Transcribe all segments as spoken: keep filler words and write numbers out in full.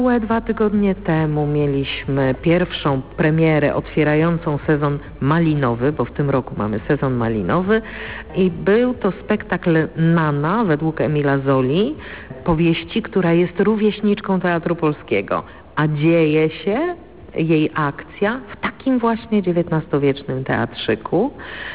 Dwa tygodnie temu mieliśmy pierwszą premierę otwierającą sezon malinowy, bo w tym roku mamy sezon malinowy i był to spektakl Nana według Emila Zoli, powieści, która jest rówieśniczką Teatru Polskiego, a dzieje się jej akcja w takim właśnie dziewiętnastowiecznym teatrzyku.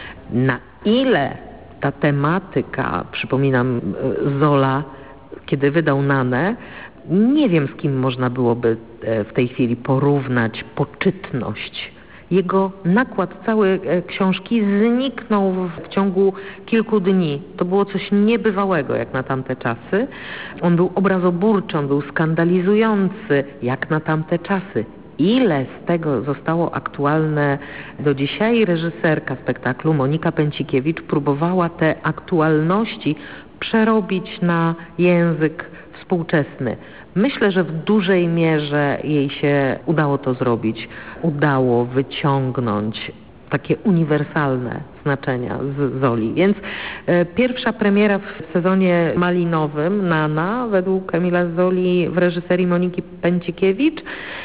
Na ile ta tematyka, przypominam, Zola, kiedy wydał Nanę, nie wiem, z kim można byłoby w tej chwili porównać poczytność. Jego nakład całej książki zniknął w ciągu kilku dni. To było coś niebywałego jak na tamte czasy. On był obrazoburczy, on był skandalizujący jak na tamte czasy. Ile z tego zostało aktualne do dzisiaj? Reżyserka spektaklu Monika Pęcikiewicz próbowała te aktualności przerobić na język współczesny. Myślę, że w dużej mierze jej się udało to zrobić. Udało wyciągnąć takie uniwersalne znaczenia z Zoli. Więc e, pierwsza premiera w sezonie malinowym Nana według Emila Zoli w reżyserii Moniki Pęcikiewicz.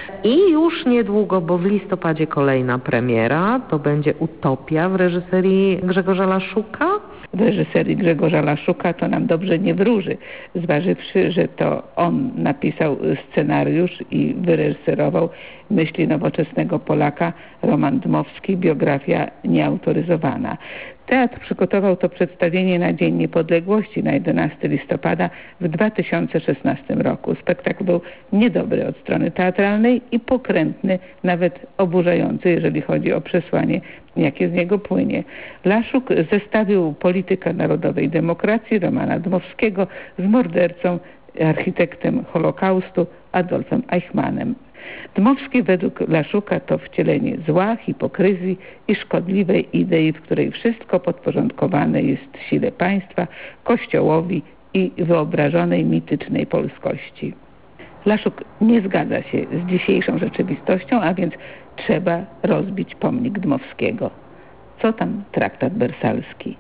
I już niedługo, bo w listopadzie kolejna premiera, to będzie Utopia w reżyserii Grzegorza Laszuka. W reżyserii Grzegorza Laszuka to nam dobrze nie wróży, zważywszy, że to on napisał scenariusz i wyreżyserował Myśli nowoczesnego Polaka, Roman Dmowski, biografia nieautoryzowana. Teatr przygotował to przedstawienie na Dzień Niepodległości na jedenastego listopada w dwa tysiące szesnastym roku. Spektakl był niedobry od strony teatralnej i pokrętny, nawet oburzający, jeżeli chodzi o przesłanie, jakie z niego płynie. Laszuk zestawił polityka narodowej demokracji Romana Dmowskiego z mordercą, architektem Holokaustu Adolfem Eichmannem. Dmowski według Laszuka to wcielenie zła, hipokryzji i szkodliwej idei, w której wszystko podporządkowane jest sile państwa, kościołowi i wyobrażonej mitycznej polskości. Laszuk nie zgadza się z dzisiejszą rzeczywistością, a więc trzeba rozbić pomnik Dmowskiego. Co tam traktat wersalski?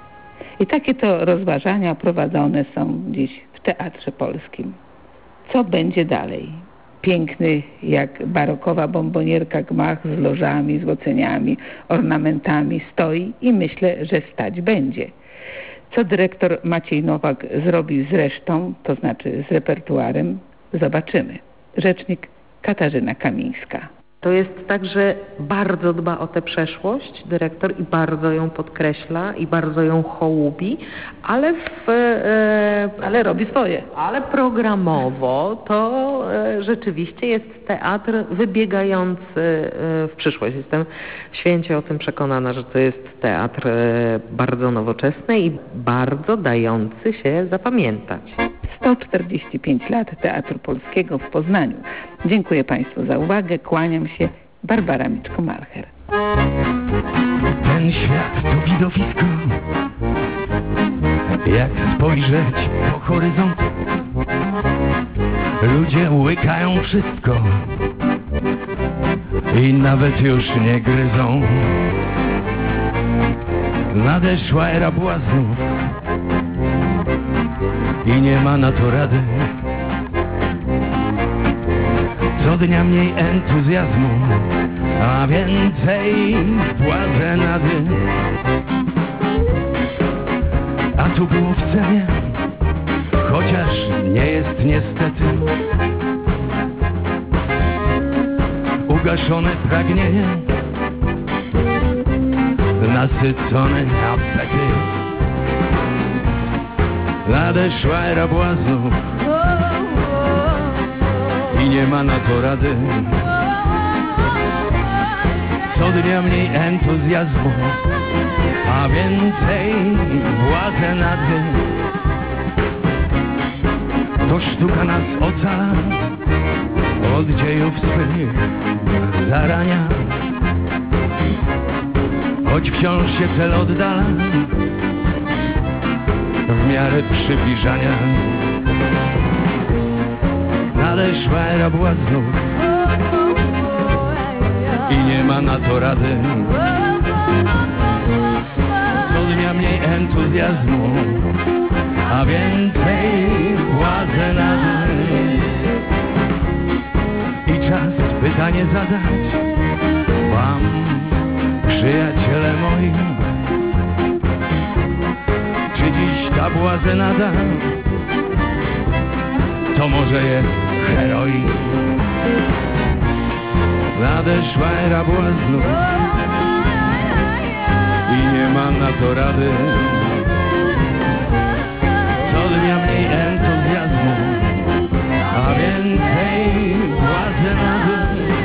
I takie to rozważania prowadzone są dziś w Teatrze Polskim. Co będzie dalej? Piękny jak barokowa bombonierka gmach z lożami, złoceniami, ornamentami stoi i myślę, że stać będzie. Co dyrektor Maciej Nowak zrobi z resztą, to znaczy z repertuarem, zobaczymy. Rzecznik Katarzyna Kamińska. To jest tak, że bardzo dba o tę przeszłość dyrektor i bardzo ją podkreśla i bardzo ją hołubi, ale w, e, ale robi swoje. Ale programowo to e, rzeczywiście jest teatr wybiegający e, w przyszłość. Jestem święcie o tym przekonana, że to jest teatr e, bardzo nowoczesny i bardzo dający się zapamiętać. sto czterdzieści pięć lat Teatru Polskiego w Poznaniu. Dziękuję Państwu za uwagę. Kłaniam się. Barbara Miczko-Malcher. Ten świat to widowisko. Jak spojrzeć po horyzont, ludzie łykają wszystko i nawet już nie gryzą. Nadeszła era błaznów i nie ma na to rady. Co dnia mniej entuzjazmu, a więcej błazenady. A tu było w cenie, chociaż nie jest niestety. Ugaszone pragnienie, nasycony apetyt. Nadeszła era błaznów i nie ma na to rady. Co dnia mniej entuzjazmu, a więcej błazenady. To sztuka nas ocala od dziejów swych zarania, choć wciąż się cel oddala w miarę przybliżania. Nadeszła era błaznów i nie ma na to rady. Co dnia mniej entuzjazmu, a więcej błazenady. pytanie zadać wam, przyjaciele moi. Czy dziś ta błazenada to może jest heroin? Nadeszła era błaznów i nie ma na to rady. Co dnia mniej entuzjazmu, a więcej błazenady.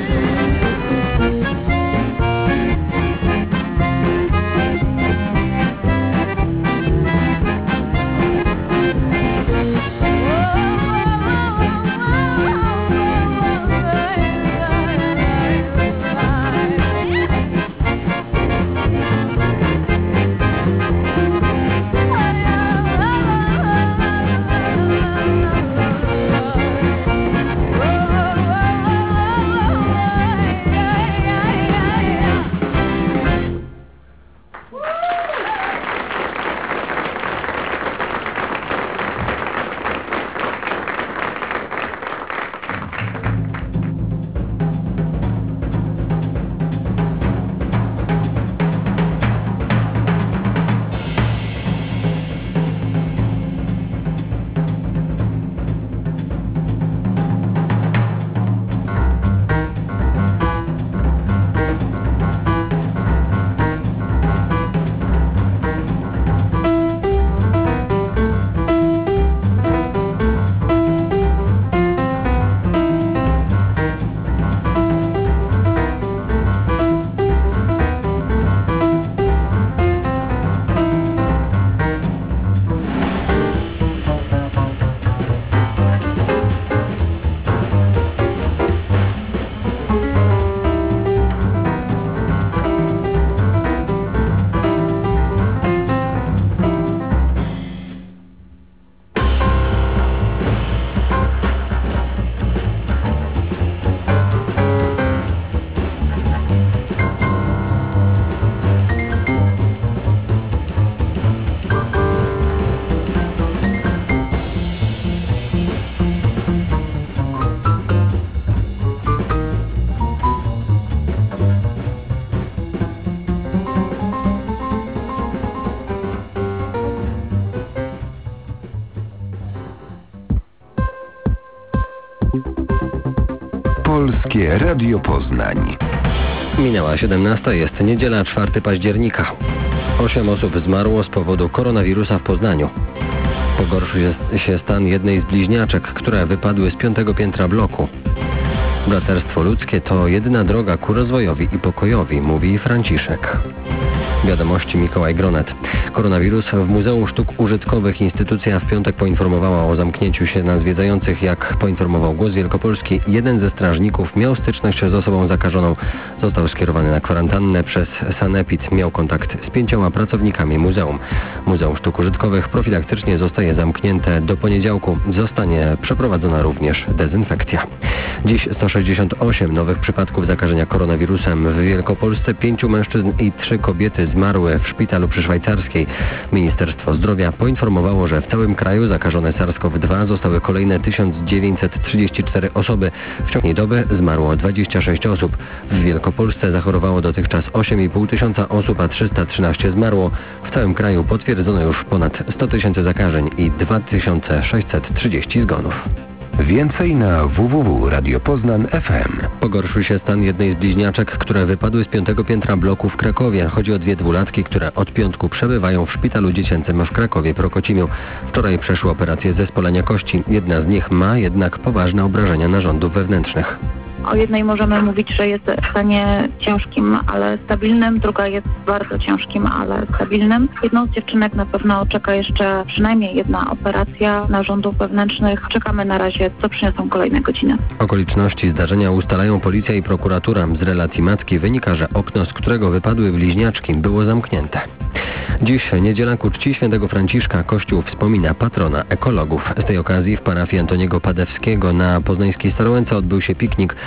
Polskie Radio Poznań. Minęła siedemnasta, jest niedziela, czwartego października. Osiem osób zmarło z powodu koronawirusa w Poznaniu. Pogorszył się stan jednej z bliźniaczek, które wypadły z piątego piętra bloku. Braterstwo ludzkie to jedyna droga ku rozwojowi i pokojowi, mówi Franciszek. Wiadomości Mikołaj Gronet. Koronawirus w Muzeum Sztuk Użytkowych. Instytucja w piątek poinformowała o zamknięciu się na zwiedzających. Jak poinformował Głos Wielkopolski, jeden ze strażników miał styczność z osobą zakażoną. Został skierowany na kwarantannę przez sanepid. Miał kontakt z pięcioma pracownikami muzeum. Muzeum Sztuk Użytkowych profilaktycznie zostaje zamknięte do poniedziałku. Zostanie przeprowadzona również dezynfekcja. Dziś sto sześćdziesiąt osiem nowych przypadków zakażenia koronawirusem. W Wielkopolsce pięciu mężczyzn i trzy kobiety zmarły w szpitalu przy Szwajcarskiej. Ministerstwo Zdrowia poinformowało, że w całym kraju zakażone SARS-CoV dwa zostały kolejne tysiąc dziewięćset trzydzieści cztery osoby. W ciągu doby zmarło dwadzieścia sześć osób. W Wielkopolsce zachorowało dotychczas osiem i pół tysiąca osób, a trzysta trzynaście zmarło. W całym kraju potwierdzono już ponad sto tysięcy zakażeń i dwa tysiące sześćset trzydzieści zgonów. Więcej na w w w kropka radio poznań kropka f m. Pogorszył się stan jednej z bliźniaczek, które wypadły z piątego piętra bloku w Krakowie. Chodzi o dwie dwulatki, które od piątku przebywają w szpitalu dziecięcym w Krakowie Prokocimiu. Wczoraj przeszły operację zespolenia kości. Jedna z nich ma jednak poważne obrażenia narządów wewnętrznych. O jednej możemy mówić, że jest w stanie ciężkim, ale stabilnym, druga jest bardzo ciężkim, ale stabilnym. Jedną z dziewczynek na pewno czeka jeszcze przynajmniej jedna operacja narządów wewnętrznych. Czekamy na razie, co przyniosą kolejne godziny. Okoliczności zdarzenia ustalają policja i prokuratura. Z relacji matki wynika, że okno, z którego wypadły bliźniaczki, było zamknięte. Dziś niedziela ku czci świętego Franciszka. Kościół wspomina patrona ekologów. Z tej okazji w parafii Antoniego Padewskiego na poznańskiej Starołęce odbył się piknik.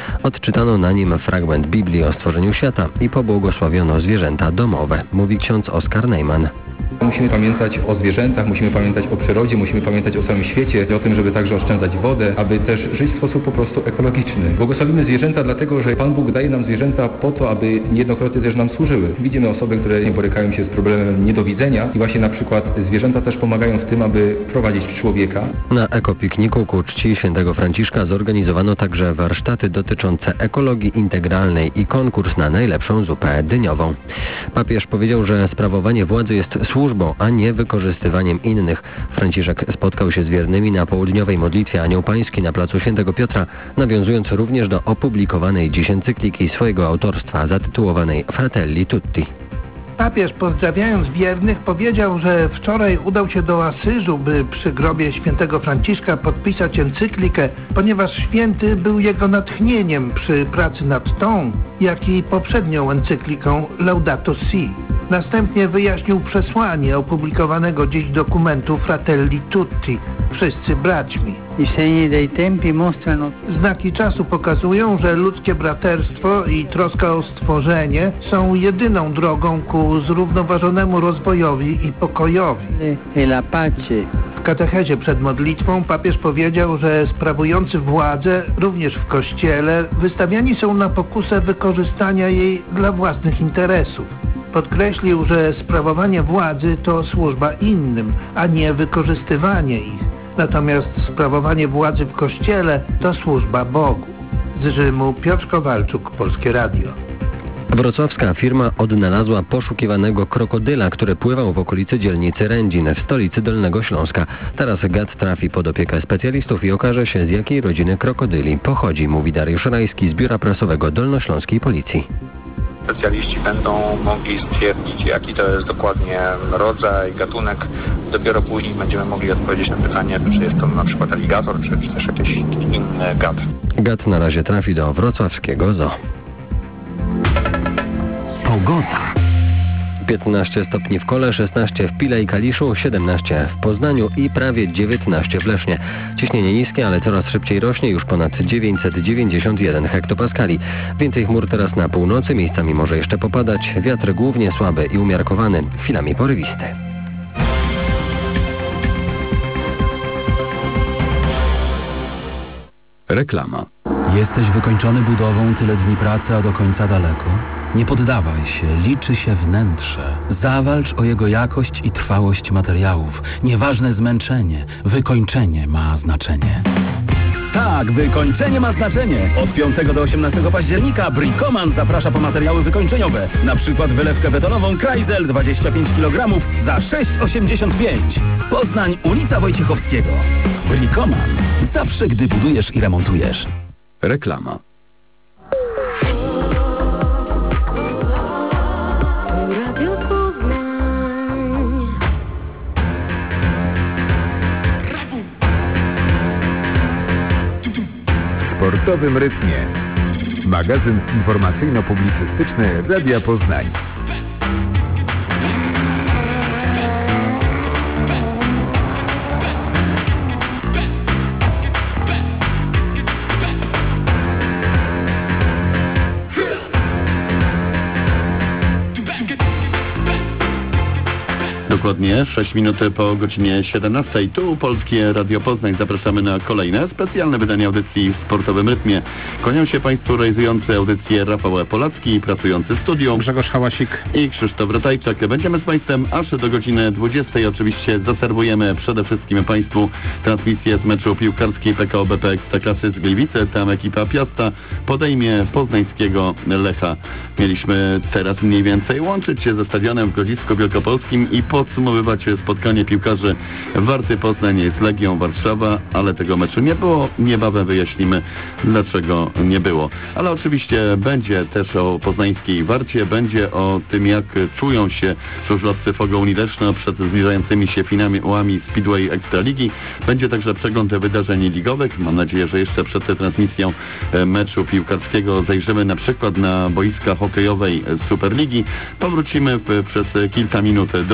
Odczytano na nim fragment Biblii o stworzeniu świata i pobłogosławiono zwierzęta domowe, mówi ksiądz Oskar Neyman. Musimy pamiętać o zwierzętach, musimy pamiętać o przyrodzie, musimy pamiętać o całym świecie, o tym, żeby także oszczędzać wodę, aby też żyć w sposób po prostu ekologiczny. Błogosławimy zwierzęta dlatego, że Pan Bóg daje nam zwierzęta po to, aby niejednokrotnie też nam służyły. Widzimy osoby, które borykają się z problemem niedowidzenia i właśnie na przykład zwierzęta też pomagają w tym, aby prowadzić człowieka. Na ekopikniku ku czci świętego Franciszka zorganizowano także warsztaty dotyczące ekologii integralnej i konkurs na najlepszą zupę dyniową. Papież powiedział, że sprawowanie władzy jest służbą, a nie wykorzystywaniem innych. Franciszek spotkał się z wiernymi na południowej modlitwie Anioł Pański na placu Świętego Piotra, nawiązując również do opublikowanej dziś encykliki swojego autorstwa zatytułowanej Fratelli Tutti. Papież, pozdrawiając wiernych, powiedział, że wczoraj udał się do Asyżu, by przy grobie świętego Franciszka podpisać encyklikę, ponieważ święty był jego natchnieniem przy pracy nad tą, jak i poprzednią encykliką Laudato Si. Następnie wyjaśnił przesłanie opublikowanego dziś dokumentu Fratelli Tutti, wszyscy braćmi. Znaki czasu pokazują, że ludzkie braterstwo i troska o stworzenie są jedyną drogą ku zrównoważonemu rozwojowi i pokojowi. W katechezie przed modlitwą papież powiedział, że sprawujący władzę, również w Kościele, wystawiani są na pokusę wykorzystania jej dla własnych interesów. Podkreślił, że sprawowanie władzy to służba innym, a nie wykorzystywanie ich. Natomiast sprawowanie władzy w Kościele to służba Bogu. Z Rzymu Piotr Kowalczuk, Polskie Radio. Wrocławska firma odnalazła poszukiwanego krokodyla, który pływał w okolicy dzielnicy Rędzin w stolicy Dolnego Śląska. Teraz gad trafi pod opiekę specjalistów i okaże się, z jakiej rodziny krokodyli pochodzi, mówi Dariusz Rajski z Biura Prasowego Dolnośląskiej Policji. Specjaliści będą mogli stwierdzić, jaki to jest dokładnie rodzaj, gatunek. Dopiero później będziemy mogli odpowiedzieć na pytanie, czy jest to na przykład aligator, czy, czy też jakiś inny gad. Gad na razie trafi do wrocławskiego zoo. Pogoda. piętnaście stopni w Kole, szesnaście w Pile i Kaliszu, siedemnaście w Poznaniu i prawie dziewiętnaście w Lesznie. Ciśnienie niskie, ale coraz szybciej rośnie, już ponad dziewięćset dziewięćdziesiąt jeden hektopaskali. Więcej chmur teraz na północy, miejscami może jeszcze popadać. Wiatr głównie słaby i umiarkowany, chwilami porywisty. Reklama. Jesteś wykończony budową, tyle dni pracy, a do końca daleko? Nie poddawaj się, liczy się wnętrze. Zawalcz o jego jakość i trwałość materiałów. Nieważne zmęczenie, wykończenie ma znaczenie. Tak, wykończenie ma znaczenie. Od piątego do osiemnastego października Bricoman zaprasza po materiały wykończeniowe. Na przykład wylewkę betonową Kreisel dwadzieścia pięć kilogramów za sześć osiemdziesiąt pięć. Poznań, ulica Wojciechowskiego. Bricoman. Zawsze, gdy budujesz i remontujesz. Reklama. W sportowym rytmie. Magazyn informacyjno-publicystyczny Radia Poznań. Dokładnie sześć minut po godzinie siedemnastej. Tu Polskie Radio Poznań. Zapraszamy na kolejne specjalne wydanie audycji w sportowym rytmie. Kłanią się Państwu realizujący audycję Rafał Polacki, pracujący w studiu Grzegorz Hałasik i Krzysztof Ratajczak. Będziemy z Państwem aż do godziny dwudziestej. Oczywiście zaserwujemy przede wszystkim Państwu transmisję z meczu piłkarskiej P K O B P Ekstraklasy z Gliwice. Tam ekipa Piasta podejmie poznańskiego Lecha. Mieliśmy teraz mniej więcej łączyć się ze stadionem w Grodzisku Wielkopolskim i podsumowywać spotkanie piłkarzy Warty Poznań z Legią Warszawa, ale tego meczu nie było. Niebawem wyjaśnimy, dlaczego nie było. Ale oczywiście będzie też o poznańskiej Warcie, będzie o tym, jak czują się żużlowcy Fogołni Leszno przed zbliżającymi się finałami Speedway Ekstraligi. Będzie także przegląd wydarzeń ligowych. Mam nadzieję, że jeszcze przed transmisją meczu piłkarskiego zajrzymy na przykład na boiska hokejowej Superligi. Powrócimy w, przez kilka minut do Belgii,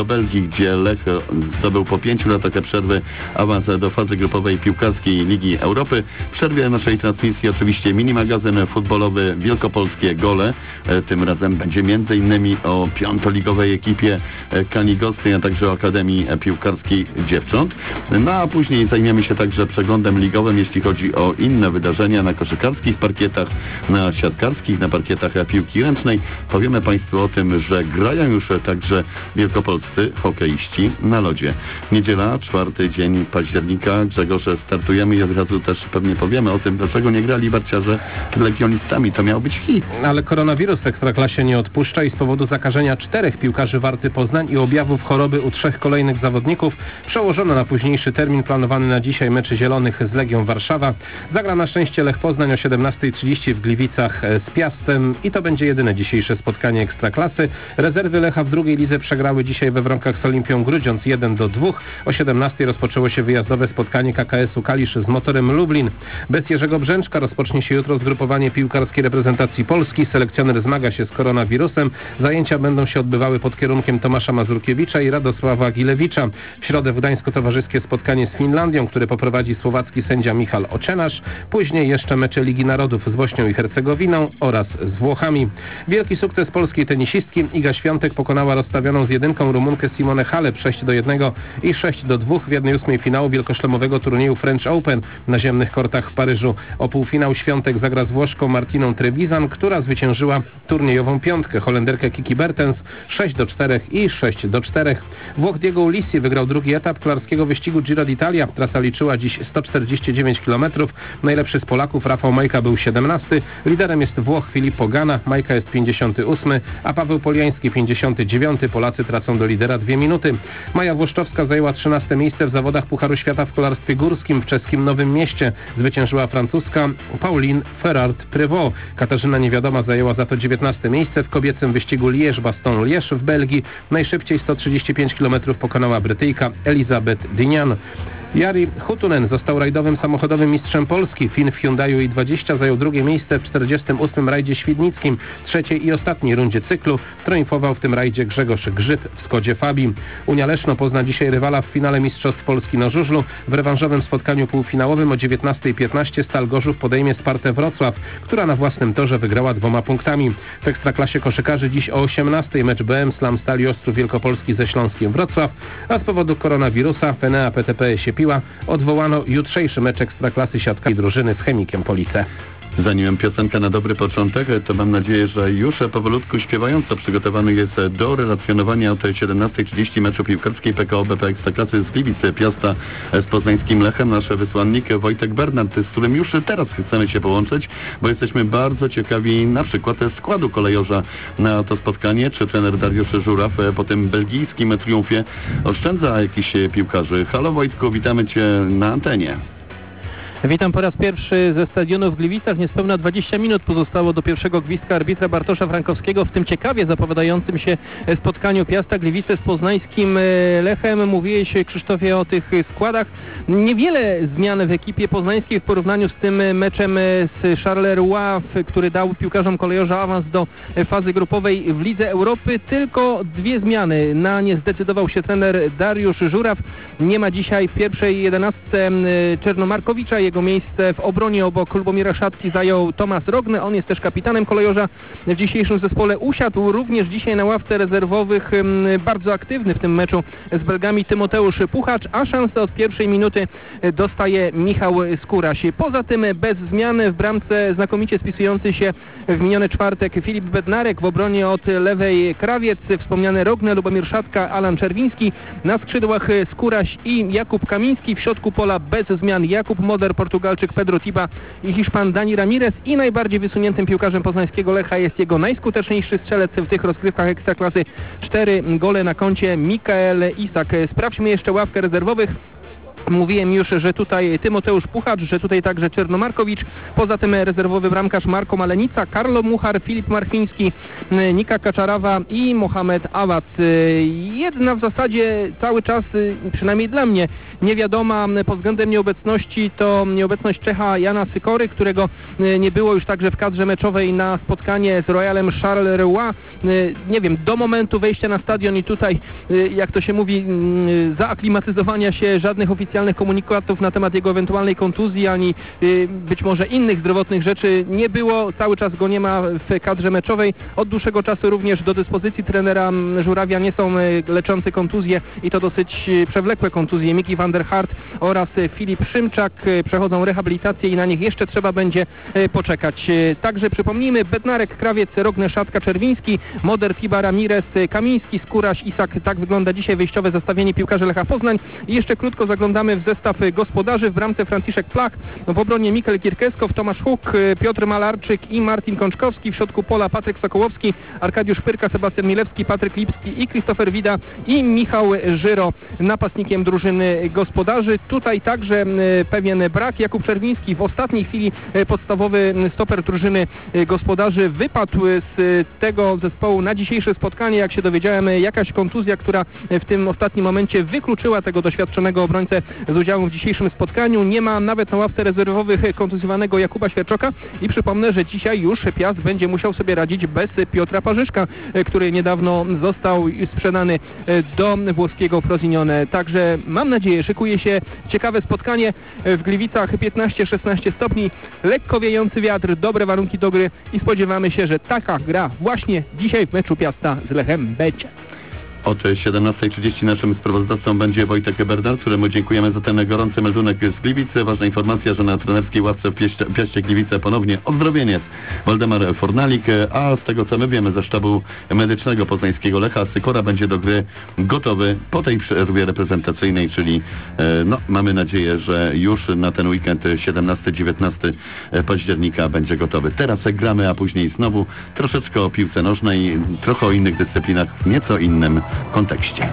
gdzie Lech zdobył po pięciu latach przerwy awans do fazy grupowej piłkarskiej Ligi Europy. W przerwie naszej transmisji oczywiście minimagazyn futbolowy Wielkopolskie Gole. Tym razem będzie między innymi o piątoligowej ekipie Kanigosty, a także o Akademii Piłkarskiej Dziewcząt. No a później zajmiemy się także przeglądem ligowym, jeśli chodzi o inne wydarzenia na koszykarskich parkietach, na siatkarskich, na parkietach piłki ręcznej. Powiemy Państwu o tym, że grają już także wielkopolscy hokeiści na lodzie. Niedziela, czwarty dzień października. Grzegorze, startujemy i od razu też pewnie powiemy o tym, dlaczego nie grali barciarze z legionistami. To miał być hit. Ale koronawirus w Ekstraklasie nie odpuszcza i z powodu zakażenia czterech piłkarzy Warty Poznań i objawów choroby u trzech kolejnych zawodników przełożono na późniejszy termin planowany na dzisiaj mecz Zielonych z Legią Warszawa. Zagra na szczęście Lech Poznań o siedemnasta trzydzieści w Gliwicach z Piastem i to będzie jedyne dzisiejsze spotkanie Ekstraklasy. Rezerwy Lecha w drugiej lidze przegrały dzisiaj we Wronkach z Olimpią Grudziądz jeden do dwóch. O siedemnastej rozpoczęło się wyjazdowe spotkanie K K S u Kalisz z Motorem Lublin. Bez Jerzego Brzęczka rozpocznie się jutro zgrupowanie piłkarskiej reprezentacji Polski. Selekcjoner zmaga się z koronawirusem. Zajęcia będą się odbywały pod kierunkiem Tomasza Mazurkiewicza i Radosława Gilewicza. W środę w Gdańsku towarzyskie spotkanie z Finlandią, które poprowadzi słowacki sędzia Michal Oczenasz. Później jeszcze mecze Ligi Narodów z Bośnią i Hercegowiną oraz z Włochami. Wielki sukces polskiej tenisistki. Iga Świątek pokonała rozstawioną z jedynką Rumunkę Simone Halep sześć do jednego i sześć do dwóch w jednej ósmej finału wielkoszlemowego turnieju French Open na ziemnych kortach w Paryżu. O półfinał Świątek zagra z Włoszką Martiną Trevisan, która zwyciężyła turniejową piątkę Holenderkę Kiki Bertens sześć do czterech i sześć do czterech. Włoch Diego Ulissi wygrał drugi etap kolarskiego wyścigu Giro d'Italia. Trasa liczyła dziś sto czterdzieści dziewięć kilometrów. Najlepszy z Polaków Rafał Majka był siedemnasty. Liderem jest Włoch Filippo Ganna. Majka jest pięćdziesiąty ósmy, a Paweł Poliański pięćdziesiąty dziewiąty. Polacy tracą do lidera dwie minuty. Maja Włoszczowska zajęła trzynaste miejsce w zawodach Pucharu Świata w kolarstwie górskim w czeskim Nowym Mieście. Zwyciężyła francuska Pauline Ferrand-Prévot. Katarzyna Niewiadoma zajęła za to dziewiętnaste miejsce w kobiecym wyścigu Liège-Bastogne-Liège w Belgii. Najszybciej sto trzydzieści pięć kilometrów pokonała Brytyjka Elisabeth Dignan. Jari Huttunen został rajdowym samochodowym mistrzem Polski. Fin w Hyundaiu i dwadzieścia zajął drugie miejsce w czterdziestym ósmym rajdzie świdnickim. W trzeciej i ostatniej rundzie cyklu triumfował w tym rajdzie Grzegorz Grzyb w Skodzie Fabii. Unia Leszno pozna dzisiaj rywala w finale Mistrzostw Polski na żużlu. W rewanżowym spotkaniu półfinałowym o dziewiętnasta piętnaście Stal Gorzów podejmie Spartę Wrocław, która na własnym torze wygrała dwoma punktami. W Ekstraklasie koszykarzy dziś o osiemnastej mecz B M Slam Stali Ostrów Wielkopolski ze Śląskiem Wrocław, a z powodu koronawirusa Fenea P T P Siepiła odwołano jutrzejszy mecz Ekstraklasy siatkarskiej drużyny z Chemikiem Police. Zanim piosenka na dobry początek, to mam nadzieję, że już powolutku śpiewająco przygotowany jest do relacjonowania o tej siedemnasta trzydzieści meczu piłkarskiej P K O B P Ekstraklasy z Gliwic Piasta z poznańskim Lechem. Nasz wysłannik Wojtek Bernard, z którym już teraz chcemy się połączyć, bo jesteśmy bardzo ciekawi na przykład składu kolejorza na to spotkanie. Czy trener Dariusz Żuraw po tym belgijskim triumfie oszczędza jakichś piłkarzy? Halo Wojtku, witamy Cię na antenie. Witam po raz pierwszy ze stadionu w Gliwicach. Niespełna dwadzieścia minut pozostało do pierwszego gwizdka arbitra Bartosza Frankowskiego w tym ciekawie zapowiadającym się spotkaniu Piasta Gliwice z poznańskim Lechem. Mówiłeś, Krzysztofie, o tych składach. Niewiele zmian w ekipie poznańskiej w porównaniu z tym meczem z Charleroi, który dał piłkarzom kolejorza awans do fazy grupowej w Lidze Europy. Tylko dwie zmiany. Na nie zdecydował się trener Dariusz Żuraw. Nie ma dzisiaj w pierwszej jedenastce Czernomarkowicza. Jego miejsce w obronie obok Lubomira Szatki zajął Tomasz Rogne. On jest też kapitanem kolejorza w dzisiejszym zespole. Usiadł również dzisiaj na ławce rezerwowych bardzo aktywny w tym meczu z Belgami Tymoteusz Puchacz, a szansę od pierwszej minuty dostaje Michał Skóraś. Poza tym bez zmiany w bramce znakomicie spisujący się w miniony czwartek Filip Bednarek, w obronie od lewej Krawiec, wspomniany Rogne, Lubomir Szatka, Alan Czerwiński, na skrzydłach Skóraś i Jakub Kamiński, w środku pola bez zmian Jakub Moder, Portugalczyk Pedro Tiba i Hiszpan Dani Ramirez, i najbardziej wysuniętym piłkarzem poznańskiego Lecha jest jego najskuteczniejszy strzelec w tych rozgrywkach Ekstraklasy. Cztery gole na koncie Mikael Isak. Sprawdźmy jeszcze ławkę rezerwowych. Mówiłem już, że tutaj Tymoteusz Puchacz, że tutaj także Czernomarkowicz, poza tym rezerwowy bramkarz Marko Malenica, Karlo Muchar, Filip Marchiński, Nika Kaczarawa i Mohamed Awad. Jedna w zasadzie cały czas, przynajmniej dla mnie, niewiadoma pod względem nieobecności to nieobecność Czecha Jana Sykory, którego nie było już także w kadrze meczowej na spotkanie z Royalem Charleroi. Nie wiem, do momentu wejścia na stadion i tutaj, jak to się mówi, zaaklimatyzowania się żadnych oficjalnych komunikatów na temat jego ewentualnej kontuzji, ani być może innych zdrowotnych rzeczy nie było. Cały czas go nie ma w kadrze meczowej. Od dłuższego czasu również do dyspozycji trenera Żurawia nie są leczący kontuzje i to dosyć przewlekłe kontuzje. Miki van der Hart oraz Filip Szymczak przechodzą rehabilitację i na nich jeszcze trzeba będzie poczekać. Także przypomnijmy, Bednarek, Krawiec, Rogne, Szatka, Czerwiński, Moder, Tiba, Ramirez, Kamiński, Skóraś, Isak. Tak wygląda dzisiaj wyjściowe zestawienie piłkarzy Lecha Poznań. I jeszcze krótko zaglądamy w zestaw gospodarzy. W bramce Franciszek Plach, w obronie Mikel Kierkeskow, Tomasz Huk, Piotr Malarczyk i Martin Kączkowski. W środku pola Patryk Sokołowski, Arkadiusz Pyrka, Sebastian Milewski, Patryk Lipski i Christopher Wida i Michał Żyro napastnikiem drużyny gospodarzy. Tutaj także pewien brak. Jakub Czerwiński w ostatniej chwili podstawowy stoper drużyny gospodarzy wypadł z tego zespołu na dzisiejsze spotkanie. Jak się dowiedziałem, jakaś kontuzja, która w tym ostatnim momencie wykluczyła tego doświadczonego obrońcę z udziału w dzisiejszym spotkaniu. Nie ma nawet na ławce rezerwowych kontuzjowanego Jakuba Świerczoka i przypomnę, że dzisiaj już Piast będzie musiał sobie radzić bez Piotra Parzyszka, który niedawno został sprzedany do włoskiego Frosinone. Także mam nadzieję, szykuje się ciekawe spotkanie w Gliwicach, piętnaście szesnaście stopni, lekko wiejący wiatr, dobre warunki do gry i spodziewamy się, że taka gra właśnie dzisiaj w meczu Piasta z Lechem będzie. Od siedemnasta trzydzieści naszym sprawozdawcą będzie Wojtek Berdal, któremu dziękujemy za ten gorący meldunek z Gliwic. Ważna informacja, że na trenerskiej ławce w Pieście, Piaście Gliwice ponownie ozdrowieniec Waldemar Fornalik, a z tego co my wiemy ze sztabu medycznego poznańskiego Lecha, Sykora będzie do gry gotowy po tej przerwie reprezentacyjnej, czyli no, mamy nadzieję, że już na ten weekend siedemnastego dziewiętnastego października będzie gotowy. Teraz gramy, a później znowu troszeczkę o piłce nożnej, trochę o innych dyscyplinach w nieco innym kontekście.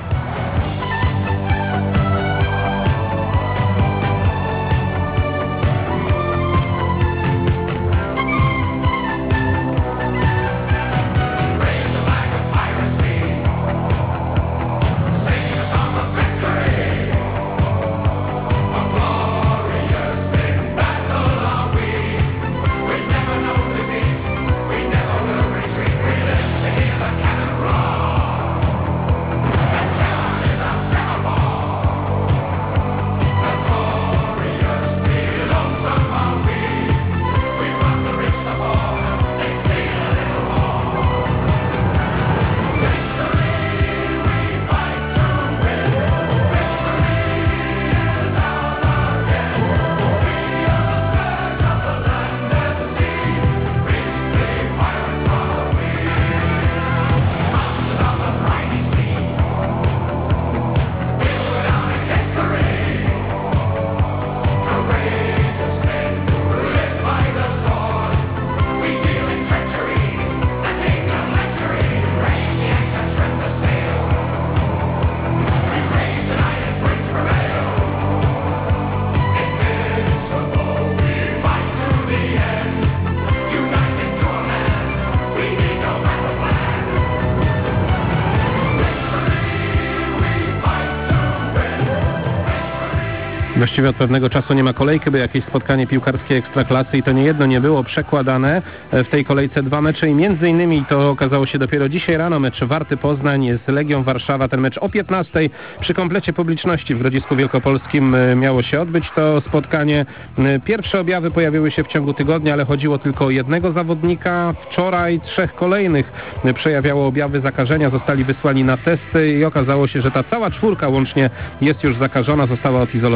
Właściwie od pewnego czasu nie ma kolejki, by jakieś spotkanie piłkarskie Ekstraklasy i to nie jedno nie było przekładane. W tej kolejce dwa mecze i między innymi to okazało się dopiero dzisiaj rano mecz Warty Poznań z Legią Warszawa. Ten mecz o piętnastej przy komplecie publiczności w Grodzisku Wielkopolskim miało się odbyć to spotkanie. Pierwsze objawy pojawiły się w ciągu tygodnia, ale chodziło tylko o jednego zawodnika. Wczoraj trzech kolejnych przejawiało objawy zakażenia, zostali wysłani na testy i okazało się, że ta cała czwórka łącznie jest już zakażona, została odizolowana i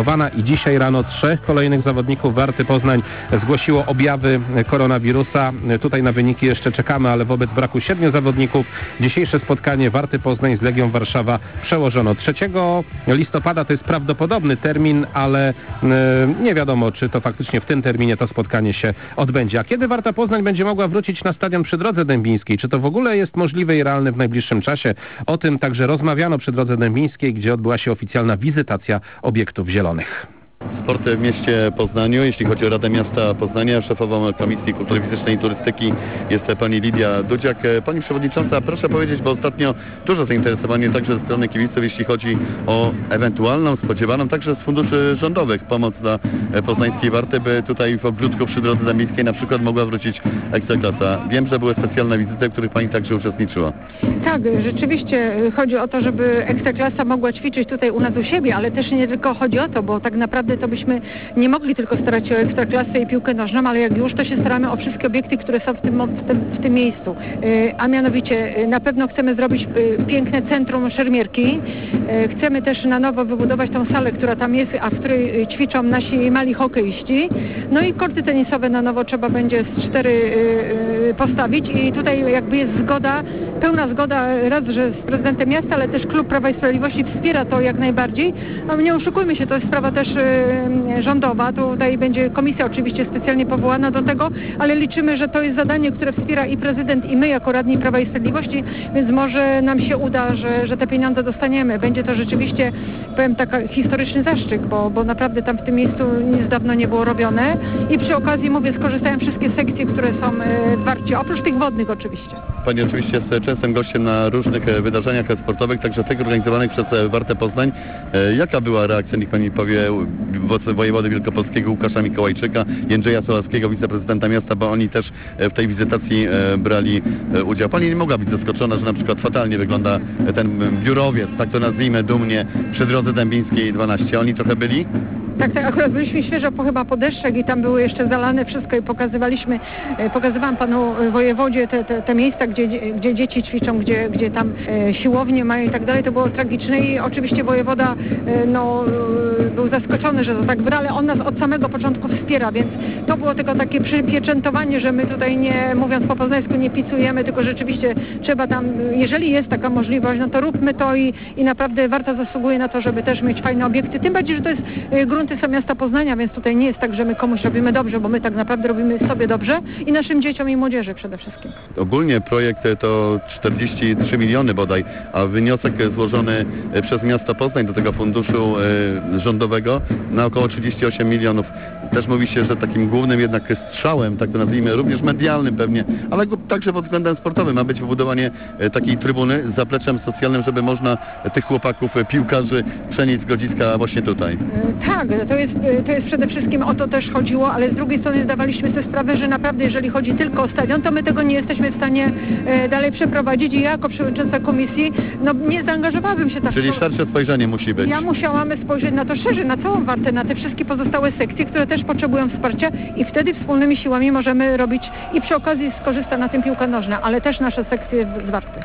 dzisiaj rano trzech kolejnych zawodników Warty Poznań zgłosiło objawy koronawirusa. Tutaj na wyniki jeszcze czekamy, ale wobec braku siedmiu zawodników dzisiejsze spotkanie Warty Poznań z Legią Warszawa przełożono. trzeciego listopada to jest prawdopodobny termin, ale nie wiadomo, czy to faktycznie w tym terminie to spotkanie się odbędzie. A kiedy Warta Poznań będzie mogła wrócić na stadion przy Drodze Dębińskiej? Czy to w ogóle jest możliwe i realne w najbliższym czasie? O tym także rozmawiano przy Drodze Dębińskiej, gdzie odbyła się oficjalna wizytacja obiektów zielonych. Sport w mieście Poznaniu. Jeśli chodzi o Radę Miasta Poznania, szefową Komisji Kultury Fizycznej i Turystyki jest pani Lidia Dudziak. Pani Przewodnicząca, proszę powiedzieć, bo ostatnio dużo zainteresowanie także ze strony kibiców, jeśli chodzi o ewentualną, spodziewaną także z funduszy rządowych pomoc dla poznańskiej Warty, by tutaj w ogródku przy Drodze Dębińskiej na przykład mogła wrócić Ekstraklasa. Wiem, że były specjalne wizyty, w których pani także uczestniczyła. Tak, rzeczywiście chodzi o to, żeby Ekstraklasa mogła ćwiczyć tutaj u nas u siebie, ale też nie tylko chodzi o to, bo tak naprawdę to byśmy nie mogli tylko starać się o Ekstraklasę i piłkę nożną, ale jak już, to się staramy o wszystkie obiekty, które są w tym, w tym, w tym miejscu. A mianowicie na pewno chcemy zrobić piękne centrum szermierki. Chcemy też na nowo wybudować tą salę, która tam jest, a w której ćwiczą nasi mali hokeiści. No i korty tenisowe na nowo trzeba będzie z cztery postawić i tutaj jakby jest zgoda, pełna zgoda raz, że z prezydentem miasta, ale też Klub Prawa i Sprawiedliwości wspiera to jak najbardziej. No nie oszukujmy się, to jest sprawa też rządowa, tutaj będzie komisja oczywiście specjalnie powołana do tego, ale liczymy, że to jest zadanie, które wspiera i prezydent, i my jako radni Prawa i Sprawiedliwości, więc może nam się uda, że, że te pieniądze dostaniemy. Będzie to rzeczywiście, powiem tak, historyczny zastrzyk, bo, bo naprawdę tam w tym miejscu nic dawno nie było robione i przy okazji, mówię, skorzystają wszystkie sekcje, które są w Warcie, oprócz tych wodnych oczywiście. Pani oczywiście jest częstym gościem na różnych wydarzeniach sportowych, także tych organizowanych przez Wartę Poznań. Jaka była reakcja, niech pani powie, wojewody wielkopolskiego Łukasza Mikołajczyka, Jędrzeja Solarskiego, wiceprezydenta miasta, bo oni też w tej wizytacji brali udział. Pani nie mogła być zaskoczona, że na przykład fatalnie wygląda ten biurowiec, tak to nazwijmy dumnie, przy Drodze Dębińskiej dwanaście. Oni trochę byli? Tak, tak, akurat byliśmy świeżo po chyba po deszczach i tam były jeszcze zalane wszystko i pokazywaliśmy, pokazywałam panu wojewodzie te, te, te miejsca, gdzie, gdzie dzieci ćwiczą, gdzie, gdzie tam e, siłownie mają i tak dalej. To było tragiczne i oczywiście wojewoda e, no, e, był zaskoczony, że to tak gra, ale on nas od samego początku wspiera, więc to było tylko takie przypieczętowanie, że my tutaj nie, mówiąc po poznańsku, nie picujemy, tylko rzeczywiście trzeba tam, jeżeli jest taka możliwość, no to róbmy to i, i naprawdę Warta zasługuje na to, żeby też mieć fajne obiekty. Tym bardziej, że to jest e, grunt są miasta Poznania, więc tutaj nie jest tak, że my komuś robimy dobrze, bo my tak naprawdę robimy sobie dobrze i naszym dzieciom i młodzieży przede wszystkim. Ogólnie projekt to czterdzieści trzy miliony bodaj, a wniosek złożony przez miasto Poznań do tego funduszu y, rządowego na około trzydzieści osiem milionów. Też mówi się, że takim głównym jednak strzałem, tak to nazwijmy, również medialnym pewnie, ale także pod względem sportowym ma być wybudowanie takiej trybuny z zapleczem socjalnym, żeby można tych chłopaków, piłkarzy przenieść z Grodziska właśnie tutaj. Y, tak, to jest, to jest przede wszystkim o to też chodziło, ale z drugiej strony zdawaliśmy sobie sprawę, że naprawdę jeżeli chodzi tylko o stadion, to my tego nie jesteśmy w stanie e, dalej przeprowadzić i ja jako przewodnicząca komisji no, nie zaangażowałabym się tak. Czyli szersze spojrzenie musi być. Ja musiałam spojrzeć na to szerzej, na całą Wartę, na te wszystkie pozostałe sekcje, które też potrzebują wsparcia i wtedy wspólnymi siłami możemy robić i przy okazji skorzysta na tym piłka nożna, ale też nasze sekcje z Warty.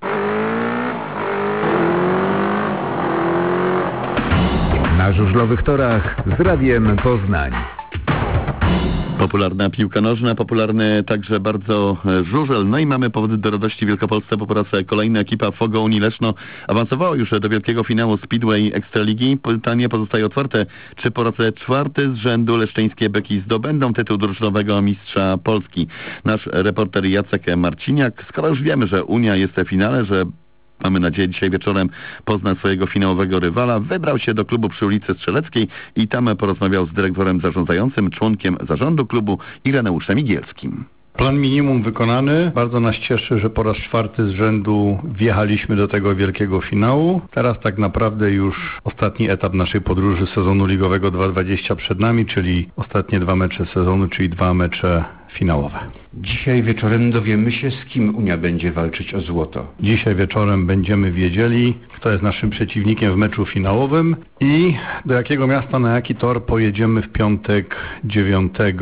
Na żużlowych torach z Radiem Poznań. Popularna piłka nożna, popularny także bardzo żużel. No i mamy powody do radości w Wielkopolsce, bo po raz kolejny ekipa Fogo Unii Leszno awansowała już do wielkiego finału Speedway Ekstraligi. Pytanie pozostaje otwarte, czy po raz czwarty z rzędu leszczyńskie beki zdobędą tytuł drużynowego mistrza Polski. Nasz reporter Jacek Marciniak, skoro już wiemy, że Unia jest w finale, że mamy nadzieję, dzisiaj wieczorem pozna swojego finałowego rywala. Wybrał się do klubu przy ulicy Strzeleckiej i tam porozmawiał z dyrektorem zarządzającym, członkiem zarządu klubu Ireneuszem Igielskim. Plan minimum wykonany. Bardzo nas cieszy, że po raz czwarty z rzędu wjechaliśmy do tego wielkiego finału. Teraz tak naprawdę już ostatni etap naszej podróży sezonu ligowego dwa tysiące dwudziestego przed nami, czyli ostatnie dwa mecze sezonu, czyli dwa mecze finałowe. Dzisiaj wieczorem dowiemy się, z kim Unia będzie walczyć o złoto. Dzisiaj wieczorem będziemy wiedzieli, kto jest naszym przeciwnikiem w meczu finałowym i do jakiego miasta, na jaki tor pojedziemy w piątek dziewiątego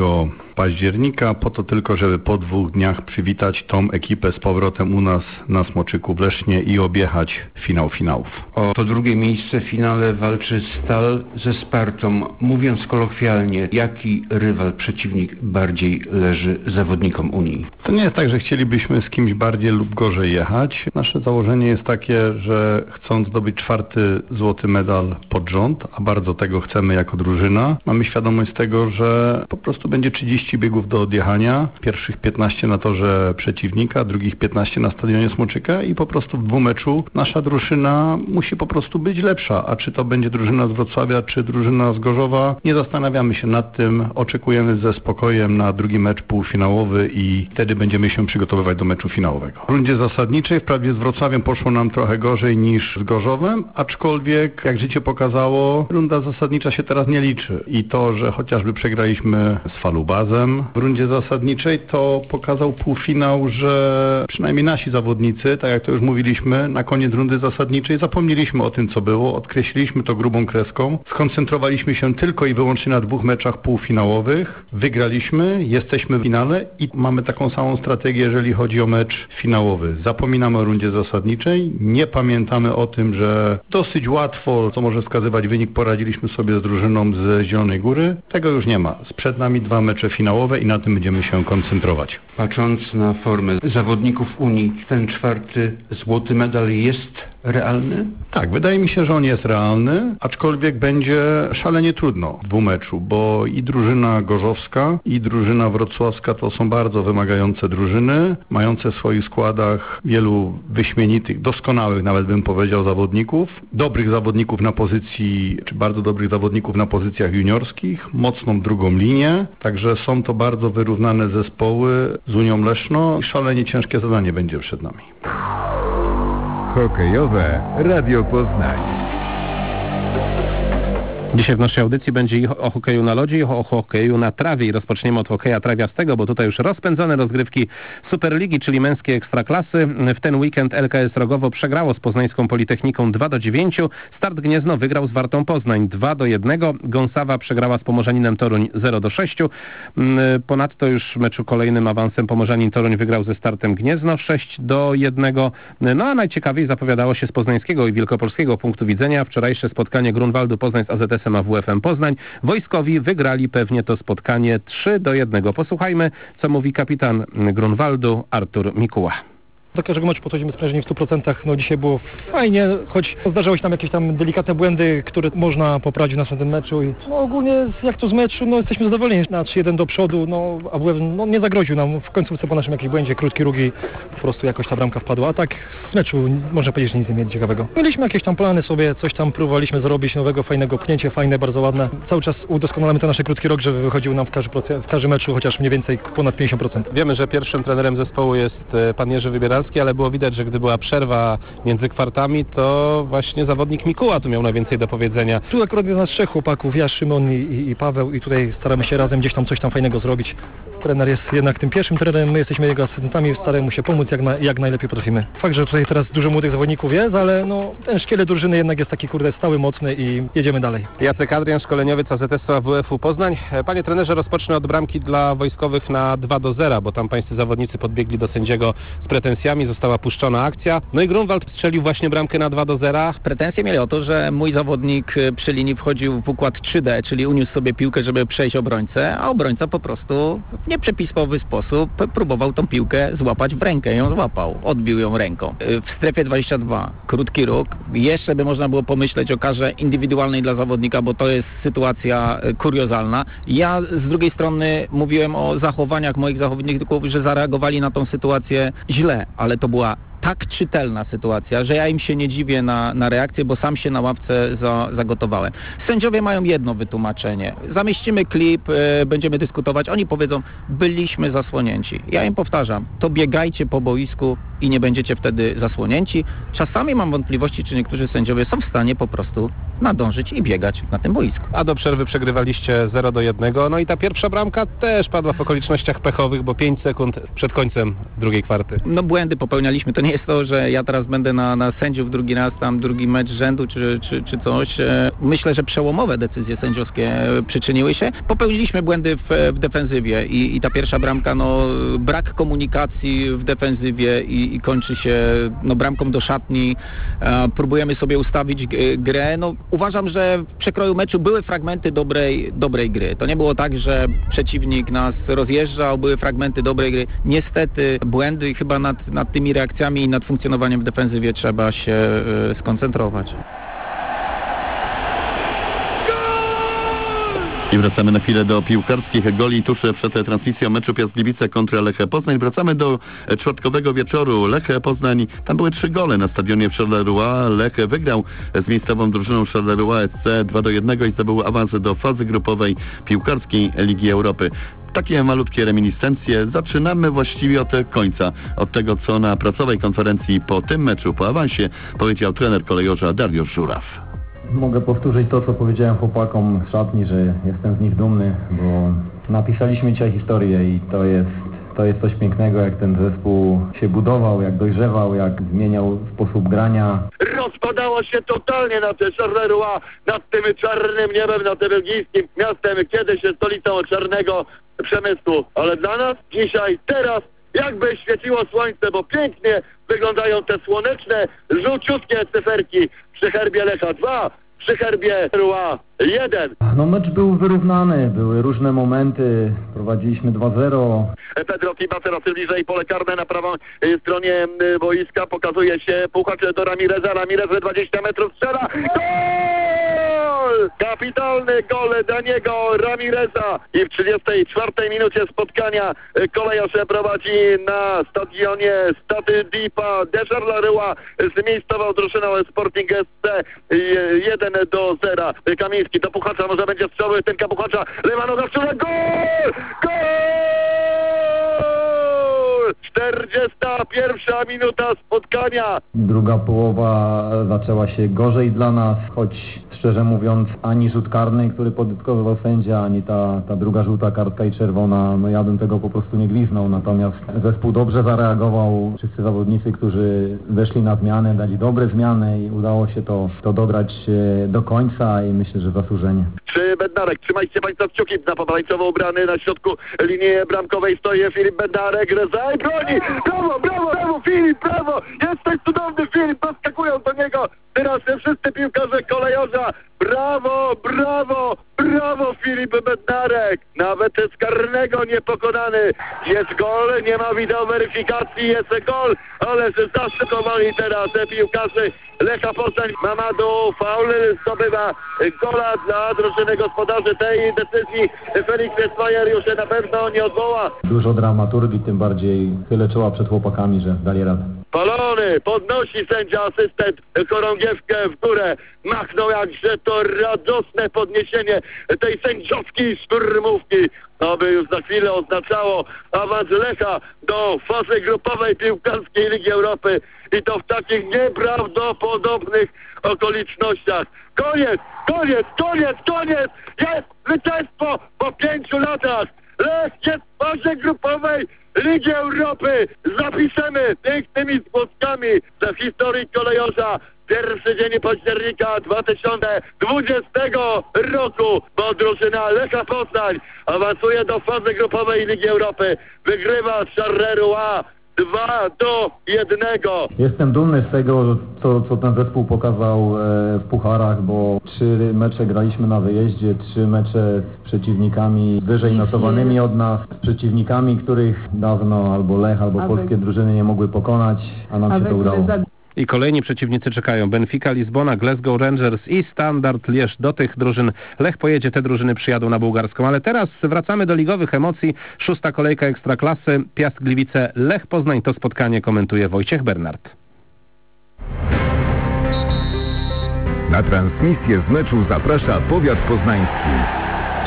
października, po to tylko, żeby po dwóch dniach przywitać tą ekipę z powrotem u nas na Smoczyku w Lesznie i objechać finał finałów. O to drugie miejsce w finale walczy Stal ze Spartą. Mówiąc kolokwialnie, jaki rywal, przeciwnik bardziej leży zawodnikom Unii? To nie jest tak, że chcielibyśmy z kimś bardziej lub gorzej jechać. Nasze założenie jest takie, że chcąc zdobyć czwarty złoty medal pod rząd, a bardzo tego chcemy jako drużyna, mamy świadomość tego, że po prostu będzie trzydzieści biegów do odjechania, pierwszych piętnaście na torze przeciwnika, drugich piętnaście na stadionie Smoczyka i po prostu w dwumeczu nasza drużyna musi po prostu być lepsza, a czy to będzie drużyna z Wrocławia, czy drużyna z Gorzowa, nie zastanawiamy się nad tym, oczekujemy ze spokojem na drugi mecz półfinałowy i wtedy będziemy się przygotowywać do meczu finałowego. W rundzie zasadniczej wprawdzie z Wrocławiem poszło nam trochę gorzej niż z Gorzowem, aczkolwiek jak życie pokazało, runda zasadnicza się teraz nie liczy i to, że chociażby przegraliśmy z Falubazem w rundzie zasadniczej, to pokazał półfinał, że przynajmniej nasi zawodnicy, tak jak to już mówiliśmy, na koniec rundy zasadniczej zapomnieliśmy o tym, co było, odkreśliliśmy to grubą kreską, skoncentrowaliśmy się tylko i wyłącznie na dwóch meczach półfinałowych, wygraliśmy, jesteśmy w finale i mamy taką samą strategię, jeżeli chodzi o mecz finałowy. Zapominamy o rundzie zasadniczej, nie pamiętamy o tym, że dosyć łatwo, co może wskazywać wynik, poradziliśmy sobie z drużyną z Zielonej Góry. Tego już nie ma. Przed nami dwa mecze finałowe i na tym będziemy się koncentrować. Patrząc na formę zawodników Unii, ten czwarty złoty medal jest realny? Tak, wydaje mi się, że on jest realny, aczkolwiek będzie szalenie trudno w dwumeczu, bo i drużyna gorzowska, i drużyna wrocławska to są bardzo wymagające drużyny, mające w swoich składach wielu wyśmienitych, doskonałych nawet bym powiedział zawodników, dobrych zawodników na pozycji, czy bardzo dobrych zawodników na pozycjach juniorskich, mocną drugą linię, także są to bardzo wyrównane zespoły z Unią Leszno i szalenie ciężkie zadanie będzie przed nami. Hokejowe Radio Poznań. Dzisiaj w naszej audycji będzie i o hokeju na lodzie, i o hokeju na trawie. I rozpoczniemy od hokeja trawiastego, bo tutaj już rozpędzone rozgrywki Superligi, czyli męskiej ekstraklasy. W ten weekend L K S Rogowo przegrało z Poznańską Politechniką dwa do dziewięciu. Start Gniezno wygrał z Wartą Poznań dwa do jednego. Gąsawa przegrała z Pomorzaninem Toruń zero do sześciu. Ponadto już w meczu kolejnym awansem Pomorzanin Toruń wygrał ze Startem Gniezno sześć do jednego. No a najciekawiej zapowiadało się z poznańskiego i wielkopolskiego punktu widzenia wczorajsze spotkanie Grunwaldu Poznań z A Z S a W F M Poznań. Wojskowi wygrali pewnie to spotkanie trzy do jednego. Posłuchajmy, co mówi kapitan Grunwaldu Artur Mikuła. Do każdego meczu podchodzimy sprężeni w stu procentach. No dzisiaj było fajnie, choć zdarzały się tam jakieś tam delikatne błędy, które można poprawić w następnym meczu. I no ogólnie jak to z meczu, no jesteśmy zadowoleni. Na trzy jeden do przodu, no A W F no, nie zagroził nam w końcówce po naszym jakimś błędzie, krótki rugi, po prostu jakoś ta bramka wpadła. A tak z meczu można powiedzieć, że nic nie mieli ciekawego. Mieliśmy jakieś tam plany sobie, coś tam próbowaliśmy zrobić nowego, fajnego pchnięcie, fajne, bardzo ładne. Cały czas udoskonalamy ten nasz krótki rok, żeby wychodził nam w każdym, w każdym meczu chociaż mniej więcej ponad pięćdziesiąt procent. Wiemy, że pierwszym trenerem zespołu jest pan Jerzy Wybieralski, ale było widać, że gdy była przerwa między kwartami, to właśnie zawodnik Mikuła tu miał najwięcej do powiedzenia. Tu akurat jest nas trzech chłopaków, ja, Szymon i, i, i Paweł i tutaj staramy się razem gdzieś tam coś tam fajnego zrobić. Trener jest jednak tym pierwszym trenerem, my jesteśmy jego asystentami, staramy mu się pomóc jak, na, jak najlepiej potrafimy. Fakt, że tutaj teraz dużo młodych zawodników jest, ale no, ten szkielet drużyny jednak jest taki kurde stały, mocny i jedziemy dalej. Jacek Adrian, szkoleniowiec A Z S a W F u Poznań. Panie trenerze, rozpocznę od bramki dla wojskowych na dwa do zera, bo tam pańscy zawodnicy podbiegli do sędziego z pretensjami, została puszczona akcja. No i Grunwald strzelił właśnie bramkę na dwa do zera. Pretensje mieli o to, że mój zawodnik przy linii wchodził w układ trzy D, czyli uniósł sobie piłkę, żeby przejść obrońcę, a obrońca po prostu w nieprzepisowy sposób próbował tą piłkę złapać w rękę, ją złapał, odbił ją ręką. W strefie dwadzieścia dwa, krótki róg, jeszcze by można było pomyśleć o karze indywidualnej dla zawodnika, bo to jest sytuacja kuriozalna. Ja z drugiej strony mówiłem o zachowaniach moich zawodników, że zareagowali na tą sytuację źle, ale to była tak czytelna sytuacja, że ja im się nie dziwię na, na reakcję, bo sam się na ławce za, zagotowałem. Sędziowie mają jedno wytłumaczenie. Zamieścimy klip, y, będziemy dyskutować. Oni powiedzą, byliśmy zasłonięci. Ja im powtarzam, to biegajcie po boisku i nie będziecie wtedy zasłonięci. Czasami mam wątpliwości, czy niektórzy sędziowie są w stanie po prostu nadążyć i biegać na tym boisku. A do przerwy przegrywaliście zero do jednego, no i ta pierwsza bramka też padła w okolicznościach pechowych, bo pięć sekund przed końcem drugiej kwarty. No błędy popełnialiśmy. To nie jest to, że ja teraz będę na, na sędziów drugi raz, tam drugi mecz rzędu czy, czy, czy coś. Myślę, że przełomowe decyzje sędziowskie przyczyniły się. Popełniliśmy błędy w, w defensywie i, i ta pierwsza bramka, no brak komunikacji w defensywie i, i kończy się no, bramką do szatni. E, próbujemy sobie ustawić g- grę. No, uważam, że w przekroju meczu były fragmenty dobrej, dobrej gry. To nie było tak, że przeciwnik nas rozjeżdżał, były fragmenty dobrej gry. Niestety błędy i chyba nad, nad tymi reakcjami i nad funkcjonowaniem w defensywie trzeba się y, skoncentrować. I wracamy na chwilę do piłkarskich goli tuż przed transmisją meczu Piast Gliwice kontra Lech Poznań. Wracamy do czwartkowego wieczoru. Lech Poznań, tam były trzy gole na stadionie w Charleroi. Lech wygrał z miejscową drużyną Charleroi S C dwa do jednego i zdobył awans do fazy grupowej piłkarskiej Ligi Europy. Takie malutkie reminiscencje. Zaczynamy właściwie od końca. Od tego, co na prasowej konferencji po tym meczu, po awansie, powiedział trener kolejorza Dariusz Żuraw. Mogę powtórzyć to, co powiedziałem chłopakom z szatni, że jestem z nich dumny, bo napisaliśmy dzisiaj historię i to jest, to jest coś pięknego, jak ten zespół się budował, jak dojrzewał, jak zmieniał sposób grania. Rozpadało się totalnie na te Charleroi, nad tym czarnym niebem, nad tym belgijskim miastem, kiedyś stolicą czarnego przemysłu. Ale dla nas dzisiaj, teraz jakby świeciło słońce, bo pięknie wyglądają te słoneczne, żółciutkie cyferki przy herbie Lecha dwa, przy herbie Rua jeden. No mecz był wyrównany, były różne momenty, prowadziliśmy dwa zero. Pedro Fiba coraz bliżej, pole karne na prawą stronie boiska, pokazuje się puchacz do Ramireza, Ramirez dwadzieścia metrów strzela, gol! Kapitalny gol Daniego Ramireza i w trzydziestej czwartej minucie spotkania kolejarz prowadzi na stadionie Stade Dipa de Charleroi z miejscową drużyną Sporting S C jeden do zera. Kamiński do Puchacza, może będzie strzały, ten Puchacza, lewa noga strzela, gol! Gol! czterdziesta pierwsza minuta spotkania. Druga połowa zaczęła się gorzej dla nas, choć szczerze mówiąc ani rzut karny, który podyktował sędzia, ani ta, ta druga żółta kartka i czerwona, no ja bym tego po prostu nie gwiznął, natomiast zespół dobrze zareagował, wszyscy zawodnicy, którzy weszli na zmianę, dali dobre zmiany i udało się to, to dograć do końca i myślę, że zasłużenie. Czy Bednarek, trzymajcie państwo kciuki, na pomarańczowo ubrany na środku linii bramkowej stoi Filip Bednarek, Reza i broni, brawo, brawo, brawo Filip, brawo, jesteś cudowny Filip, doskakują do niego teraz wszyscy piłkarze kolejorza, brawo, brawo, brawo Filip Bednarek, nawet z karnego niepokonany, jest gol, nie ma wideo weryfikacji, jest gol, ale że zaszokowali teraz piłkarzy Lecha Poznań. Mamadou faul zdobywa gola dla drużyny gospodarzy. Tej decyzji Felix Esmajer już się na pewno nie odwoła. Dużo dramaturgii, tym bardziej tyle czoła przed chłopakami, że dali radę. Palony, podnosi sędzia asystent chorągiewkę w górę. Machnął jakże to radosne podniesienie tej sędziowskiej szturmówki. To by już za chwilę oznaczało awans Lecha do fazy grupowej piłkarskiej Ligi Europy i to w takich nieprawdopodobnych okolicznościach. Koniec, koniec, koniec, koniec! Jest zwycięstwo po pięciu latach! Lech jest w fazie grupowej Ligi Europy! Zapiszemy pięknymi zgłoskami za historii kolejorza. Pierwszy dzień października dwa tysiące dwudziestego roku, bo drużyna Lecha Poznań awansuje do fazy grupowej Ligi Europy. Wygrywa Charleroi dwa do jednego. Jestem dumny z tego, co, co ten zespół pokazał w pucharach, bo trzy mecze graliśmy na wyjeździe, trzy mecze z przeciwnikami wyżej notowanymi od nas, z przeciwnikami, których dawno albo Lech, albo polskie drużyny nie mogły pokonać, a nam się to udało. I kolejni przeciwnicy czekają. Benfica, Lizbona, Glasgow Rangers i Standard Liège. Do tych drużyn Lech pojedzie, te drużyny przyjadą na bułgarską. Ale teraz wracamy do ligowych emocji. Szósta kolejka Ekstraklasy. Piast Gliwice, Lech Poznań. To spotkanie komentuje Wojciech Bernard. Na transmisję z meczu zaprasza powiat poznański.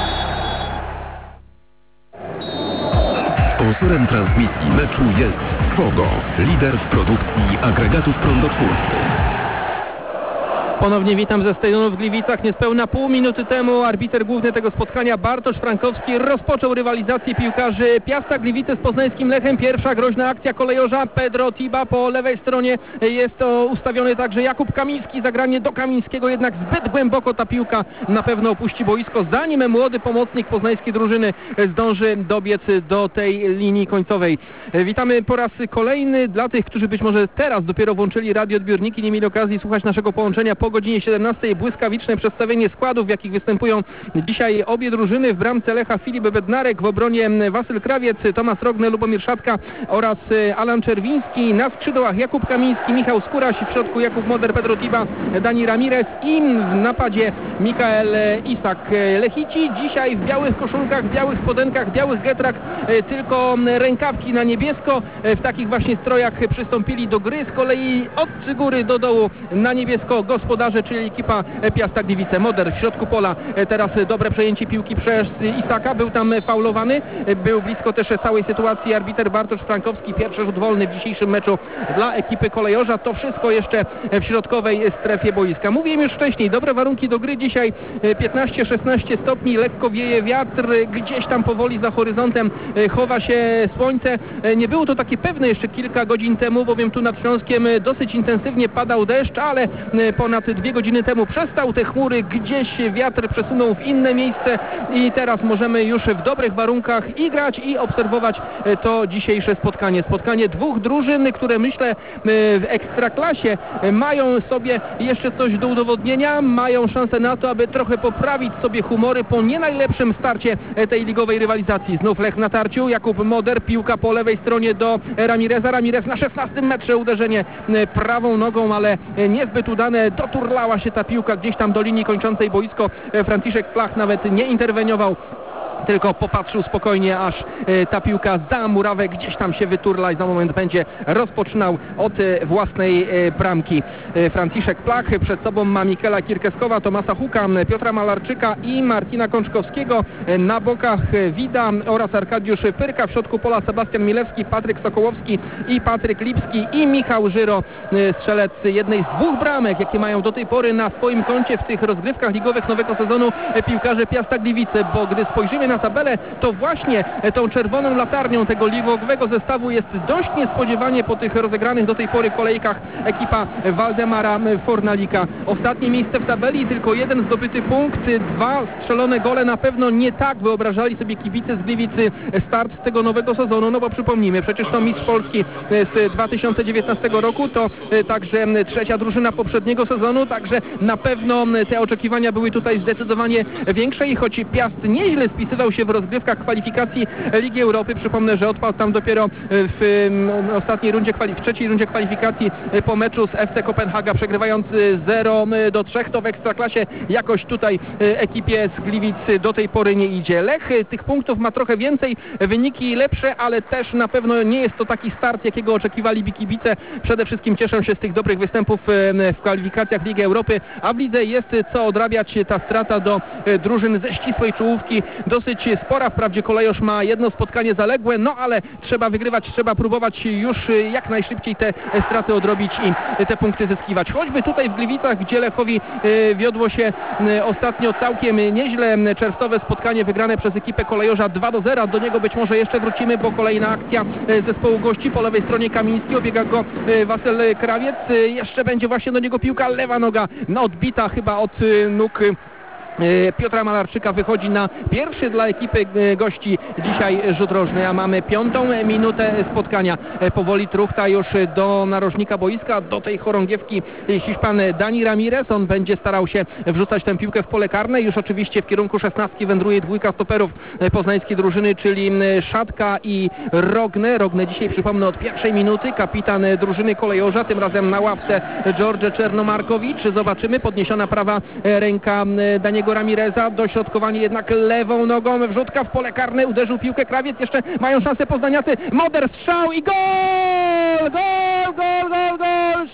Sponsorem transmisji meczu jest Pogo, lider w produkcji agregatów prądotwórczych. Ponownie witam ze stadionu w Gliwicach. Niespełna pół minuty temu arbiter główny tego spotkania Bartosz Frankowski rozpoczął rywalizację piłkarzy Piasta Gliwice z poznańskim Lechem. Pierwsza groźna akcja kolejorza. Pedro Tiba po lewej stronie, jest to ustawiony także Jakub Kamiński. Zagranie do Kamińskiego, jednak zbyt głęboko ta piłka na pewno opuści boisko, zanim młody pomocnik poznańskiej drużyny zdąży dobiec do tej linii końcowej. Witamy po raz kolejny. Dla tych, którzy być może teraz dopiero włączyli radioodbiorniki, nie mieli okazji słuchać naszego połączenia po godzinie siedemnastej, błyskawiczne przedstawienie składów, w jakich występują dzisiaj obie drużyny. W bramce Lecha Filip Bednarek, w obronie Wasyl Krawiec, Tomasz Rogne, Lubomir Szatka oraz Alan Czerwiński. Na skrzydłach Jakub Kamiński, Michał Skóraś, w środku Jakub Moder, Pedro Tiba, Dani Ramirez i w napadzie Mikael Isak. Lechici dzisiaj w białych koszulkach, białych spodenkach, białych getrach, tylko rękawki na niebiesko. W takich właśnie strojach przystąpili do gry. Z kolei od góry do dołu na niebiesko gospodarze, czyli ekipa Piasta Gliwice. Moder w środku pola, teraz dobre przejęcie piłki przez Isaka, był tam faulowany, był blisko też całej sytuacji arbiter Bartosz Frankowski. Pierwszy rzut wolny w dzisiejszym meczu dla ekipy kolejorza. To wszystko jeszcze w środkowej strefie boiska. Mówiłem już wcześniej, dobre warunki do gry dzisiaj, piętnaście szesnaście stopni, lekko wieje wiatr, gdzieś tam powoli za horyzontem chowa się słońce. Nie było to takie pewne jeszcze kilka godzin temu, bowiem tu nad Śląskiem dosyć intensywnie padał deszcz, ale ponad dwie godziny temu przestał, te chmury gdzieś wiatr przesunął w inne miejsce i teraz możemy już w dobrych warunkach i grać, i obserwować to dzisiejsze spotkanie. Spotkanie dwóch drużyn, które myślę w ekstraklasie mają sobie jeszcze coś do udowodnienia, mają szansę na to, aby trochę poprawić sobie humory po nie najlepszym starcie tej ligowej rywalizacji. Znów Lech na tarciu, Jakub Moder, piłka po lewej stronie do Ramireza. Ramirez na szesnastym metrze, uderzenie prawą nogą, ale niezbyt udane. Doturlała się ta piłka gdzieś tam do linii kończącej boisko. Franciszek Flach nawet nie interweniował, tylko popatrzył spokojnie, aż ta piłka za murawę gdzieś tam się wyturla i za moment będzie rozpoczynał od własnej bramki. Franciszek Plach, przed sobą ma Mikela Kierkeskowa, Tomasa Huka, Piotra Malarczyka i Marcina Kączkowskiego. Na bokach Wida oraz Arkadiusz Pyrka, w środku pola Sebastian Milewski, Patryk Sokołowski i Patryk Lipski i Michał Żyro, strzelec jednej z dwóch bramek, jakie mają do tej pory na swoim koncie w tych rozgrywkach ligowych nowego sezonu piłkarze Piasta Gliwice, bo gdy spojrzymy na tabelę, to właśnie tą czerwoną latarnią tego ligowego zestawu jest dość niespodziewanie po tych rozegranych do tej pory kolejkach ekipa Waldemara Fornalika. Ostatnie miejsce w tabeli, tylko jeden zdobyty punkt, dwa strzelone gole. Na pewno nie tak wyobrażali sobie kibice z Gliwicy start tego nowego sezonu, no bo przypomnijmy, przecież to mistrz Polski z dwa tysiące dziewiętnastego roku, to także trzecia drużyna poprzedniego sezonu, także na pewno te oczekiwania były tutaj zdecydowanie większe i choć Piast nieźle spisywał się w rozgrywkach kwalifikacji Ligi Europy, przypomnę, że odpadł tam dopiero w ostatniej rundzie, w trzeciej rundzie kwalifikacji po meczu z F C Kopenhaga, przegrywając zero do trzech, to w Ekstraklasie jakoś tutaj ekipie z Gliwic do tej pory nie idzie. Lech tych punktów ma trochę więcej, wyniki lepsze, ale też na pewno nie jest to taki start, jakiego oczekiwali kibice. Przede wszystkim cieszą się z tych dobrych występów w kwalifikacjach Ligi Europy, a w lidze jest co odrabiać. Ta strata do drużyn ze ścisłej czołówki dosyć spora. Wprawdzie kolejorz ma jedno spotkanie zaległe, no ale trzeba wygrywać, trzeba próbować już jak najszybciej te straty odrobić i te punkty zyskiwać. Choćby tutaj w Gliwicach, gdzie Lechowi wiodło się ostatnio całkiem nieźle. Czerwcowe spotkanie wygrane przez ekipę kolejorza dwa do zera. Do niego być może jeszcze wrócimy, bo kolejna akcja zespołu gości. Po lewej stronie Kamiński, obiega go Wasyl Krawiec. Jeszcze będzie właśnie do niego piłka, lewa noga, no odbita chyba od nóg Piotra Malarczyka, wychodzi na pierwszy dla ekipy gości dzisiaj rzut rożny, a mamy piątą minutę spotkania. Powoli truchta już do narożnika boiska, do tej chorągiewki Hiszpan Dani Ramirez. On będzie starał się wrzucać tę piłkę w pole karne. Już oczywiście w kierunku szesnastki wędruje dwójka stoperów poznańskiej drużyny, czyli Szatka i Rogne. Rogne dzisiaj, przypomnę, od pierwszej minuty kapitan drużyny kolejorza, tym razem na ławce George Czernomarkowicz. Zobaczymy, podniesiona prawa ręka Daniego Ramireza, dośrodkowanie jednak lewą nogą, wrzutka w pole karne, uderzył piłkę Krawiec, jeszcze mają szansę poznaniacy, Moder, strzał i gol! Gol, gol, gol, gol!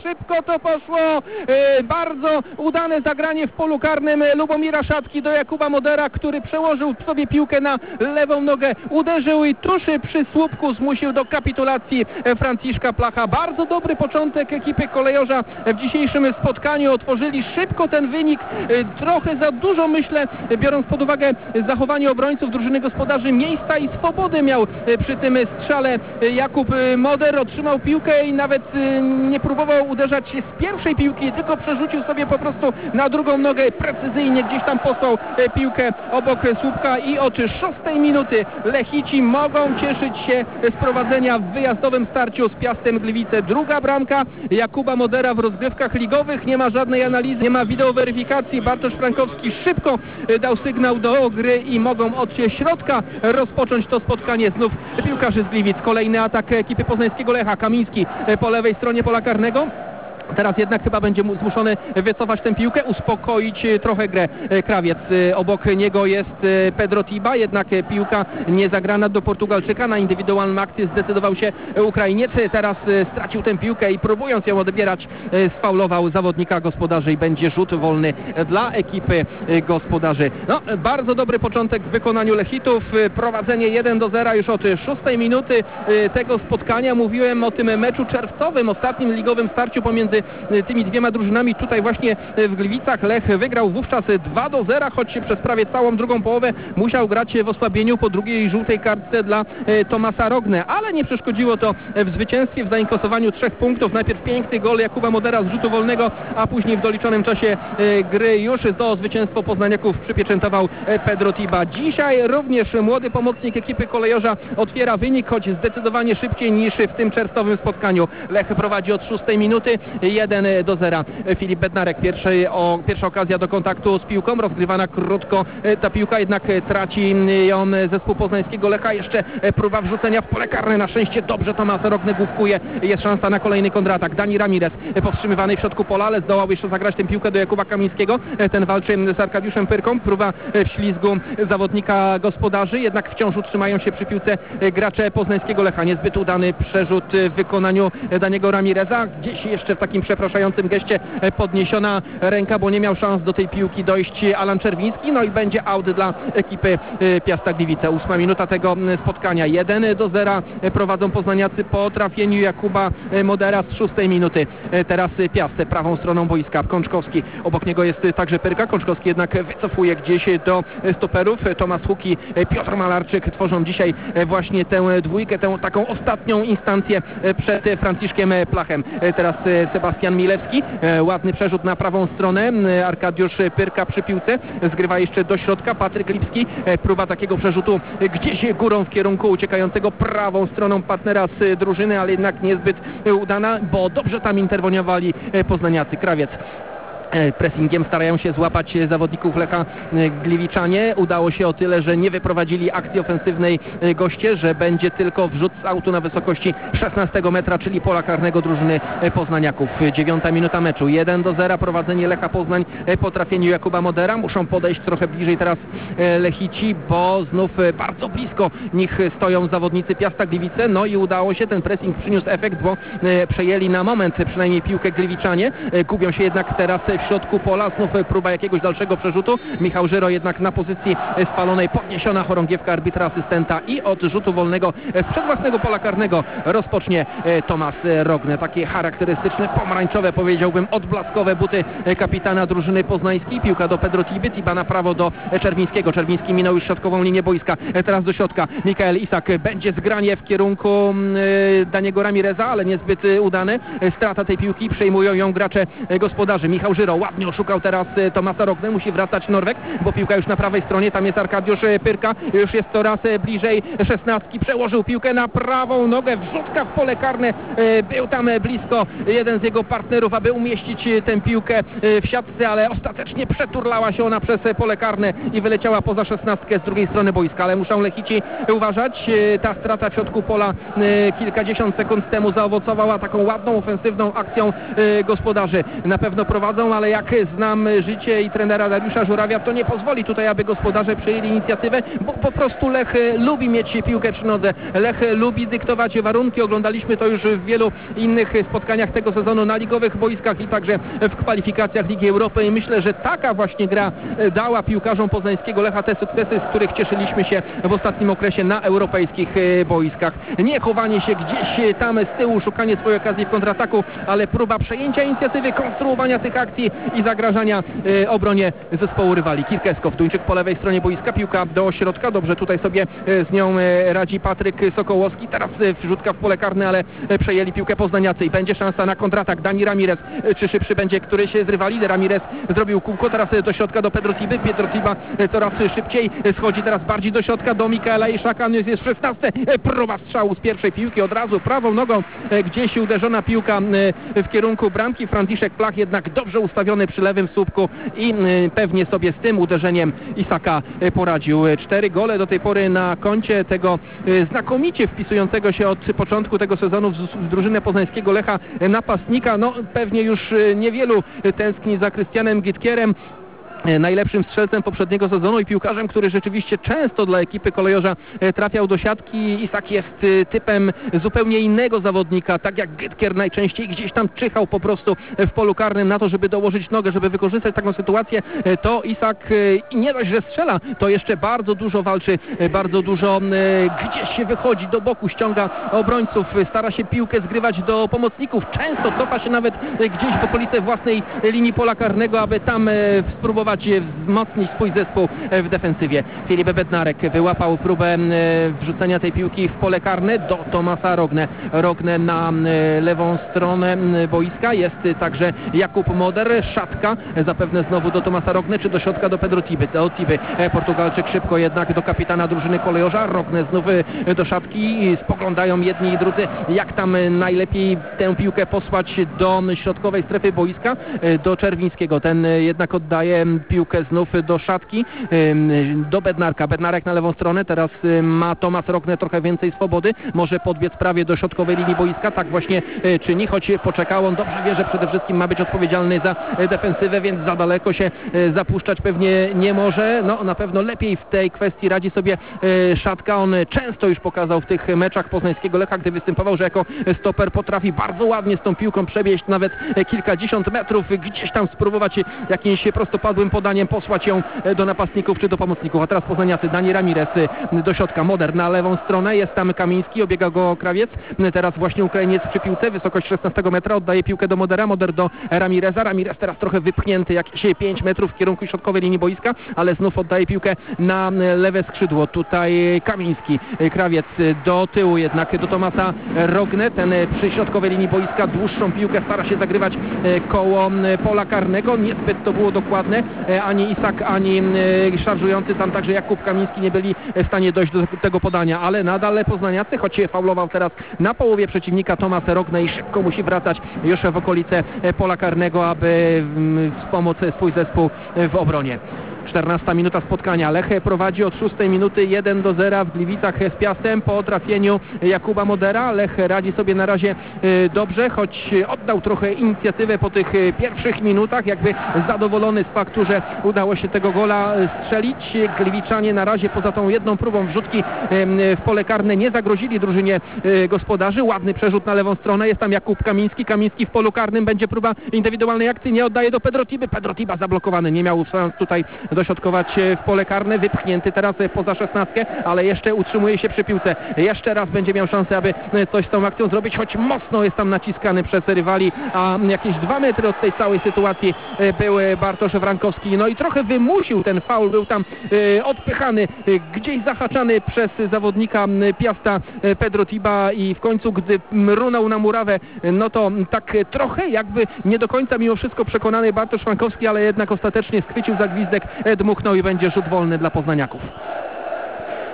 szybko to poszło. E, bardzo udane zagranie w polu karnym Lubomira Szatki do Jakuba Modera, który przełożył sobie piłkę na lewą nogę, uderzył i tuż przy słupku zmusił do kapitulacji Franciszka Placha. Bardzo dobry początek ekipy kolejorza w dzisiejszym spotkaniu. Otworzyli szybko ten wynik, trochę za dużo, myślę, biorąc pod uwagę zachowanie obrońców drużyny gospodarzy. Miejsca i swobody miał przy tym strzale Jakub Moder, otrzymał piłkę i nawet nie próbował uderzać z pierwszej piłki, tylko przerzucił sobie po prostu na drugą nogę, precyzyjnie gdzieś tam posłał piłkę obok słupka i od szóstej minuty Lechici mogą cieszyć się z prowadzenia w wyjazdowym starciu z Piastem Gliwice. Druga bramka Jakuba Modera w rozgrywkach ligowych, nie ma żadnej analizy, nie ma wideoweryfikacji. Bartosz Frankowski szybko dał sygnał do gry i mogą od środka rozpocząć to spotkanie znów piłkarzy z Gliwic. Kolejny atak ekipy poznańskiego Lecha. Kamiński po lewej stronie pola karnego. Teraz jednak chyba będzie zmuszony wycofać tę piłkę, uspokoić trochę grę Krawiec. Obok niego jest Pedro Tiba, jednak piłka nie zagrana do Portugalczyka. Na indywidualną akcję zdecydował się Ukrainiec. Teraz stracił tę piłkę i próbując ją odbierać, sfaulował zawodnika gospodarzy i będzie rzut wolny dla ekipy gospodarzy. No, bardzo dobry początek w wykonaniu Lechitów. Prowadzenie jeden do zera już od szóstej minuty tego spotkania. Mówiłem o tym meczu czerwcowym, ostatnim ligowym starciu pomiędzy tymi dwiema drużynami tutaj właśnie w Gliwicach. Lech wygrał wówczas dwa do zera, choć przez prawie całą drugą połowę musiał grać w osłabieniu po drugiej żółtej kartce dla Tomasa Rogne, ale nie przeszkodziło to w zwycięstwie, w zainkasowaniu trzech punktów. Najpierw piękny gol Jakuba Modera z rzutu wolnego, a później w doliczonym czasie gry już to zwycięstwo poznaniaków przypieczętował Pedro Tiba. Dzisiaj również młody pomocnik ekipy kolejorza otwiera wynik, choć zdecydowanie szybciej niż w tym czerwcowym spotkaniu. Lech prowadzi od szóstej minuty jeden do zera. Filip Bednarek, pierwszy, o, pierwsza okazja do kontaktu z piłką, rozgrywana krótko ta piłka, jednak traci ją zespół poznańskiego Lecha. Jeszcze próba wrzucenia w pole karne, na szczęście dobrze Tomas Rogne główkuje, jest szansa na kolejny kontratak. Dani Ramirez powstrzymywany w środku pola, ale zdołał jeszcze zagrać tę piłkę do Jakuba Kamińskiego, ten walczy z Arkadiuszem Pyrką, próba wślizgu zawodnika gospodarzy, jednak wciąż utrzymają się przy piłce gracze poznańskiego Lecha. Niezbyt udany przerzut w wykonaniu Daniego Ramireza, gdzieś jeszcze w takim przepraszającym geście podniesiona ręka, bo nie miał szans do tej piłki dojść Alan Czerwiński, no i będzie aut dla ekipy Piasta Gliwice. Ósma minuta tego spotkania, jeden do zera prowadzą poznaniacy po trafieniu Jakuba Modera z szóstej minuty. Teraz Piast prawą stroną boiska, Kączkowski, obok niego jest także Pyrka, Kączkowski jednak wycofuje gdzieś do stoperów. Tomasz Huk i Piotr Malarczyk tworzą dzisiaj właśnie tę dwójkę, tę taką ostatnią instancję przed Franciszkiem Plachem. Teraz Sebastian Milewski, ładny przerzut na prawą stronę, Arkadiusz Pyrka przy piłce, zgrywa jeszcze do środka Patryk Lipski, próba takiego przerzutu gdzieś górą w kierunku uciekającego prawą stroną partnera z drużyny, ale jednak niezbyt udana, bo dobrze tam interweniowali poznaniacy. Krawiec pressingiem starają się złapać zawodników Lecha Gliwiczanie. Udało się o tyle, że nie wyprowadzili akcji ofensywnej goście, że będzie tylko wrzut z autu na wysokości szesnastego metra, czyli pola karnego drużyny poznaniaków. Dziewiąta minuta meczu, jeden do zera, prowadzenie Lecha Poznań po trafieniu Jakuba Modera. Muszą podejść trochę bliżej teraz Lechici, bo znów bardzo blisko nich stoją zawodnicy Piasta Gliwice. No i udało się, ten pressing przyniósł efekt, bo przejęli na moment przynajmniej piłkę Gliwiczanie. Gubią się jednak teraz w środku pola, znów próba jakiegoś dalszego przerzutu. Michał Żyro jednak na pozycji spalonej, podniesiona chorągiewka arbitra asystenta i od rzutu wolnego sprzed własnego pola karnego rozpocznie Tomasz Rogne. Takie charakterystyczne, pomarańczowe, powiedziałbym, odblaskowe buty kapitana drużyny poznańskiej. Piłka do Pedro Tiby, Tiba na prawo do Czerwińskiego. Czerwiński minął już środkową linię boiska. Teraz do środka Mikael Isak. Będzie zgranie w kierunku Daniego Ramireza, ale niezbyt udane. Strata tej piłki, przejmują ją gracze gospodarzy. Michał Żyro ładnie oszukał teraz Tomasa Rogne, musi wracać Norweg, bo piłka już na prawej stronie, tam jest Arkadiusz Pyrka, już jest coraz bliżej szesnastki, przełożył piłkę na prawą nogę, wrzutka w pole karne, był tam blisko jeden z jego partnerów, aby umieścić tę piłkę w siatce, ale ostatecznie przeturlała się ona przez pole karne i wyleciała poza szesnastkę z drugiej strony boiska, ale muszą Lechici uważać, ta strata w środku pola kilkadziesiąt sekund temu zaowocowała taką ładną, ofensywną akcją gospodarzy. Na pewno prowadzą, ale jak znam życie i trenera Dariusza Żurawia, to nie pozwoli tutaj, aby gospodarze przejęli inicjatywę, bo po prostu Lech lubi mieć piłkę przy nodze. Lech lubi dyktować warunki. Oglądaliśmy to już w wielu innych spotkaniach tego sezonu na ligowych boiskach i także w kwalifikacjach Ligi Europy i myślę, że taka właśnie gra dała piłkarzom poznańskiego Lecha te sukcesy, z których cieszyliśmy się w ostatnim okresie na europejskich boiskach. Nie chowanie się gdzieś tam z tyłu, szukanie swojej okazji w kontrataku, ale próba przejęcia inicjatywy, konstruowania tych akcji i zagrażania obronie zespołu rywali. Kirkeskow, Duńczyk po lewej stronie boiska, piłka do środka, dobrze tutaj sobie z nią radzi Patryk Sokołowski, teraz wrzutka w pole karne, ale przejęli piłkę poznaniacy i będzie szansa na kontratak. Dani Ramirez, czy szybszy będzie któryś z rywali? Ramirez zrobił kółko, teraz do środka do Pedro Tiby, Pedro Tiba coraz szybciej schodzi teraz bardziej do środka do Mikaela Iszaka, jest szesnaste, próba strzału z pierwszej piłki, od razu prawą nogą gdzieś uderzona piłka w kierunku bramki. Franciszek Plach jednak dobrze ustawiony przy lewym słupku i pewnie sobie z tym uderzeniem Isaka poradził. Cztery gole do tej pory na koncie tego znakomicie wpisującego się od początku tego sezonu w drużynę poznańskiego Lecha napastnika. No pewnie już niewielu tęskni za Krystianem Gytkierem, najlepszym strzelcem poprzedniego sezonu i piłkarzem, który rzeczywiście często dla ekipy kolejorza trafiał do siatki. Isak jest typem zupełnie innego zawodnika, tak jak Gytkier najczęściej gdzieś tam czyhał po prostu w polu karnym na to, żeby dołożyć nogę, żeby wykorzystać taką sytuację. To Isak nie dość, że strzela, to jeszcze bardzo dużo walczy, bardzo dużo gdzieś się wychodzi do boku, ściąga obrońców, stara się piłkę zgrywać do pomocników, często cofa się nawet gdzieś w okolice własnej linii pola karnego, aby tam spróbować wzmocnić swój zespół w defensywie. Filip Bednarek wyłapał próbę wrzucenia tej piłki w pole karne do Tomasa Rogne. Rogne na lewą stronę boiska. Jest także Jakub Moder. Szatka zapewne znowu do Tomasa Rogne, czy do środka do Pedro Tiby. Do Tiby. Portugalczyk szybko jednak do kapitana drużyny kolejorza. Rogne znów do szatki. Spoglądają jedni i drudzy, jak tam najlepiej tę piłkę posłać do środkowej strefy boiska, do Czerwińskiego. Ten jednak oddaje piłkę znów do szatki, do Bednarka. Bednarek na lewą stronę, teraz ma Tomas Rogne trochę więcej swobody, może podbiec prawie do środkowej linii boiska, tak właśnie czyni, choć poczekał, on dobrze wie, że przede wszystkim ma być odpowiedzialny za defensywę, więc za daleko się zapuszczać pewnie nie może. No na pewno lepiej w tej kwestii radzi sobie Szatka, on często już pokazał w tych meczach poznańskiego Lecha, gdy występował, że jako stoper potrafi bardzo ładnie z tą piłką przebieść nawet kilkadziesiąt metrów, gdzieś tam spróbować jakimś prostopadłym podaniem posłać ją do napastników czy do pomocników. A teraz poznaniacy. Dani Ramirez do środka. Moder na lewą stronę. Jest tam Kamiński. Obiega go Krawiec. Teraz właśnie Ukrainiec przy piłce. Wysokość szesnastego metra. Oddaje piłkę do Modera. Moder do Ramireza. Ramirez teraz trochę wypchnięty jakieś pięć metrów w kierunku środkowej linii boiska, ale znów oddaje piłkę na lewe skrzydło. Tutaj Kamiński. Krawiec do tyłu jednak do Tomasa Rogne. Ten przy środkowej linii boiska dłuższą piłkę stara się zagrywać koło pola karnego. Niezbyt to było dokładne. Ani Isak, ani szarżujący tam także Jakub Kamiński nie byli w stanie dojść do tego podania, ale nadal poznaniacy, choć faulował teraz na połowie przeciwnika Tomas Rogne i szybko musi wracać już w okolice pola karnego, aby wspomóc swój zespół w obronie. czternasta minuta spotkania. Lech prowadzi od szóstej minuty jeden do zera w Gliwicach z Piastem po trafieniu Jakuba Modera. Lech radzi sobie na razie dobrze, choć oddał trochę inicjatywę po tych pierwszych minutach, jakby zadowolony z faktu, że udało się tego gola strzelić. Gliwiczanie na razie poza tą jedną próbą wrzutki w pole karne nie zagrozili drużynie gospodarzy. Ładny przerzut na lewą stronę. Jest tam Jakub Kamiński. Kamiński w polu karnym. Będzie próba indywidualnej akcji. Nie oddaje do Pedro Tiby. Pedro Tiba zablokowany. Nie miał szans tutaj dośrodkować w pole karne, wypchnięty teraz poza szesnastkę, ale jeszcze utrzymuje się przy piłce. Jeszcze raz będzie miał szansę, aby coś z tą akcją zrobić, choć mocno jest tam naciskany przez rywali, a jakieś dwa metry od tej całej sytuacji był Bartosz Wrankowski. No i trochę wymusił ten faul, był tam odpychany, gdzieś zahaczany przez zawodnika Piasta Pedro Tiba i w końcu, gdy runął na murawę, no to tak trochę jakby nie do końca mimo wszystko przekonany Bartosz Wrankowski, ale jednak ostatecznie schwycił za gwizdek, dmuchnął i będzie rzut wolny dla poznaniaków.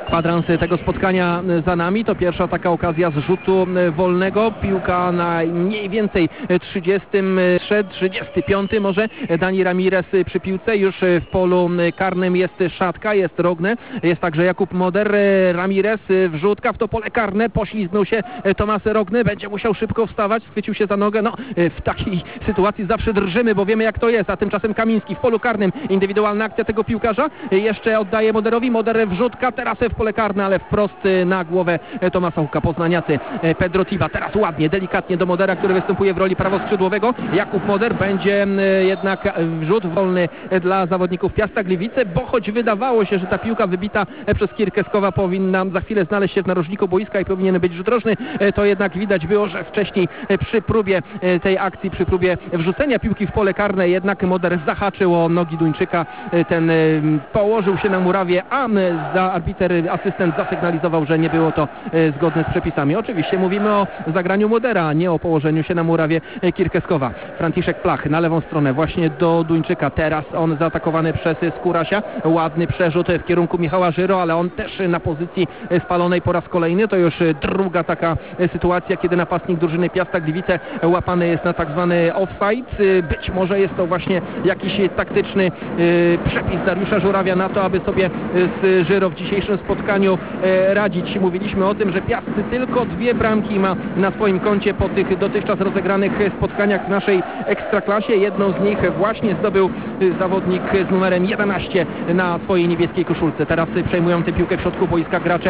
Kwadrans tego spotkania za nami. To pierwsza taka okazja z rzutu wolnego. Piłka na mniej więcej trzydziestym trzecim, trzydziestym piątym może. Dani Ramirez przy piłce. Już w polu karnym jest Szatka, jest Rogne. Jest także Jakub Moder. Ramirez wrzutka w to pole karne. Poślizgnął się Tomas Rogne. Będzie musiał szybko wstawać. Schwycił się za nogę. No, w takiej sytuacji zawsze drżymy, bo wiemy jak to jest. A tymczasem Kamiński w polu karnym. Indywidualna akcja tego piłkarza. Jeszcze oddaje Moderowi. Moder wrzutka. Teraz w pole karne, ale wprost na głowę Tomasa Huka. Poznaniacy. Pedro Tiba teraz ładnie, delikatnie do Modera, który występuje w roli prawoskrzydłowego. Jakub Moder będzie jednak wrzut wolny dla zawodników Piasta Gliwice, bo choć wydawało się, że ta piłka wybita przez Kirkeskowa powinna za chwilę znaleźć się w narożniku boiska i powinien być rzut rożny, to jednak widać było, że wcześniej przy próbie tej akcji, przy próbie wrzucenia piłki w pole karne jednak Moder zahaczył o nogi Duńczyka. Ten położył się na murawie, a za arbiter, asystent zasygnalizował, że nie było to zgodne z przepisami. Oczywiście mówimy o zagraniu Modera, a nie o położeniu się na murawie Kirkeskowa. Franciszek Plach na lewą stronę właśnie do Duńczyka. Teraz on zaatakowany przez Skórasia. Ładny przerzut w kierunku Michała Żyro, ale on też na pozycji spalonej po raz kolejny. To już druga taka sytuacja, kiedy napastnik drużyny Piasta Gliwice łapany jest na tak zwany offside. Być może jest to właśnie jakiś taktyczny przepis Dariusza Żurawia na to, aby sobie z Żyro w dzisiejszym spotkaniu radzić. Mówiliśmy o tym, że Piast tylko dwie bramki ma na swoim koncie po tych dotychczas rozegranych spotkaniach w naszej Ekstraklasie. Jedną z nich właśnie zdobył zawodnik z numerem jedenaście na swojej niebieskiej koszulce. Teraz przejmują tę piłkę w środku boiska gracze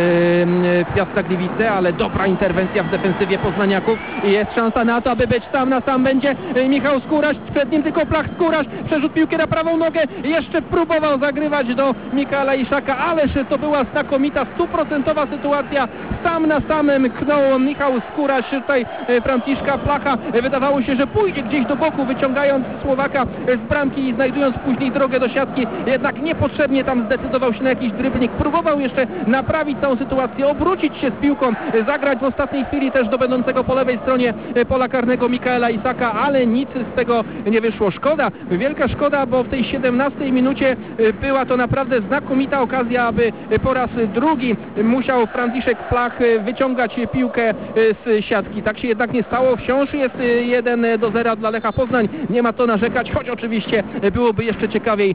yy, Piasta Gliwice, ale dobra interwencja w defensywie poznaniaków i jest szansa na to, aby być sam na sam będzie Michał Skóraś, przed nim tylko Plach. Skóraś, przerzut piłki na prawą nogę, jeszcze próbował zagrywać do Mikaela Iszaka, ależ to była znakomita, stuprocentowa sytuacja, sam na samym knął Michał Skóraś tutaj Franciszka Placha. Wydawało się, że pójdzie gdzieś do boku, wyciągając Słowaka z bramki i znajdując później drogę do siatki, jednak niepotrzebnie tam zdecydował się na jakiś drybnik, próbował jeszcze naprawić całą sytuację, obrócić się z piłką, zagrać w ostatniej chwili też do będącego po lewej stronie pola karnego Mikaela Isaka, ale nic z tego nie wyszło. Szkoda, wielka szkoda, bo w tej siedemnastej minucie była to naprawdę znakomita okazja, aby po raz drugi musiał Franciszek Plach wyciągać piłkę z siatki. Tak się jednak nie stało. Wciąż jest jeden do zera dla Lecha Poznań. Nie ma co narzekać, choć oczywiście byłoby jeszcze ciekawiej,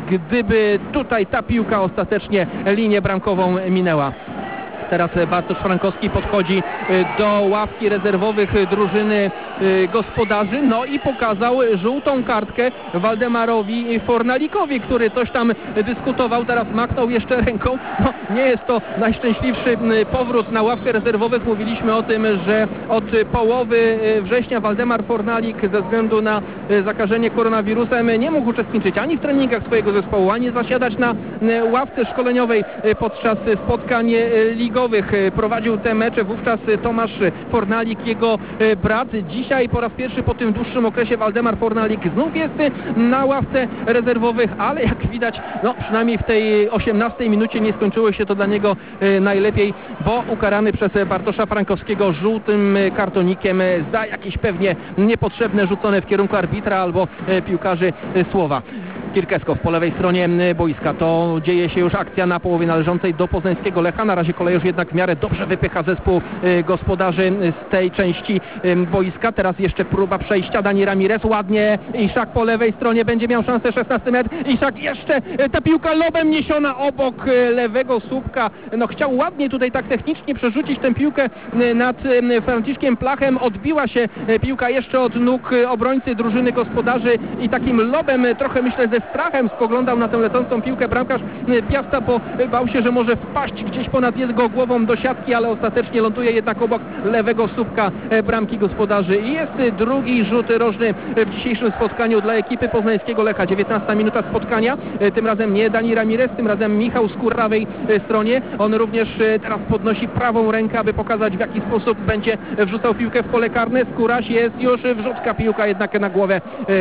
gdyby tutaj ta piłka ostatecznie linię bramkową minęła. Teraz Bartosz Frankowski podchodzi do ławki rezerwowych drużyny gospodarzy, no i pokazał żółtą kartkę Waldemarowi Fornalikowi, który coś tam dyskutował, teraz machnął jeszcze ręką. No, nie jest to najszczęśliwszy powrót na ławkę rezerwowych. Mówiliśmy o tym, że od połowy września Waldemar Fornalik ze względu na zakażenie koronawirusem nie mógł uczestniczyć ani w treningach swojego zespołu, ani zasiadać na ławce szkoleniowej podczas spotkań ligowych. Prowadził te mecze wówczas Tomasz Fornalik, jego brat. Dzisiaj po raz pierwszy po tym dłuższym okresie Waldemar Fornalik znów jest na ławce rezerwowych, ale jak widać, no przynajmniej w tej osiemnastej minucie nie skończyło się to dla niego najlepiej, bo ukarany przez Bartosza Frankowskiego żółtym kartonikiem za jakieś pewnie niepotrzebne rzucone w kierunku arbitra albo piłkarzy słowa. Kirkeskow po lewej stronie boiska. To dzieje się już akcja na połowie należącej do poznańskiego Lecha. Na razie Kolejorz jednak w miarę dobrze wypycha zespół gospodarzy z tej części boiska. Teraz jeszcze próba przejścia. Dani Ramirez ładnie. Iszak po lewej stronie będzie miał szansę. szesnasty metr. Iszak jeszcze. Ta piłka lobem niesiona obok lewego słupka. No chciał ładnie tutaj tak technicznie przerzucić tę piłkę nad Franciszkiem Plachem. Odbiła się piłka jeszcze od nóg obrońcy drużyny gospodarzy i takim lobem trochę myślę ze strachem spoglądał na tę lecącą piłkę bramkarz Piasta, bo bał się, że może wpaść gdzieś ponad jego głową do siatki, ale ostatecznie ląduje jednak obok lewego słupka bramki gospodarzy. I jest drugi rzut rożny w dzisiejszym spotkaniu dla ekipy poznańskiego Lecha. dziewiętnasta minuta spotkania. Tym razem nie Dani Ramirez, tym razem Michał Skór w prawej stronie. On również teraz podnosi prawą rękę, aby pokazać, w jaki sposób będzie wrzucał piłkę w pole karne. Skóraś jest już wrzutka, piłka jednak na głowę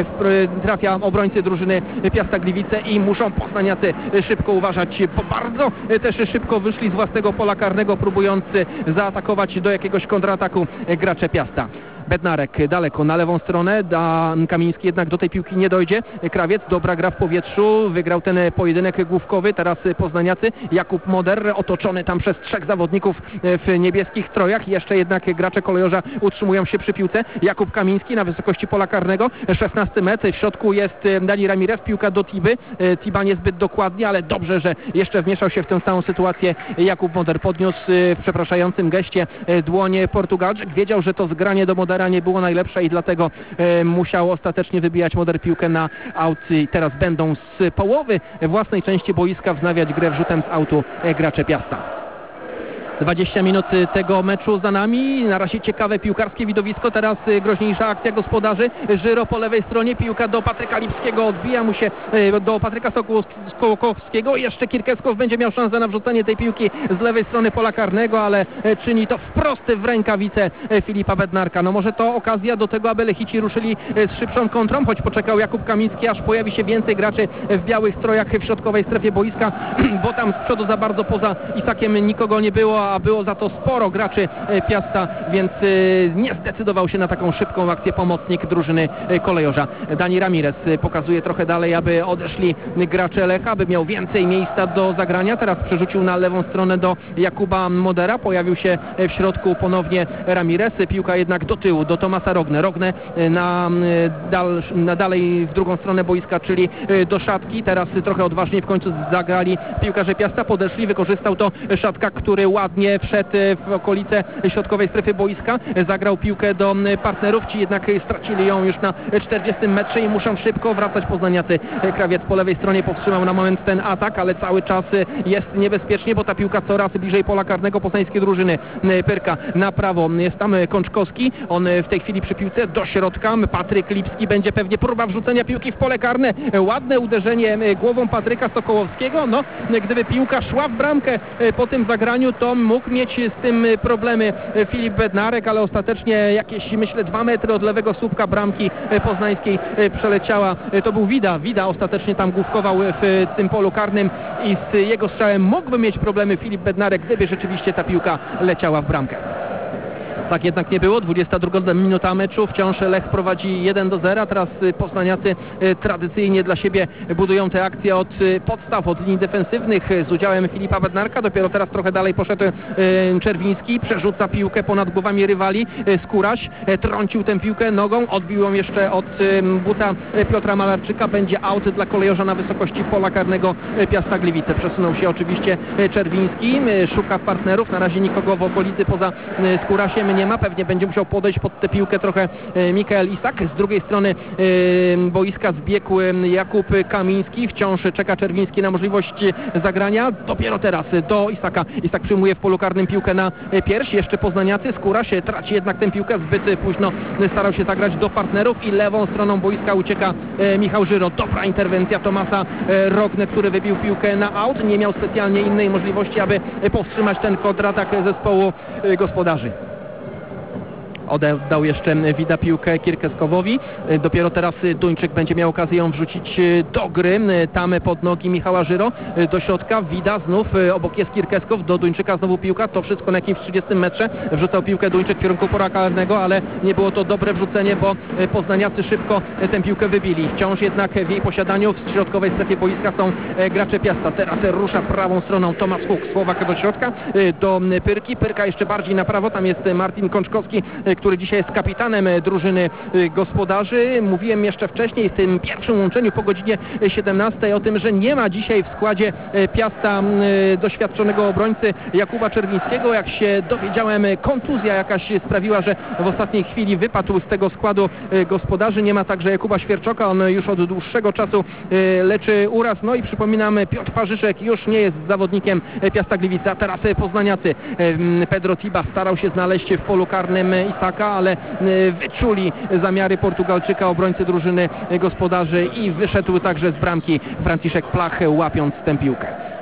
trafia obrońcy drużyny Piasta Gliwice i muszą poznaniacy szybko uważać, bo bardzo też szybko wyszli z własnego pola karnego, próbując zaatakować do jakiegoś kontrataku gracze Piasta. Bednarek daleko na lewą stronę, da Kamiński jednak do tej piłki nie dojdzie. Krawiec, dobra gra w powietrzu, wygrał ten pojedynek główkowy, teraz poznaniacy. Jakub Moder otoczony tam przez trzech zawodników w niebieskich strojach, jeszcze jednak gracze Kolejorza utrzymują się przy piłce. Jakub Kamiński na wysokości pola karnego, szesnasty metr, w środku jest Dani Ramirez, piłka do Tiby, Tiba niezbyt dokładnie, ale dobrze, że jeszcze wmieszał się w tę stałą sytuację. Jakub Moder podniósł w przepraszającym geście dłonie Portugalczyk, wiedział, że to zgranie do Modera nie było najlepsze i dlatego musiał ostatecznie wybijać Moder piłkę na aut i teraz będą z połowy własnej części boiska wznawiać grę wrzutem z autu gracze Piasta. dwadzieścia minut tego meczu za nami. Na razie ciekawe piłkarskie widowisko. Teraz groźniejsza akcja gospodarzy. Żyro po lewej stronie. Piłka do Patryka Lipskiego. Odbija mu się do Patryka Sokołowskiego. Jeszcze Kirkeskow będzie miał szansę na wrzucenie tej piłki z lewej strony pola karnego, ale czyni to wprost w rękawice Filipa Bednarka. No może to okazja do tego, aby Lechici ruszyli z szybszą kontrą, choć poczekał Jakub Kamiński, aż pojawi się więcej graczy w białych strojach w środkowej strefie boiska, bo tam z przodu za bardzo poza Isakiem nikogo nie było, a było za to sporo graczy Piasta, więc nie zdecydował się na taką szybką akcję pomocnik drużyny Kolejorza. Dani Ramirez pokazuje trochę dalej, aby odeszli gracze Lecha, aby miał więcej miejsca do zagrania. Teraz przerzucił na lewą stronę do Jakuba Modera. Pojawił się w środku ponownie Ramirez. Piłka jednak do tyłu, do Tomasa Rogne. Rogne na, dal, na dalej w drugą stronę boiska, czyli do Szatki. Teraz trochę odważniej w końcu zagrali piłkarze Piasta. Podeszli, wykorzystał to Szatka, który ładnie wszedł w okolice środkowej strefy boiska. Zagrał piłkę do partnerów. Ci jednak stracili ją już na czterdziestym metrze i muszą szybko wracać poznaniacy. Krawiec po lewej stronie powstrzymał na moment ten atak, ale cały czas jest niebezpiecznie, bo ta piłka coraz bliżej pola karnego poznańskiej drużyny. Pyrka na prawo. Jest tam Kączkowski. On w tej chwili przy piłce do środka. Patryk Lipski, będzie pewnie próba wrzucenia piłki w pole karne. Ładne uderzenie głową Patryka Sokołowskiego. No, gdyby piłka szła w bramkę po tym zagraniu, to mógł mieć z tym problemy Filip Bednarek, ale ostatecznie jakieś, myślę, dwa metry od lewego słupka bramki poznańskiej przeleciała. To był Wida. Wida ostatecznie tam główkował w tym polu karnym i z jego strzałem mógłby mieć problemy Filip Bednarek, gdyby rzeczywiście ta piłka leciała w bramkę. Tak jednak nie było. dwudziesta druga minuta meczu. Wciąż Lech prowadzi jeden do zera. Teraz poznaniacy tradycyjnie dla siebie budują te akcje od podstaw, od linii defensywnych z udziałem Filipa Bednarka. Dopiero teraz trochę dalej poszedł Czerwiński. Przerzuca piłkę ponad głowami rywali. Skóraś trącił tę piłkę nogą. Odbił ją jeszcze od buta Piotra Malarczyka. Będzie aut dla Kolejorza na wysokości pola karnego Piasta Gliwice. Przesunął się oczywiście Czerwiński. Szuka partnerów. Na razie nikogo w okolicy poza Skórasiem nie ma, pewnie będzie musiał podejść pod tę piłkę trochę Mikael Isak. Z drugiej strony boiska zbiegł Jakub Kamiński, wciąż czeka Czerwiński na możliwość zagrania. Dopiero teraz do Isaka. Isak przyjmuje w polu karnym piłkę na pierś, jeszcze poznaniacy. Skóra się traci jednak tę piłkę, zbyt późno starał się zagrać do partnerów i lewą stroną boiska ucieka Michał Żyro. Dobra interwencja Tomasa Rogne, który wybił piłkę na aut. Nie miał specjalnie innej możliwości, aby powstrzymać ten kontratak zespołu gospodarzy. Oddał jeszcze Wida piłkę Kirkeskowowi. Dopiero teraz Duńczyk będzie miał okazję ją wrzucić do gry. Tam pod nogi Michała Żyro. Do środka Wida znów. Obok jest Kirkeskow. Do Duńczyka znowu piłka. To wszystko na jakimś trzydziestym metrze. Wrzucał piłkę Duńczyk w kierunku pola karnego, ale nie było to dobre wrzucenie, bo poznaniacy szybko tę piłkę wybili. Wciąż jednak w jej posiadaniu w środkowej strefie boiska są gracze Piasta. Teraz rusza prawą stroną Tomasz Huk. Słowak do środka. Do Pyrki. Pyrka jeszcze bardziej na prawo. Tam jest Martin Kączkowski, który dzisiaj jest kapitanem drużyny gospodarzy. Mówiłem jeszcze wcześniej w tym pierwszym łączeniu po godzinie siedemnastej o tym, że nie ma dzisiaj w składzie Piasta doświadczonego obrońcy Jakuba Czerwińskiego. Jak się dowiedziałem, kontuzja jakaś sprawiła, że w ostatniej chwili wypadł z tego składu gospodarzy. Nie ma także Jakuba Świerczoka. On już od dłuższego czasu leczy uraz. No i przypominam, Piotr Parzyszek już nie jest zawodnikiem Piasta Gliwice. A teraz poznaniacy. Pedro Tiba starał się znaleźć w polu karnym Isaka, ale wyczuli zamiary Portugalczyka, obrońcy drużyny gospodarzy i wyszedł także z bramki Franciszek Plach, łapiąc tę piłkę.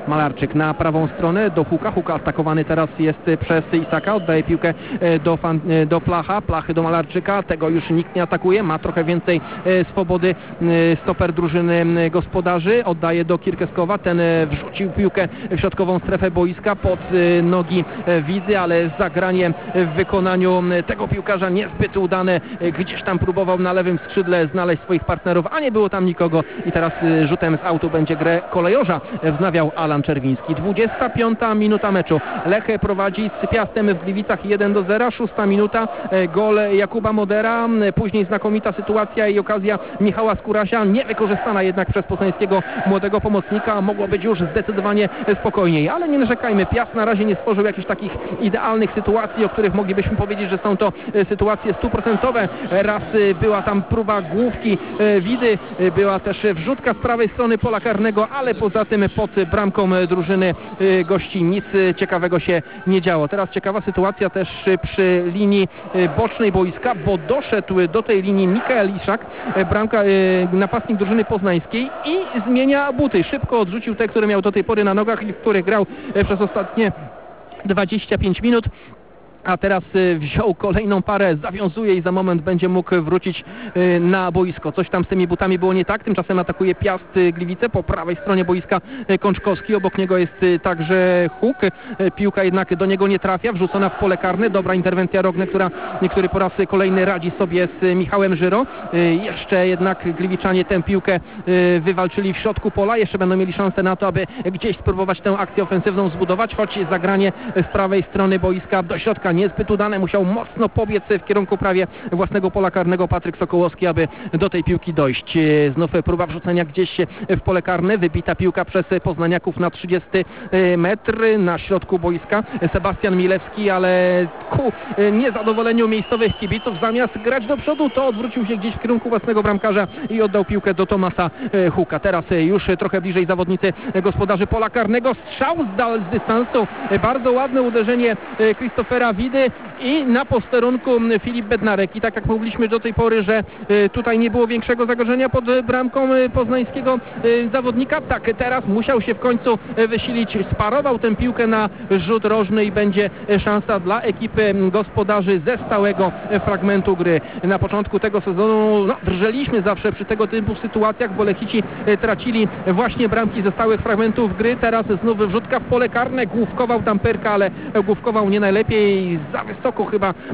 Malarczyk na prawą stronę do Huka. Huka atakowany teraz jest przez Isaka. Oddaje piłkę do, fan, do Placha. Plachy do Malarczyka. Tego już nikt nie atakuje. Ma trochę więcej swobody stoper drużyny gospodarzy. Oddaje do Kirkeskowa. Ten wrzucił piłkę w środkową strefę boiska pod nogi Widy, ale zagranie w wykonaniu tego piłkarza niezbyt udane. Gdzieś tam próbował na lewym skrzydle znaleźć swoich partnerów, a nie było tam nikogo i teraz rzutem z autu będzie grę kolejorza wznawiał Alan Czerwiński. dwudziesta piąta minuta meczu. Lech prowadzi z Piastem w Gliwicach jeden do zera. Szósta minuta. Gol Jakuba Modera. Później znakomita sytuacja i okazja Michała Skórasia. Niewykorzystana jednak przez poznańskiego młodego pomocnika. Mogło być już zdecydowanie spokojniej, ale nie narzekajmy. Piast na razie nie stworzył jakichś takich idealnych sytuacji, o których moglibyśmy powiedzieć, że są to sytuacje stuprocentowe. Raz była tam próba główki Widy, była też wrzutka z prawej strony pola karnego, ale poza tym pod bramką drużyny gości nic ciekawego się nie działo. Teraz ciekawa sytuacja też przy linii bocznej boiska, bo doszedł do tej linii Mikael Iszak, bramka, napastnik drużyny poznańskiej i zmienia buty. Szybko odrzucił te, które miał do tej pory na nogach i w których grał przez ostatnie dwadzieścia pięć minut. A teraz wziął kolejną parę, zawiązuje i za moment będzie mógł wrócić na boisko. Coś tam z tymi butami było nie tak. Tymczasem atakuje Piast Gliwice po prawej stronie boiska Kączkowski. Obok niego jest także Huk. Piłka jednak do niego nie trafia. Wrzucona w pole karne. Dobra interwencja Rogne, która, który po raz kolejny radzi sobie z Michałem Żyro. Jeszcze jednak Gliwiczanie tę piłkę wywalczyli w środku pola. Jeszcze będą mieli szansę na to, aby gdzieś spróbować tę akcję ofensywną zbudować, choć zagranie z prawej strony boiska do środka niezbyt udane, musiał mocno pobiec w kierunku prawie własnego pola karnego Patryk Sokołowski, aby do tej piłki dojść. Znów próba wrzucenia gdzieś w pole karne, wybita piłka przez poznaniaków na trzydziesty metr na środku boiska. Sebastian Milewski, ale ku niezadowoleniu miejscowych kibiców zamiast grać do przodu, to odwrócił się gdzieś w kierunku własnego bramkarza i oddał piłkę do Tomasa Huka. Teraz już trochę bliżej zawodnicy gospodarzy pola karnego. Strzał z, dal, z dystansu, bardzo ładne uderzenie Christophera Widy i na posterunku Filip Bednarek. I tak jak mówiliśmy do tej pory, że tutaj nie było większego zagrożenia pod bramką poznańskiego zawodnika, tak teraz musiał się w końcu wysilić. Sparował tę piłkę na rzut rożny i będzie szansa dla ekipy gospodarzy ze stałego fragmentu gry. Na początku tego sezonu no, drżeliśmy zawsze przy tego typu sytuacjach, bo Lechici tracili właśnie bramki ze stałych fragmentów gry. Teraz znów wrzutka w pole karne. Główkował tam Pyrka, ale główkował nie najlepiej. Za wysoko chyba y,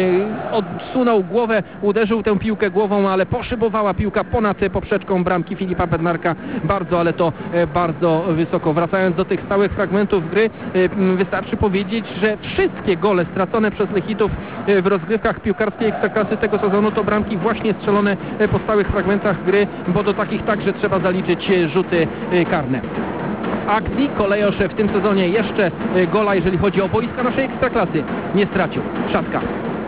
odsunął głowę, uderzył tę piłkę głową, ale poszybowała piłka ponad poprzeczką bramki Filipa Bednarka. Bardzo, ale to y, bardzo wysoko. Wracając do tych stałych fragmentów gry, y, wystarczy powiedzieć, że wszystkie gole stracone przez Lechitów y, w rozgrywkach piłkarskiej Ekstraklasy tego sezonu to bramki właśnie strzelone y, po stałych fragmentach gry, bo do takich także trzeba zaliczyć y, rzuty y, karne. Akcji kolejorz w tym sezonie jeszcze gola, jeżeli chodzi o boiska naszej Ekstraklasy, nie stracił. Szatka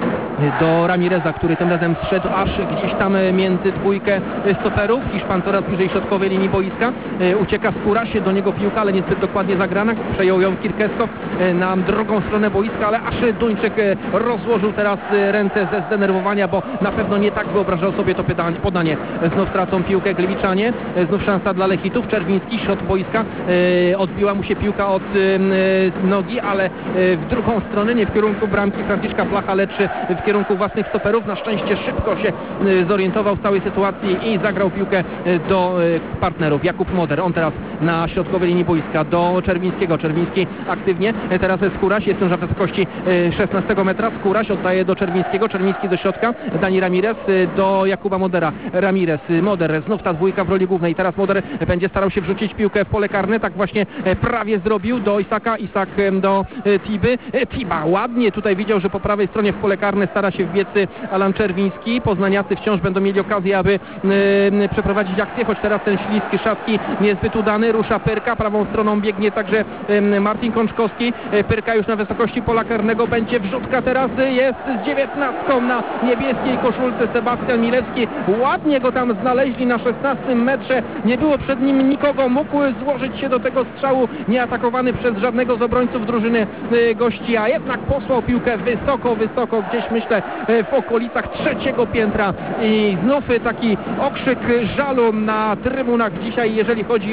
do Ramireza, który tym razem zszedł aż gdzieś tam między dwójkę stoperów. Hiszpan coraz bliżej środkowej linii boiska. Ucieka Skóraś, do niego piłka, ale niezbyt dokładnie zagrana. Przejął ją Kirkeskow na drugą stronę boiska, ale aż Duńczyk rozłożył teraz ręce ze zdenerwowania, bo na pewno nie tak wyobrażał sobie to podanie. Znów tracą piłkę Gliwiczanie. Znów szansa dla Lechitów. Czerwiński, środek boiska. Odbiła mu się piłka od nogi, ale w drugą stronę, nie w kierunku bramki Franciszka Placha, lecz w kierunku własnych stoperów. Na szczęście szybko się zorientował w całej sytuacji i zagrał piłkę do partnerów. Jakub Moder, on teraz na środkowej linii boiska do Czerwińskiego. Czerwiński aktywnie, teraz Skóraś, jest już na wysokości szesnastego metra. Skóraś oddaje do Czerwińskiego, Czerwiński do środka, Dani Ramirez do Jakuba Modera. Ramirez, Moder, znów ta dwójka w roli głównej. Teraz Moder będzie starał się wrzucić piłkę w pole karne, tak właśnie prawie zrobił do Isaka, Isak do Tiby. Tiba ładnie tutaj widział, że po prawej stronie w pole karne stara się wbiec Alan Czerwiński. Poznaniacy wciąż będą mieli okazję, aby yy, przeprowadzić akcję, choć teraz ten ślizg szatki niezbyt udany. Rusza Pyrka, prawą stroną biegnie także yy, Marcin Kączkowski. Yy, Pyrka już na wysokości pola karnego, będzie wrzutka teraz, jest z dziewiętnastką na niebieskiej koszulce Sebastian Milewski. Ładnie go tam znaleźli na szesnastym metrze. Nie było przed nim nikogo, mógł złożyć się do tego strzału, nie atakowany przez żadnego z obrońców drużyny yy, gości, a jednak posłał piłkę wysoko, wysoko, gdzieś myślę w okolicach trzeciego piętra i znów taki okrzyk żalu na trybunach dzisiaj, jeżeli chodzi o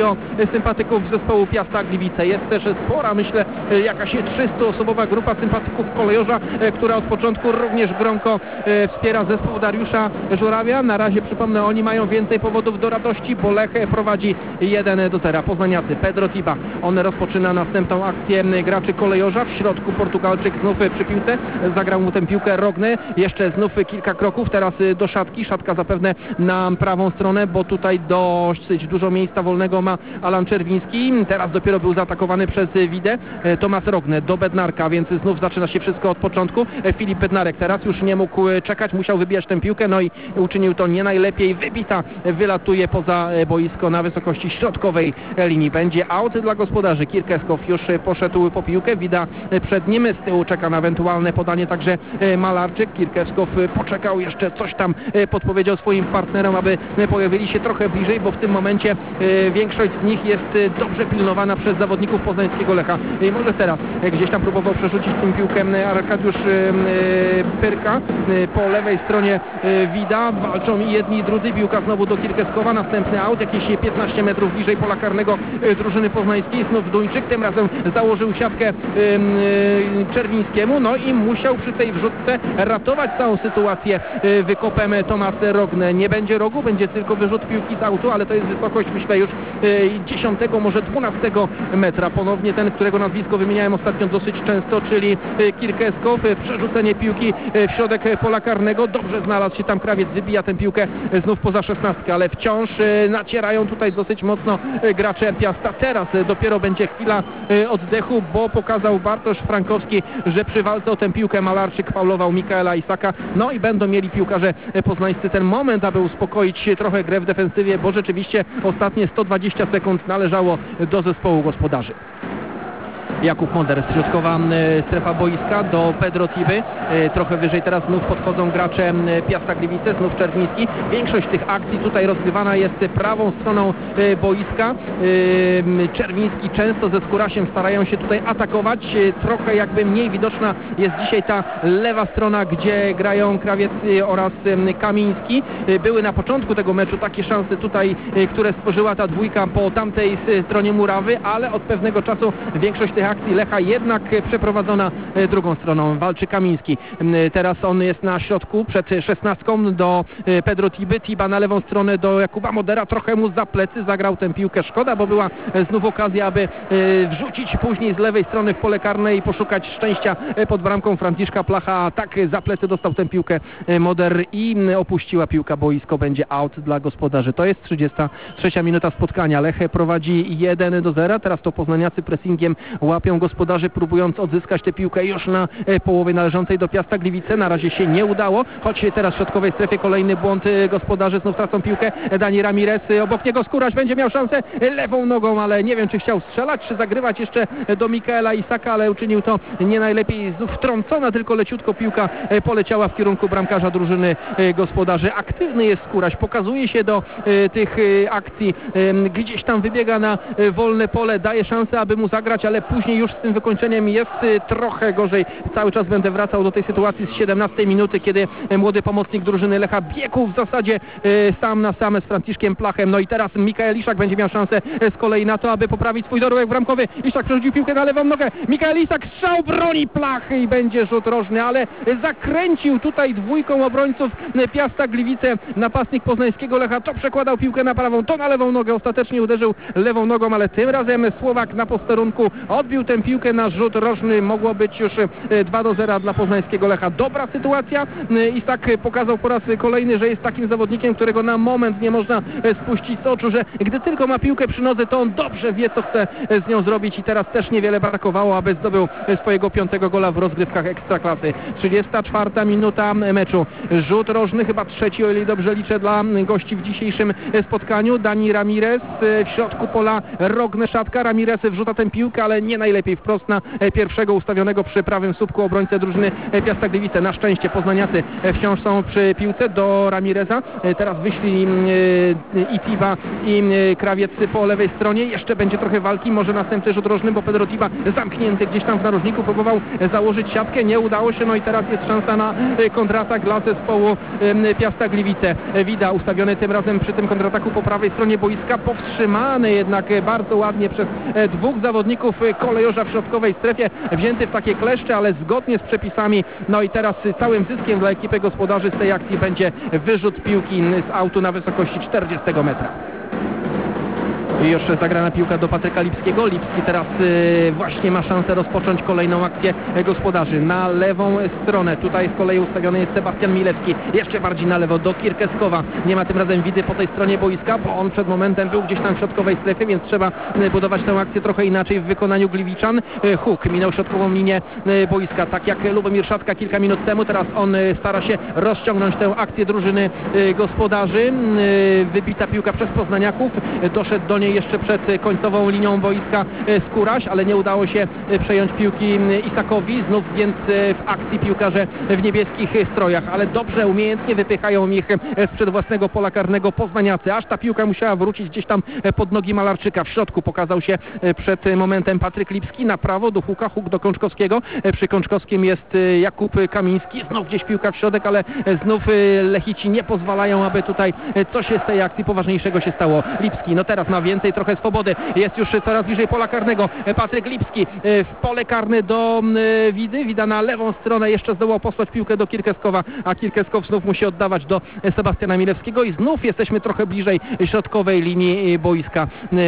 sympatyków zespołu Piasta Gliwice. Jest też spora, myślę, jakaś trzystoosobowa grupa sympatyków Kolejorza, która od początku również gromko wspiera zespół Dariusza Żurawia. Na razie, przypomnę, oni mają więcej powodów do radości, bo Lech prowadzi jeden do zera. Poznaniacy Pedro Tiba, on rozpoczyna następną akcję graczy Kolejorza. W środku Portugalczyk znów przy piłce, zagrał mu tę piłkę Rogny, jeszcze znów kilka kroków, teraz do szatki, szatka zapewne na prawą stronę, bo tutaj dosyć dużo miejsca wolnego ma Alan Czerwiński, teraz dopiero był zaatakowany przez Widę. Tomasz Rogny do Bednarka, więc znów zaczyna się wszystko od początku. Filip Bednarek teraz już nie mógł czekać, musiał wybijać tę piłkę, no i uczynił to nie najlepiej, wybita, wylatuje poza boisko na wysokości środkowej linii. Będzie out dla gospodarzy. Kirkeskow już poszedł po piłkę, Wida przed nim, z tyłu czeka na ewentualne podanie także Malarczyk. Kirkeskow poczekał jeszcze, coś tam podpowiedział swoim partnerom, aby pojawili się trochę bliżej, bo w tym momencie większość z nich jest dobrze pilnowana przez zawodników poznańskiego Lecha. I może teraz gdzieś tam próbował przerzucić tym piłkę Arkadiusz Pyrka. Po lewej stronie Wida, walczą i jedni i drudzy, piłka znowu do Kirkeskowa, następny out, jakieś piętnaście metrów bliżej pola karnego drużyny poznańskiej, znów Duńczyk, tym razem założył siatkę Czerwińskiemu, no i musiał przy tej wrzutce ratować całą sytuację wykopem Tomasz Rogny. Nie będzie rogu, będzie tylko wyrzut piłki z autu, ale to jest wysokość, myślę, już dziesiątego, może dwunastego metra. Ponownie ten, którego nazwisko wymieniałem ostatnio dosyć często, czyli Kirkeskow. Przerzucenie piłki w środek pola karnego. Dobrze znalazł się tam Krawiec, wybija tę piłkę znów poza szesnastkę, ale wciąż nacierają tutaj dosyć mocno gracze Piasta. Teraz dopiero będzie chwila oddechu, bo pokazał Bartosz Frankowski, że przy walce o tę piłkę Malarczyk faulował Mikaela Isaka. No i będą mieli piłkarze poznańscy ten moment, aby uspokoić trochę grę w defensywie, bo rzeczywiście ostatnie sto dwadzieścia sekund należało do zespołu gospodarzy. Jakub Moder, środkowa strefa boiska do Pedro Tiby. Trochę wyżej teraz znów podchodzą gracze Piasta Gliwice, znów Czerwiński. Większość tych akcji tutaj rozgrywana jest prawą stroną boiska. Czerwiński często ze Skórasiem starają się tutaj atakować. Trochę jakby mniej widoczna jest dzisiaj ta lewa strona, gdzie grają Krawiec oraz Kamiński. Były na początku tego meczu takie szanse tutaj, które stworzyła ta dwójka po tamtej stronie murawy, ale od pewnego czasu większość tych akcji Lecha jednak przeprowadzona drugą stroną. Walczy Kamiński. Teraz on jest na środku przed szesnastką do Pedro Tiby. Tiba na lewą stronę do Jakuba Modera. Trochę mu za plecy zagrał tę piłkę. Szkoda, bo była znów okazja, aby wrzucić później z lewej strony w pole karne i poszukać szczęścia pod bramką Franciszka Placha. A tak za plecy dostał tę piłkę Moder i opuściła piłka boisko. Będzie out dla gospodarzy. To jest trzydziesta trzecia minuta spotkania. Lech prowadzi jeden do zera. Teraz to poznaniacy pressingiem łapią gospodarze, próbując odzyskać tę piłkę już na połowie należącej do Piasta Gliwice. Na razie się nie udało, choć teraz w środkowej strefie kolejny błąd gospodarzy. Znów tracą piłkę. Dani Ramirez, obok niego Skóraś będzie miał szansę lewą nogą, ale nie wiem, czy chciał strzelać, czy zagrywać jeszcze do Mikaela Isaka, ale uczynił to nie najlepiej. Znów wtrącona tylko leciutko piłka poleciała w kierunku bramkarza drużyny gospodarzy. Aktywny jest Skóraś, pokazuje się do tych akcji, gdzieś tam wybiega na wolne pole, daje szansę, aby mu zagrać, ale później już z tym wykończeniem jest trochę gorzej. Cały czas będę wracał do tej sytuacji z siedemnastej minuty, kiedy młody pomocnik drużyny Lecha biegł w zasadzie sam na sam z Franciszkiem Plachem. No i teraz Mikael Iszak będzie miał szansę z kolei na to, aby poprawić swój dorobek bramkowy. Iszak przerzucił piłkę na lewą nogę. Mikael Iszak, strzał, broni Plachy i będzie rzut rożny, ale zakręcił tutaj dwójką obrońców Piasta Gliwice. Napastnik poznańskiego Lecha to przekładał piłkę na prawą, to na lewą nogę. Ostatecznie uderzył lewą nogą, ale tym razem Słowak na posterunku odbił tę piłkę na rzut rożny. Mogło być już dwa do zera dla poznańskiego Lecha. Dobra sytuacja. Isak pokazał po raz kolejny, że jest takim zawodnikiem, którego na moment nie można spuścić z oczu, że gdy tylko ma piłkę przy nodze, to on dobrze wie, co chce z nią zrobić i teraz też niewiele brakowało, aby zdobył swojego piątego gola w rozgrywkach Ekstraklasy. trzydziesta czwarta minuta meczu. Rzut rożny, chyba trzeci, o ile dobrze liczę, dla gości w dzisiejszym spotkaniu. Dani Ramirez w środku pola, Rogny, szatka. Ramirez wrzuca tę piłkę, ale nie najlepiej wprost na pierwszego ustawionego przy prawym słupku obrońcę drużyny Piasta Gliwice. Na szczęście poznaniacy wciąż są przy piłce do Ramireza. Teraz wyszli i Tiba i Krawiec po lewej stronie. Jeszcze będzie trochę walki, może następny rzut rożny, bo Pedro Tiba zamknięty gdzieś tam w narożniku próbował założyć siatkę, nie udało się, no i teraz jest szansa na kontratak dla zespołu Piasta Gliwice. Wida ustawiony tym razem przy tym kontrataku po prawej stronie boiska, powstrzymany jednak bardzo ładnie przez dwóch zawodników kolejorza w środkowej strefie, wzięty w takie kleszcze, ale zgodnie z przepisami. No i teraz całym zyskiem dla ekipy gospodarzy z tej akcji będzie wyrzut piłki z autu na wysokości czterdziestego metra. I już zagrana piłka do Patryka Lipskiego. Lipski teraz y, właśnie ma szansę rozpocząć kolejną akcję gospodarzy. Na lewą stronę, tutaj z kolei ustawiony jest Sebastian Milewski. Jeszcze bardziej na lewo do Kirkeskowa. Nie ma tym razem Widy po tej stronie boiska, bo on przed momentem był gdzieś tam w środkowej strefie, więc trzeba y, budować tę akcję trochę inaczej w wykonaniu Gliwiczan. Y, Huk minął środkową linię y, boiska, tak jak Lubomir Szatka kilka minut temu. Teraz on y, stara się rozciągnąć tę akcję drużyny y, gospodarzy. Y, wybita piłka przez poznaniaków. Y, doszedł do niej jeszcze przed końcową linią boiska Skóraś, ale nie udało się przejąć piłki Isakowi. Znów więc w akcji piłkarze w niebieskich strojach, ale dobrze, umiejętnie wypychają ich sprzed własnego pola karnego poznaniacy. Aż ta piłka musiała wrócić gdzieś tam pod nogi Malarczyka. W środku pokazał się przed momentem Patryk Lipski. Na prawo do Huka, Huk do Kączkowskiego. Przy Kączkowskim jest Jakub Kamiński. Znów gdzieś piłka w środek, ale znów Lechici nie pozwalają, aby tutaj coś z tej akcji poważniejszego się stało. Lipski, no teraz ma więcej trochę swobody, jest już coraz bliżej pola karnego. Patryk Lipski w pole karne do Widy, Wida na lewą stronę, jeszcze zdołał posłać piłkę do Kirkeskowa, a Kirkeskow znów musi oddawać do Sebastiana Milewskiego i znów jesteśmy trochę bliżej środkowej linii boiska.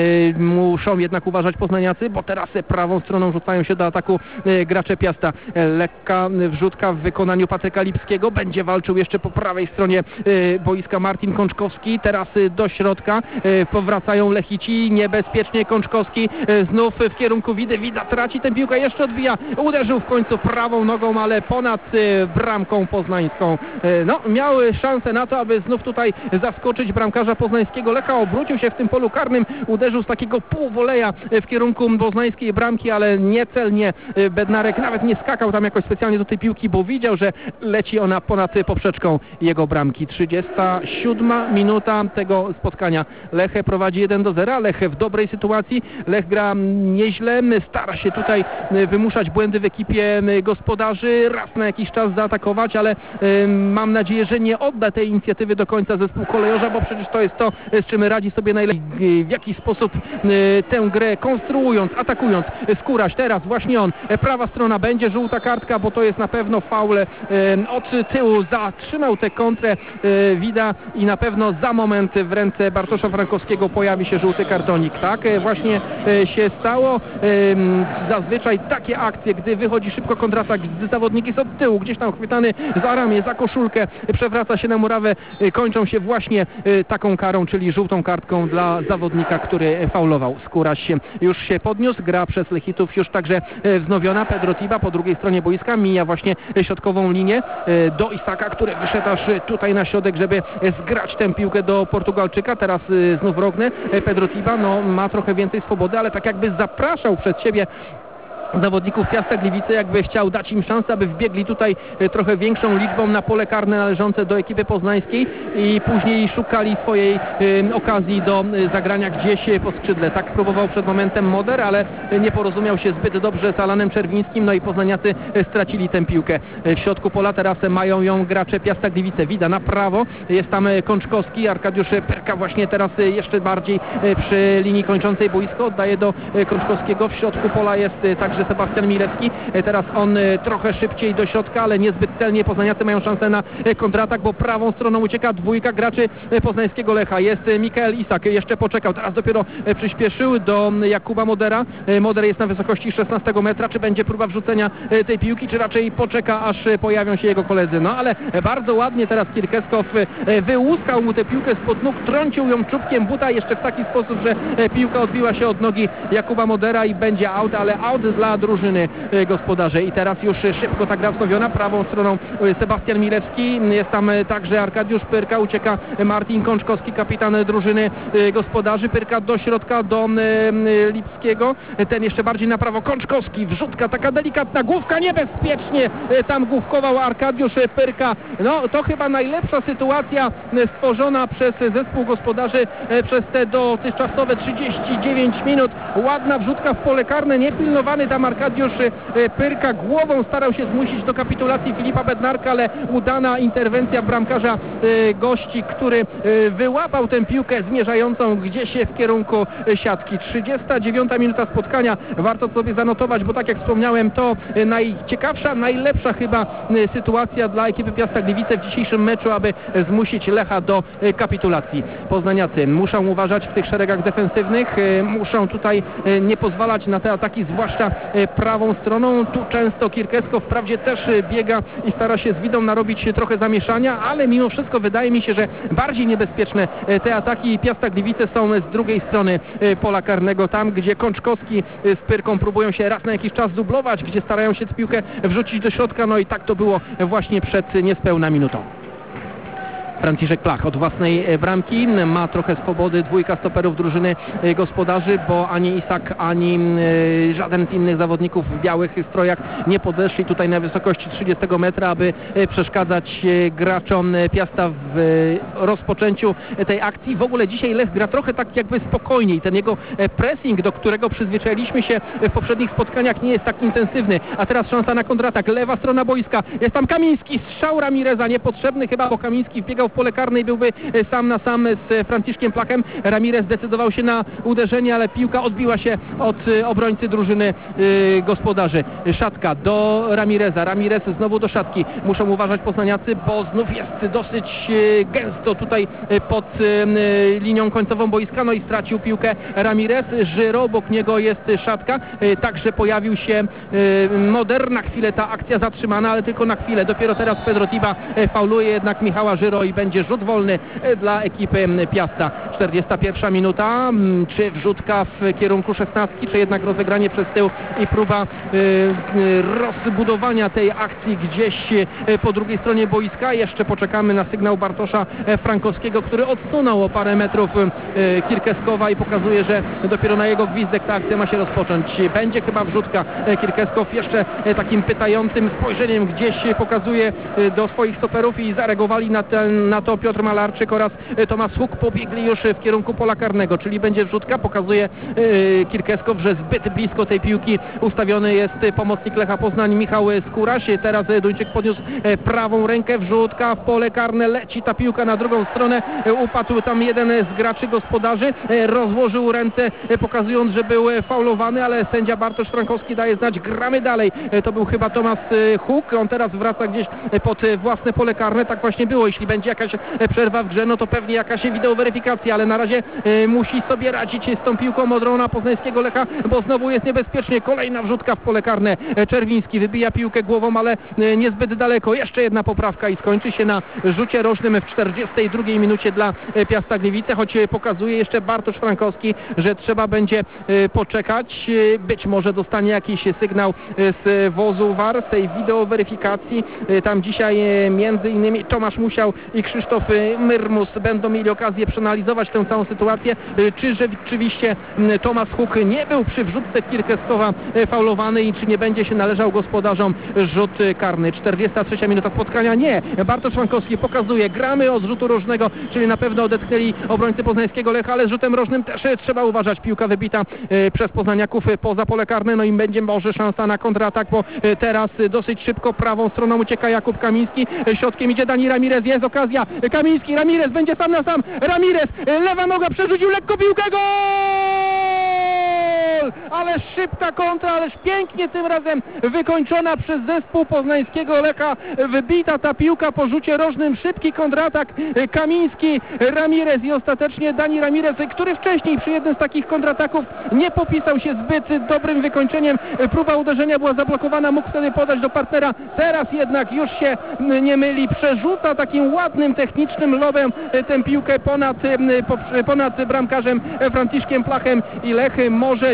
Muszą jednak uważać poznaniacy, bo teraz prawą stroną rzucają się do ataku gracze Piasta. Lekka wrzutka w wykonaniu Patryka Lipskiego, będzie walczył jeszcze po prawej stronie boiska Martin Kączkowski, teraz do środka powracają Lechici, niebezpiecznie Kączkowski znów w kierunku Widy. Wida traci tę piłkę, jeszcze odbija, uderzył w końcu prawą nogą, ale ponad bramką poznańską. No, miały szansę na to, aby znów tutaj zaskoczyć bramkarza poznańskiego Lecha. Obrócił się w tym polu karnym, uderzył z takiego półwoleja w kierunku poznańskiej bramki, ale niecelnie. Bednarek nawet nie skakał tam jakoś specjalnie do tej piłki, bo widział, że leci ona ponad poprzeczką jego bramki. trzydziesta siódma minuta tego spotkania. Lech prowadzi jeden do zera. Lech w dobrej sytuacji. Lech gra nieźle, stara się tutaj wymuszać błędy w ekipie gospodarzy, raz na jakiś czas zaatakować, ale y, mam nadzieję, że nie odda tej inicjatywy do końca zespół kolejorza, bo przecież to jest to, z czym radzi sobie najlepiej. W jaki sposób y, tę grę konstruując, atakując. Skóraś teraz, właśnie on, prawa strona, będzie żółta kartka, bo to jest na pewno faul. Y, od tyłu zatrzymał tę kontrę y, Wida i na pewno za moment w ręce Bartosza Frankowskiego pojawi się żółty kartonik. Tak właśnie się stało. Zazwyczaj takie akcje, gdy wychodzi szybko kontratak, gdy zawodnik jest od tyłu, gdzieś tam chwytany za ramię, za koszulkę, przewraca się na murawę, kończą się właśnie taką karą, czyli żółtą kartką dla zawodnika, który faulował. Skóraś już się podniósł, gra przez Lechitów już także wznowiona. Pedro Tiba po drugiej stronie boiska mija właśnie środkową linię do Isaka, który wyszedł aż tutaj na środek, żeby zgrać tę piłkę do Portugalczyka. Teraz znów Rogne. Pedro Tiba no, ma trochę więcej swobody, ale tak jakby zapraszał przed siebie zawodników Piasta Gliwice, jakby chciał dać im szansę, aby wbiegli tutaj trochę większą liczbą na pole karne należące do ekipy poznańskiej i później szukali swojej y, okazji do y, zagrania gdzieś po skrzydle. Tak próbował przed momentem Moder, ale nie porozumiał się zbyt dobrze z Alanem Czerwińskim, no i poznaniacy stracili tę piłkę. W środku pola teraz mają ją gracze Piasta Gliwice. Wida na prawo, jest tam Kączkowski, Arkadiusz Perka właśnie teraz jeszcze bardziej przy linii kończącej boisko, oddaje do Kączkowskiego. W środku pola jest także Sebastian Milewski. Teraz on trochę szybciej do środka, ale niezbyt celnie. Poznaniacy mają szansę na kontratak, bo prawą stroną ucieka dwójka graczy poznańskiego Lecha. Jest Mikael Isak, jeszcze poczekał, teraz dopiero przyspieszył do Jakuba Modera. Moder jest na wysokości szesnastego metra. Czy będzie próba wrzucenia tej piłki, czy raczej poczeka, aż pojawią się jego koledzy? No ale bardzo ładnie teraz Kirkeskow wyłuskał mu tę piłkę spod nóg, trącił ją czubkiem buta jeszcze w taki sposób, że piłka odbiła się od nogi Jakuba Modera i będzie out, ale out dla dla drużyny gospodarzy. I teraz już szybko ta gra wznowiona prawą stroną. Sebastian Milewski, jest tam także Arkadiusz Pyrka, ucieka Martin Kączkowski, kapitan drużyny gospodarzy. Pyrka do środka, do Lipskiego, ten jeszcze bardziej na prawo, Kączkowski, wrzutka, taka delikatna główka, niebezpiecznie tam główkował Arkadiusz Pyrka. No to chyba najlepsza sytuacja stworzona przez zespół gospodarzy przez te dotychczasowe trzydzieści dziewięć minut. Ładna wrzutka w pole karne, niepilnowany tam Arkadiusz Pyrka głową starał się zmusić do kapitulacji Filipa Bednarka, ale udana interwencja bramkarza gości, który wyłapał tę piłkę zmierzającą gdzieś w kierunku siatki. trzydziesta dziewiąta minuta spotkania, warto sobie zanotować, bo tak jak wspomniałem, to najciekawsza, najlepsza chyba sytuacja dla ekipy Piasta Gliwice w dzisiejszym meczu, aby zmusić Lecha do kapitulacji. Poznaniacy muszą uważać w tych szeregach defensywnych, muszą tutaj nie pozwalać na te ataki, zwłaszcza prawą stroną. Tu często Kirkesko wprawdzie też biega i stara się z Widą narobić trochę zamieszania, ale mimo wszystko wydaje mi się, że bardziej niebezpieczne te ataki Piasta Gliwice są z drugiej strony pola karnego, tam gdzie Kączkowski z Pyrką próbują się raz na jakiś czas dublować, gdzie starają się tę piłkę wrzucić do środka, no i tak to było właśnie przed niespełna minutą. Franciszek Plach od własnej bramki ma trochę swobody, dwójka stoperów drużyny gospodarzy, bo ani Isak, ani żaden z innych zawodników w białych strojach nie podeszli tutaj na wysokości trzydziestego metra, aby przeszkadzać graczom Piasta w rozpoczęciu tej akcji. W ogóle dzisiaj Lech gra trochę tak jakby spokojniej. Ten jego pressing, do którego przyzwyczailiśmy się w poprzednich spotkaniach, nie jest tak intensywny. A teraz szansa na kontratak. Lewa strona boiska. Jest tam Kamiński, strzał Ramireza, niepotrzebny chyba, bo Kamiński wbiegał w pole karne i byłby sam na sam z Franciszkiem Plachem. Ramirez zdecydował się na uderzenie, ale piłka odbiła się od obrońcy drużyny yy, gospodarzy. Szatka do Ramireza. Ramirez znowu do szatki. Muszą uważać poznaniacy, bo znów jest dosyć yy, gęsto tutaj yy, pod yy, linią końcową boiska. No i stracił piłkę Ramirez. Żyro, obok niego jest Szatka. Yy, także pojawił się yy, Moder. Na chwilę ta akcja zatrzymana, ale tylko na chwilę. Dopiero teraz Pedro Tiba yy, fauluje jednak Michała Żyro i będzie rzut wolny dla ekipy Piasta. czterdziesta pierwsza minuta. Czy wrzutka w kierunku szesnastki, czy jednak rozegranie przez tył i próba y, rozbudowania tej akcji gdzieś po drugiej stronie boiska. Jeszcze poczekamy na sygnał Bartosza Frankowskiego, który odsunął o parę metrów y, Kirkeskowa i pokazuje, że dopiero na jego gwizdek ta akcja ma się rozpocząć. Będzie chyba wrzutka. Kirkeskow jeszcze takim pytającym spojrzeniem gdzieś pokazuje do swoich stoperów i zareagowali na ten na to Piotr Malarczyk oraz Tomasz Huk, pobiegli już w kierunku pola karnego, czyli będzie wrzutka. Pokazuje yy, Kirkeskow, że zbyt blisko tej piłki ustawiony jest pomocnik Lecha Poznań Michał Skóraś. Teraz Duńczyk podniósł prawą rękę, wrzutka w pole karne, leci ta piłka na drugą stronę. Upadł tam jeden z graczy gospodarzy, rozłożył ręce, pokazując, że był faulowany, ale sędzia Bartosz Frankowski daje znać, gramy dalej. To był chyba Tomasz Huk, on teraz wraca gdzieś pod własne pole karne. Tak właśnie było. Jeśli będzie jakaś przerwa w grze, no to pewnie jakaś wideoweryfikacja, ale na razie y, musi sobie radzić z tą piłką Modrona poznańskiego Lecha, bo znowu jest niebezpiecznie. Kolejna wrzutka w pole karne. Czerwiński wybija piłkę głową, ale y, niezbyt daleko. Jeszcze jedna poprawka i skończy się na rzucie rożnym w czterdziestej drugiej minucie dla y, Piasta Gliwice, choć y, pokazuje jeszcze Bartosz Frankowski, że trzeba będzie y, poczekać. Y, być może dostanie jakiś sygnał y, z wozu V A R, z tej wideoweryfikacji. Y, tam dzisiaj y, między innymi Tomasz Musiał i Krzysztof Myrmus będą mieli okazję przeanalizować tę całą sytuację, czy rzeczywiście Tomasz Huk nie był przy wrzutce Kirkeskowa faulowany i czy nie będzie się należał gospodarzom rzut karny. czterdziesta trzecia minuta spotkania. Nie. Bartosz Frankowski pokazuje, gramy od rzutu rożnego, czyli na pewno odetchnęli obrońcy poznańskiego Lecha, ale z rzutem rożnym też trzeba uważać. Piłka wybita przez poznaniaków poza pole karne, no i będzie może szansa na kontratak, bo teraz dosyć szybko prawą stroną ucieka Jakub Kamiński, środkiem idzie Dani Ramirez, jest okazja, Kamiński, Ramirez będzie sam na sam, Ramirez, lewa noga, przerzucił lekko piłkę, gol! Ależ szybka kontra, ależ pięknie tym razem wykończona przez zespół poznańskiego Lecha, wybita ta piłka po rzucie rożnym, szybki kontratak, Kamiński, Ramirez i ostatecznie Dani Ramirez, który wcześniej przy jednym z takich kontrataków nie popisał się zbyt dobrym wykończeniem, próba uderzenia była zablokowana, mógł wtedy podać do partnera, teraz jednak już się nie myli, przerzuca takim ładnym, technicznym lobem tę piłkę ponad, ponad bramkarzem Franciszkiem Plachem i Lech może cieszyć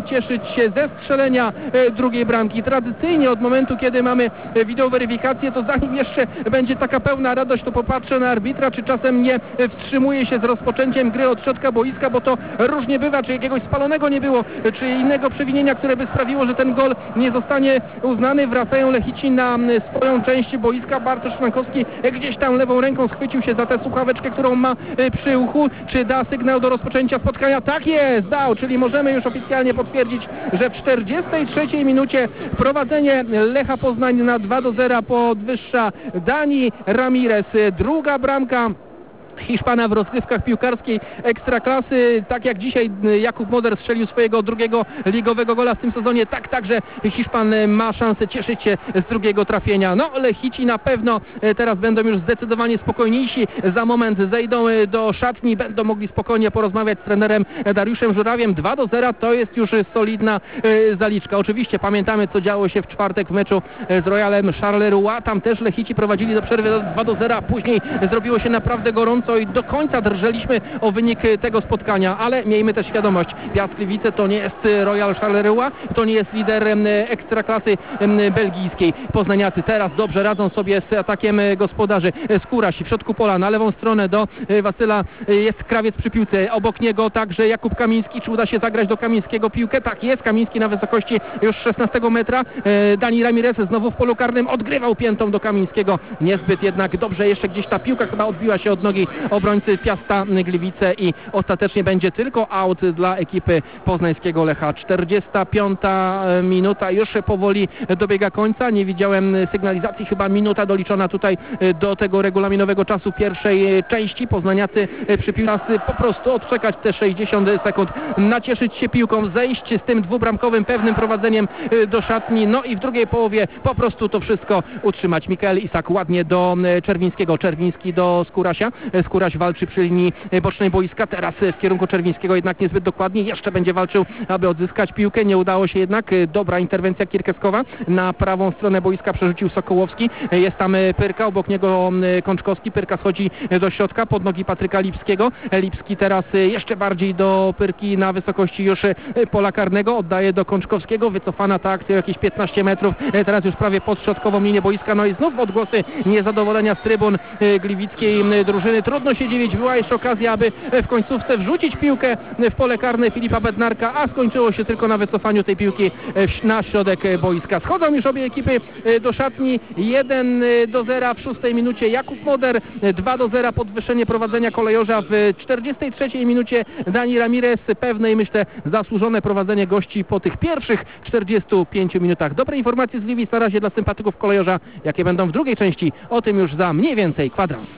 cieszyć się ze strzelenia drugiej bramki. Tradycyjnie od momentu, kiedy mamy wideoweryfikację, to zanim jeszcze będzie taka pełna radość, to popatrzę na arbitra, czy czasem nie wstrzymuje się z rozpoczęciem gry od środka boiska, bo to różnie bywa, czy jakiegoś spalonego nie było, czy innego przewinienia, które by sprawiło, że ten gol nie zostanie uznany. Wracają Lechici na swoją część boiska. Bartosz Frankowski gdzieś tam lewą ręką schwycił się za tę słuchaweczkę, którą ma przy uchu. Czy da sygnał do rozpoczęcia spotkania? Tak jest, dał, czyli możemy już oficjalnie potwierdzić, że w czterdziestej trzeciej minucie prowadzenie Lecha Poznań na dwa do zera podwyższa Dani Ramirez. Druga bramka Hiszpana w rozgrywkach piłkarskiej Ekstraklasy. Tak jak dzisiaj Jakub Moder strzelił swojego drugiego ligowego gola w tym sezonie, tak także Hiszpan ma szansę cieszyć się z drugiego trafienia. No, Lechici na pewno teraz będą już zdecydowanie spokojniejsi. Za moment zejdą do szatni, będą mogli spokojnie porozmawiać z trenerem Dariuszem Żurawiem. dwa do zera to jest już solidna zaliczka. Oczywiście pamiętamy, co działo się w czwartek w meczu z Royalem Charleroi. Tam też Lechici prowadzili do przerwy dwa do zera, a później zrobiło się naprawdę gorąco i do końca drżeliśmy o wynik tego spotkania, ale miejmy też świadomość, Piast Gliwice to nie jest Royal Charleroi, to nie jest lider Ekstraklasy belgijskiej. Poznaniacy teraz dobrze radzą sobie z atakiem gospodarzy. Skóraś w środku pola, na lewą stronę do Wasyla jest Krawiec przy piłce, obok niego także Jakub Kamiński. Czy uda się zagrać do Kamińskiego piłkę? Tak jest, Kamiński na wysokości już szesnastego metra. Dani Ramirez znowu w polu karnym odgrywał piętą do Kamińskiego. Niezbyt jednak dobrze, jeszcze gdzieś ta piłka chyba odbiła się od nogi obrońcy Piasta Gliwice i ostatecznie będzie tylko out dla ekipy poznańskiego Lecha. czterdziesta piąta minuta już powoli dobiega końca. Nie widziałem sygnalizacji, chyba minuta doliczona tutaj do tego regulaminowego czasu pierwszej części. Poznaniacy przy piłce po prostu odczekać te sześćdziesiąt sekund, nacieszyć się piłką, zejść z tym dwubramkowym pewnym prowadzeniem do szatni, no i w drugiej połowie po prostu to wszystko utrzymać. Mikael Isak ładnie do Czerwińskiego, Czerwiński do Skórasia. Skóraś walczy przy linii bocznej boiska, teraz w kierunku Czerwińskiego jednak niezbyt dokładnie, jeszcze będzie walczył, aby odzyskać piłkę, nie udało się jednak. Dobra interwencja Kierkeskowa, na prawą stronę boiska przerzucił Sokołowski, jest tam Pyrka, obok niego Kączkowski, Pyrka schodzi do środka pod nogi Patryka Lipskiego, Lipski teraz jeszcze bardziej do Pyrki na wysokości już pola karnego, oddaje do Kączkowskiego, wycofana ta akcja jakieś piętnaście metrów, teraz już prawie pod środkową linię boiska, no i znów odgłosy niezadowolenia z trybun gliwickiej drużyny. Trudno się dziwić, była jeszcze okazja, aby w końcówce wrzucić piłkę w pole karne Filipa Bednarka, a skończyło się tylko na wycofaniu tej piłki na środek boiska. Schodzą już obie ekipy do szatni, jeden do zera w szóstej minucie Jakub Moder, dwa do zera podwyższenie prowadzenia kolejorza w czterdziestej trzeciej minucie Dani Ramirez, pewne i myślę zasłużone prowadzenie gości po tych pierwszych czterdziestu pięciu minutach. Dobre informacje z Gliwic na razie dla sympatyków kolejorza, jakie będą w drugiej części, o tym już za mniej więcej kwadrans.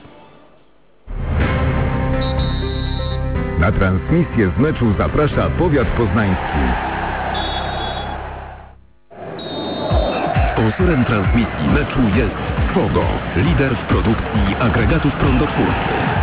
Na transmisję z meczu zaprasza powiat poznański. Sponsorem transmisji meczu jest Fogo, lider w produkcji agregatów prądotwórczych.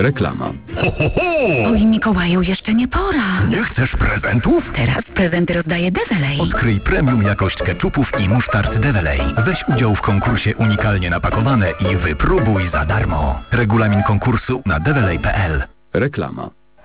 Reklama. Ho, ho, ho! Oj, Mikołaju, jeszcze nie pora. Nie chcesz prezentów? Teraz prezenty rozdaje Develej. Odkryj premium jakość keczupów i musztard Develej. Weź udział w konkursie unikalnie napakowane i wypróbuj za darmo. Regulamin konkursu na develej kropka p l. Reklama.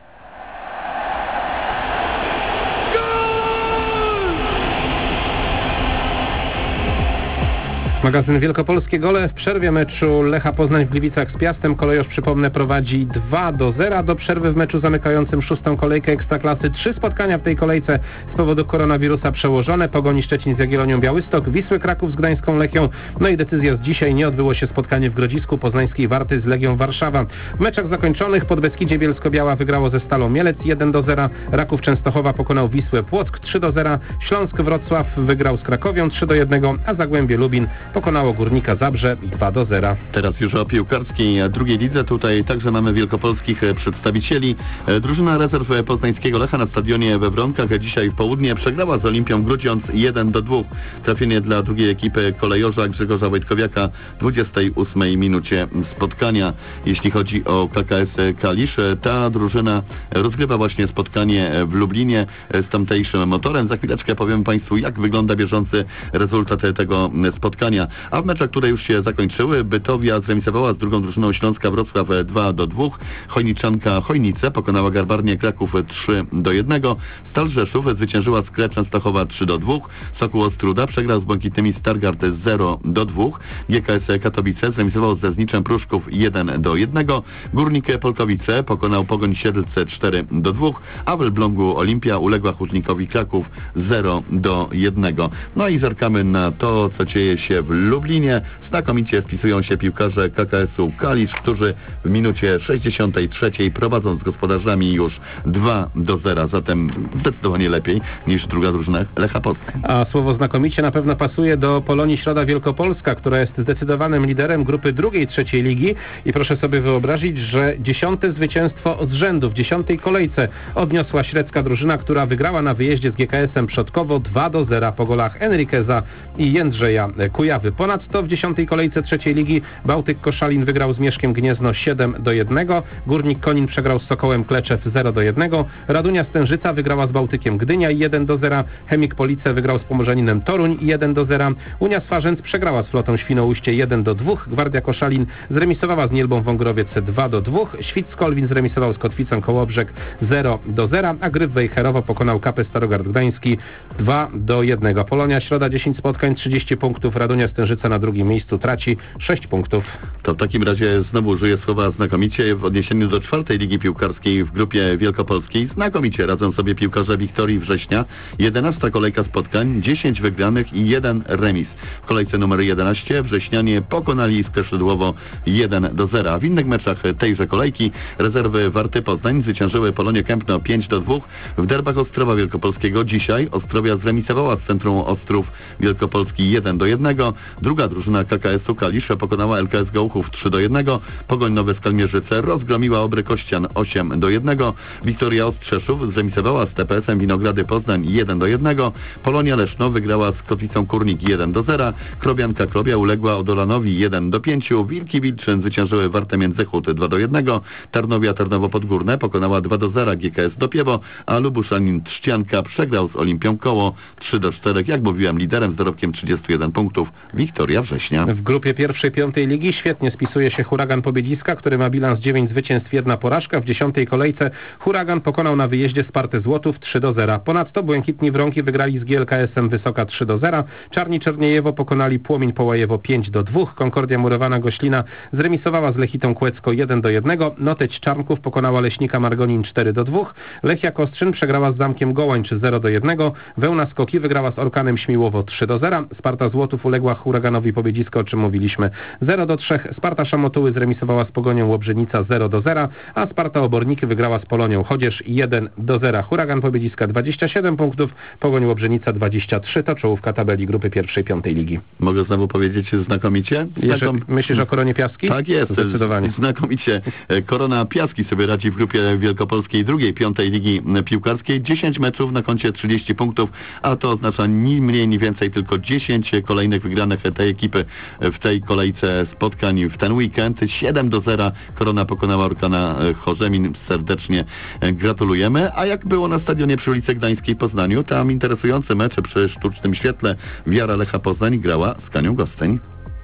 Magazyn Wielkopolskie Gole w przerwie meczu Lecha Poznań w Gliwicach z Piastem. Kolejorz, przypomnę, prowadzi dwa do zera. Do przerwy w meczu zamykającym szóstą kolejkę Ekstraklasy. Trzy spotkania w tej kolejce z powodu koronawirusa przełożone. Pogoni Szczecin z Jagiellonią Białystok, Wisły Kraków z Gdańską Lechią. No i decyzja z dzisiaj: nie odbyło się spotkanie w Grodzisku Poznańskiej Warty z Legią Warszawa. W meczach zakończonych Podbeskidzie Bielsko-Biała wygrało ze Stalą Mielec jeden do zera. Raków Częstochowa pokonał Wisłę Płock trzy do zera. Śląsk Wrocław wygrał z Krakowią trzy do jednego, a Zagłębie Lubin pokonało Górnika Zabrze dwa do zera. Teraz już o piłkarskiej drugiej lidze. Tutaj także mamy wielkopolskich przedstawicieli. Drużyna rezerw poznańskiego Lecha na stadionie we Wronkach dzisiaj w południe przegrała z Olimpią Grudziądz jeden do dwóch. Trafienie dla drugiej ekipy kolejorza Grzegorza Wojtkowiaka w dwudziestej ósmej minucie spotkania. Jeśli chodzi o K K S Kalisz, ta drużyna rozgrywa właśnie spotkanie w Lublinie z tamtejszym Motorem. Za chwileczkę powiem Państwu, jak wygląda bieżący rezultat tego spotkania. A w meczach, które już się zakończyły, Bytowia zremisowała z drugą drużyną Śląska Wrocław dwa do dwóch. Chojniczanka Chojnice pokonała Garbarnię Kraków trzy do jednego. Stal Rzeszów zwyciężyła Skrę Częstochowa trzy do dwóch. Sokół Ostróda przegrał z Błękitnymi Stargard zero do dwóch. G K S Katowice zremisował ze Zniczem Pruszków jeden do jednego. Górnik Polkowice pokonał Pogoń Siedlce cztery do dwóch, a w Elblągu Olimpia uległa Hutnikowi Kraków zero do jednego. No i zerkamy na to, co dzieje się w Lublinie. Znakomicie wpisują się piłkarze K K S u Kalisz, którzy w minucie sześćdziesiątej trzeciej prowadzą z gospodarzami już dwa do zera, zatem zdecydowanie lepiej niż druga drużyna Lecha Poznań. A słowo znakomicie na pewno pasuje do Polonii Środa Wielkopolska, która jest zdecydowanym liderem grupy drugiej trzeciej ligi i proszę sobie wyobrazić, że dziesiąte zwycięstwo z rzędu w dziesiątej kolejce odniosła średzka drużyna, która wygrała na wyjeździe z G K S em Przodkowo dwa do zera po golach Enriqueza i Jędrzeja Kujawy. Ponadto w dziesiątej kolejce trzeciej ligi Bałtyk Koszalin wygrał z Mieszkiem Gniezno siedem do jednego, Górnik Konin przegrał z Sokołem Kleczew zero do jednego, Radunia Stężyca wygrała z Bałtykiem Gdynia jeden do zera, Chemik Police wygrał z Pomorzaninem Toruń jeden do zera, Unia Swarzędz przegrała z Flotą Świnoujście jeden do dwóch, Gwardia Koszalin zremisowała z Nielbą Wągrowiec dwa do dwóch, Świt Skolwin zremisował z Kotwicą Kołobrzeg zero do zera, a Gryf Wejherowo pokonał K P Starogard Gdański dwa do jednego. Polonia Środa dziesięć spotkań, trzydzieści punktów, Radunia Stężyca na drugim miejscu traci sześć punktów. To w takim razie znowu użyję słowa znakomicie w odniesieniu do czwartej ligi piłkarskiej w grupie wielkopolskiej. Znakomicie radzą sobie piłkarze Wiktorii Września. jedenasta kolejka spotkań, dziesięć wygranych i jeden remis. W kolejce numer jedenaście wrześnianie pokonali Iskrę Szydłowo jeden do zera. W innych meczach tejże kolejki rezerwy Warty Poznań zwyciężyły Polonię Kępno pięć do dwóch. W derbach Ostrowa Wielkopolskiego dzisiaj Ostrowia zremisowała z Centrum Ostrów Wielkopolski jeden do jednego. Druga drużyna K K S u Kalisz pokonała L K S Gołchów trzy do jednego. Pogoń Nowe Skalmierzyce rozgromiła Obry Kościan osiem do jednego. Wiktoria Ostrzeszów zremisowała z T P S em Winogrady Poznań jeden do jednego. Polonia Leszno wygrała z Kotwicą Kurnik jeden do zera. Krobianka Krobia uległa Odolanowi jeden do pięciu. Wilki Wilczyn zwyciężyły Wartę Międzychód dwa do jednego. Tarnowia Tarnowo Podgórne pokonała dwa do zera G K S Dopiewo, a Lubuszanin Trzcianka przegrał z Olimpią Koło trzy do czterech. Jak mówiłem, liderem z dorobkiem trzydziestu jeden punktów Wiktoria Września. W grupie pierwszej piątej ligi świetnie spisuje się Huragan Pobiedziska, który ma bilans dziewięć zwycięstw, jedna porażka. W dziesiątej kolejce Huragan pokonał na wyjeździe Spartę Złotów trzy do zera. Ponadto Błękitni Wronki wygrali z G L K S em Wysoka trzy do zera. Czarni Czerniejewo pokonali Płomień Połajewo pięć do dwóch. Konkordia Murowana Goślina zremisowała z Lechitą Kłecko jeden do jednego. Noteć Czarnków pokonała Leśnika Margonin cztery do dwóch. Lechia Kostrzyn przegrała z Zamkiem Gołańcz zero do jednego. Wełna Skoki wygrała z Orkanem Śmiłowo trzy do zera. Sparta Złotów uległa Huraganowi Pobiedzisko, o czym mówiliśmy, zero do trzech. Sparta Szamotuły zremisowała z Pogonią Łobrzynica zero do zera, a Sparta Oborniki wygrała z Polonią Chodzież jeden do zera. Huragan Pobiedziska dwadzieścia siedem punktów, Pogoń Łobrzynica dwadzieścia trzy. To czołówka tabeli grupy pierwszej piątej ligi. Mogę znowu powiedzieć znakomicie? Znakom... Myślisz o Koronie Piaski? Tak jest. Zdecydowanie. Znakomicie. Korona Piaski sobie radzi w grupie wielkopolskiej drugiej piątej ligi piłkarskiej. dziesięć meczów na koncie trzydzieści punktów, a to oznacza ni mniej, ni więcej, tylko dziesięć kolejnych wygranych wygranych tej ekipy w tej kolejce spotkań w ten weekend. siedem do zera Korona pokonała Orkana Chorzemin. Serdecznie gratulujemy. A jak było na stadionie przy ulicy Gdańskiej Poznaniu? Tam interesujące mecze przy sztucznym świetle. Wiara Lecha Poznań grała z Kanią Gostyń.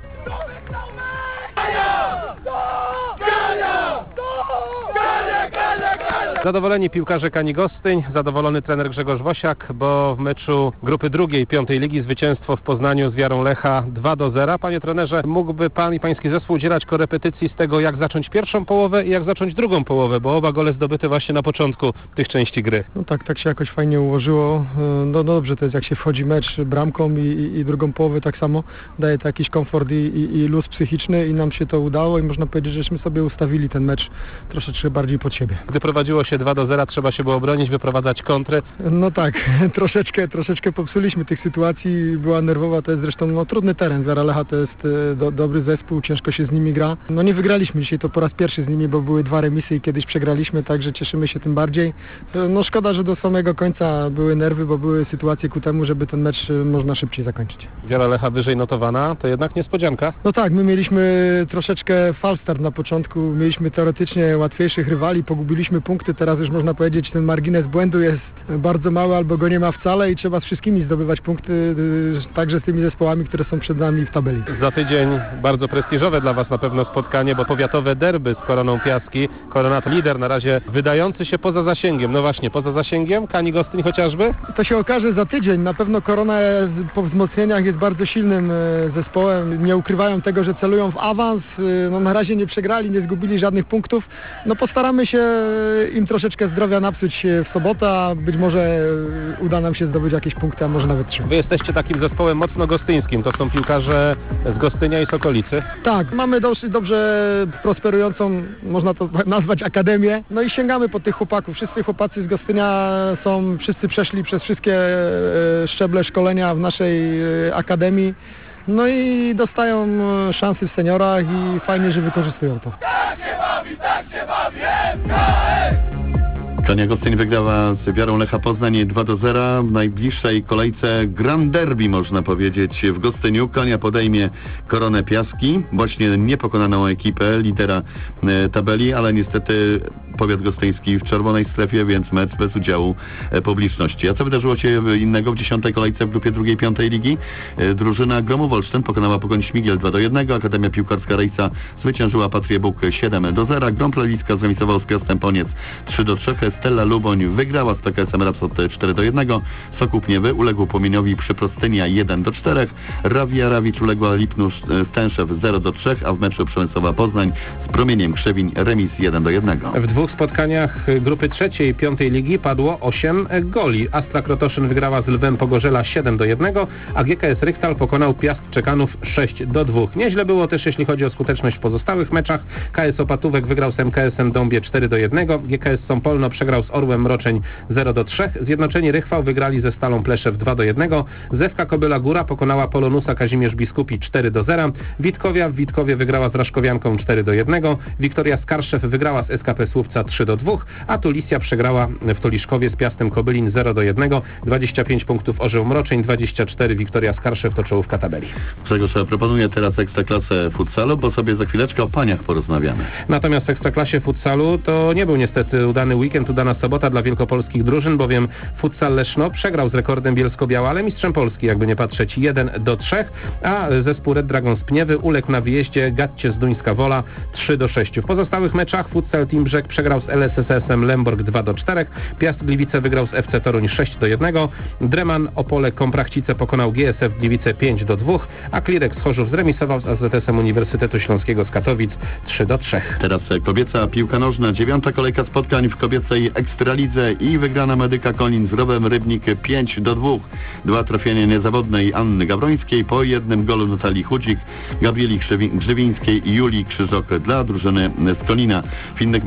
Zadowoleni piłkarze Kani Gostyń, zadowolony trener Grzegorz Wosiak, bo w meczu grupy drugiej piątej ligi zwycięstwo w Poznaniu z Wiarą Lecha dwa do zera. Panie trenerze, mógłby pan i pański zespół udzielać korepetycji z tego, jak zacząć pierwszą połowę i jak zacząć drugą połowę, bo oba gole zdobyte właśnie na początku tych części gry. No tak, tak się jakoś fajnie ułożyło. No dobrze to jest, jak się wchodzi mecz bramką i, i, i drugą połowę tak samo, daje to jakiś komfort i, i, i luz psychiczny i nam się to udało i można powiedzieć, żeśmy sobie ustawili ten mecz troszeczkę bardziej pod siebie. Gdy prowadziło się dwa do zera, trzeba się było bronić, wyprowadzać kontry. No tak, troszeczkę, troszeczkę popsuliśmy tych sytuacji, była nerwowa, to jest zresztą no, trudny teren, Wiara Lecha to jest do, dobry zespół, ciężko się z nimi gra. No nie wygraliśmy dzisiaj to po raz pierwszy z nimi, bo były dwa remisy i kiedyś przegraliśmy, także cieszymy się tym bardziej. No szkoda, że do samego końca były nerwy, bo były sytuacje ku temu, żeby ten mecz można szybciej zakończyć. Wiara Lecha wyżej notowana, to jednak niespodzianka. No tak, my mieliśmy troszeczkę falstart na początku, mieliśmy teoretycznie łatwiejszych rywali, pogubiliśmy punkty, teraz już można powiedzieć, ten margines błędu jest bardzo mały albo go nie ma wcale i trzeba z wszystkimi zdobywać punkty, także z tymi zespołami, które są przed nami w tabeli. Za tydzień bardzo prestiżowe dla Was na pewno spotkanie, bo powiatowe derby z Koroną Piaski. Korona to lider na razie wydający się poza zasięgiem. No właśnie, poza zasięgiem, Kani Gostyń chociażby? To się okaże za tydzień. Na pewno Korona po wzmocnieniach jest bardzo silnym zespołem. Nie ukrywają tego, że celują w awans. No na razie nie przegrali, nie zgubili żadnych punktów. No postaramy się im troszeczkę zdrowia napsuć w sobotę, a być może uda nam się zdobyć jakieś punkty, a może nawet trzy. Wy jesteście takim zespołem mocno gostyńskim, to są piłkarze z Gostynia i z okolicy. Tak, mamy dosyć dobrze prosperującą, można to nazwać, akademię, no i sięgamy po tych chłopaków. Wszyscy chłopacy z Gostynia są, wszyscy przeszli przez wszystkie szczeble szkolenia w naszej akademii, no i dostają szansy w seniorach i fajnie, że wykorzystują to. Tak się bawi, tak się bawi, S K S! Kania Gostyń wygrała z Wiarą Lecha Poznań dwa do zera. W najbliższej kolejce Grand Derby, można powiedzieć, w Gostyniu. Kania podejmie Koronę Piaski, właśnie niepokonaną ekipę lidera e, tabeli, ale niestety powiat gostyński w czerwonej strefie, więc mecz bez udziału e, publiczności. A co wydarzyło się innego w dziesiątej kolejce w grupie drugiej piątej ligi? E, drużyna Gromu Wolsztyn pokonała Pogoń Śmigiel dwa do jednego. Akademia Piłkarska Rejsa zwyciężyła Patrię Bóg siedem do zera. Grom Plewicka zremisował z Piastem Poniec trzy do trzech. Stella Luboń wygrała z P K S-em Rapsod cztery do jednego. Sokół Pniewy uległ Płomieniowi przy Prostynia jeden do czterech. Rawia Rawicz uległa Lipnusz Stęszew zero do trzech, a w meczu Przemysłowa Poznań z Promieniem Krzewin remis jeden do jednego. W dwóch spotkaniach grupy trzeciej i piątej ligi padło osiem goli. Astra Krotoszyn wygrała z Lwem Pogorzela siedem do jednego, a G K S Rychtal pokonał Piast Czekanów sześć do dwóch. Nieźle było też, jeśli chodzi o skuteczność w pozostałych meczach. K S Opatówek wygrał z M K S-em Dąbie cztery do jednego. G K S Sąpolno przegrał z Orłem Mroczeń zero do trzech. Zjednoczeni Rychwał wygrali ze Stalą Pleszew dwa do jednego. Zewka Kobyla Góra pokonała Polonusa Kazimierz Biskupi cztery do zera. Witkowia w Witkowie wygrała z Raszkowianką cztery do jednego. Wiktoria Skarszew wygrała z S K P Słówca trzy do dwóch, a Tulisja przegrała w Tuliszkowie z Piastem Kobylin zero do jednego. dwadzieścia pięć punktów Orzeł Mroczeń, dwadzieścia cztery Wiktoria Skarszew, to czołówka tabeli. Grzegorz proponuje teraz Ekstraklasę futsalu, bo sobie za chwileczkę o paniach porozmawiamy. Natomiast w Ekstraklasie futsalu to nie był niestety udany weekend, udana sobota dla wielkopolskich drużyn, bowiem futsal Leszno przegrał z Rekordem Bielsko-Biała, ale mistrzem Polski, jakby nie patrzeć, jeden do trzech, a zespół Red Dragon z Pniewy uległ na wyjeździe Gatcie z Duńska Wola trzy do sześciu. W pozostałych meczach futsal Team Brzeg przegrał z L S S S-em Lemborg dwa do czterech, Piast Gliwice wygrał z F C Toruń sześć do jednego, Dreman Opole Komprachcice pokonał G S F Gliwice pięć do dwóch, a Klirek z Chorzów zremisował z A Z S-em Uniwersytetu Śląskiego z Katowic trzy do trzech. Teraz kobieca piłka nożna, dziewiąta kolejka spotkań w kobiecej Ekstralidze i wygrana Medyka Konin z Rowem Rybnik pięć do dwóch. Dwa trafienia niezawodnej Anny Gawrońskiej, po jednym golu Natalii Chudzik, Gabrieli Grzywińskiej i Julii Krzyżok dla drużyny z Konina. W innych meczach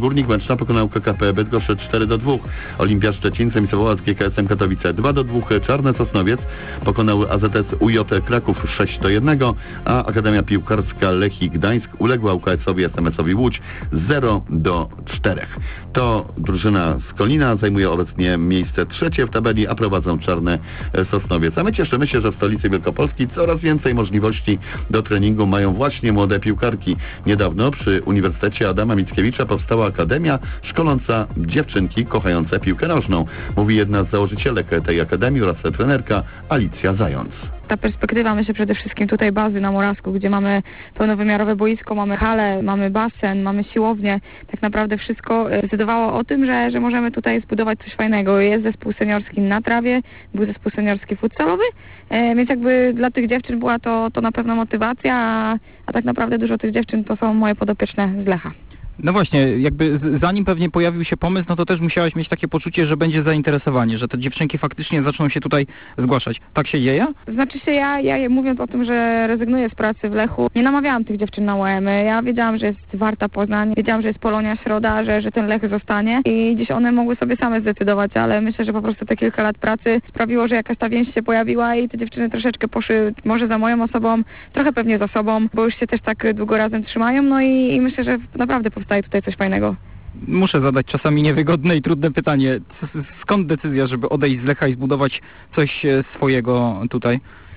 Górnik Łęczna pokonał K K P Bydgoszcz cztery do dwóch. Olimpia Szczecin zremisowała z G K S-em Katowice dwa do dwóch. Czarny Sosnowiec pokonał A Z S U J Kraków sześć do jednego, a Akademia Piłkarska Lechii Gdańsk uległa U K S-owi S M S-owi Łódź zero do czterech. To drużyna z Kolina zajmuje obecnie miejsce trzecie w tabeli, a prowadzą Czarne Sosnowiec. A my cieszymy się, że w stolicy Wielkopolski coraz więcej możliwości do treningu mają właśnie młode piłkarki. Niedawno przy Uniwersytecie Adama Mickiewicza powstała akademia szkoląca dziewczynki kochające piłkę nożną. Mówi jedna z założycielek tej akademii oraz trenerka Alicja Zając. Ta perspektywa, myślę przede wszystkim tutaj bazy na Morawsku, gdzie mamy pełnowymiarowe boisko, mamy halę, mamy basen, mamy siłownię. Tak naprawdę wszystko zdecydowało o tym, że, że możemy tutaj zbudować coś fajnego. Jest zespół seniorski na trawie, był zespół seniorski futsalowy, e, więc jakby dla tych dziewczyn była to, to na pewno motywacja, a, a tak naprawdę dużo tych dziewczyn to są moje podopieczne z Lecha. No właśnie, jakby z, zanim pewnie pojawił się pomysł, no to też musiałaś mieć takie poczucie, że będzie zainteresowanie, że te dziewczynki faktycznie zaczną się tutaj zgłaszać. Tak się dzieje? Znaczy się ja, ja mówiąc o tym, że rezygnuję z pracy w Lechu, nie namawiałam tych dziewczyn na U E M-y. Ja wiedziałam, że jest Warta Poznań, wiedziałam, że jest Polonia Środa, że, że ten Lech zostanie i gdzieś one mogły sobie same zdecydować, ale myślę, że po prostu te kilka lat pracy sprawiło, że jakaś ta więź się pojawiła i te dziewczyny troszeczkę poszły może za moją osobą, trochę pewnie za sobą, bo już się też tak długo razem trzymają, no i, i myślę, że naprawdę powstaje tutaj coś fajnego. Muszę zadać czasami niewygodne i trudne pytanie. Skąd decyzja, żeby odejść z Lecha i zbudować coś swojego tutaj?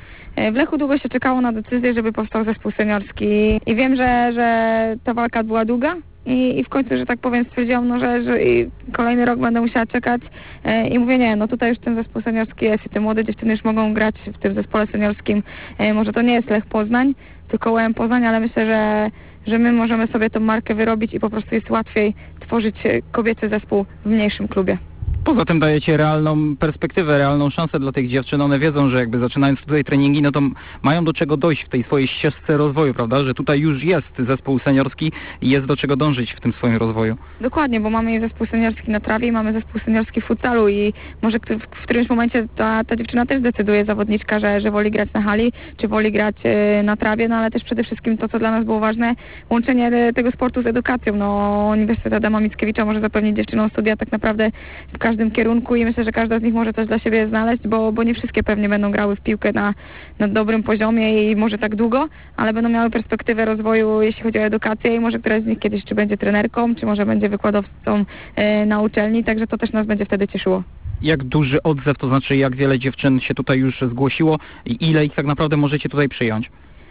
W Lechu długo się czekało na decyzję, żeby powstał zespół seniorski i wiem, że, że ta walka była długa i, i w końcu, że tak powiem, stwierdziłam, no, że, że i kolejny rok będę musiała czekać e, i mówię, nie, no tutaj już ten zespół seniorski jest i te młode dziewczyny już mogą grać w tym zespole seniorskim. E, może to nie jest Lech Poznań, tylko U E M Poznań, ale myślę, że, że my możemy sobie tą markę wyrobić i po prostu jest łatwiej tworzyć kobiecy zespół w mniejszym klubie. Poza tym dajecie realną perspektywę, realną szansę dla tych dziewczyn. One wiedzą, że jakby zaczynając tutaj treningi, no to mają do czego dojść w tej swojej ścieżce rozwoju, prawda? Że tutaj już jest zespół seniorski i jest do czego dążyć w tym swoim rozwoju. Dokładnie, bo mamy zespół seniorski na trawie i mamy zespół seniorski w futsalu i może w, w którymś momencie ta, ta dziewczyna też zdecyduje, zawodniczka, że, że woli grać na hali, czy woli grać y, na trawie, no ale też przede wszystkim to, co dla nas było ważne, łączenie tego sportu z edukacją. No, Uniwersytet Adama Mickiewicza może zapewnić dziewczynom studia tak naprawdę w każdym kierunku i myślę, że każda z nich może coś dla siebie znaleźć, bo, bo nie wszystkie pewnie będą grały w piłkę na, na dobrym poziomie i może tak długo, ale będą miały perspektywę rozwoju, jeśli chodzi o edukację i może któraś z nich kiedyś czy będzie trenerką, czy może będzie wykładowcą e, na uczelni, także to też nas będzie wtedy cieszyło. Jak duży odzew, to znaczy jak wiele dziewczyn się tutaj już zgłosiło i ile ich tak naprawdę możecie tutaj przyjąć?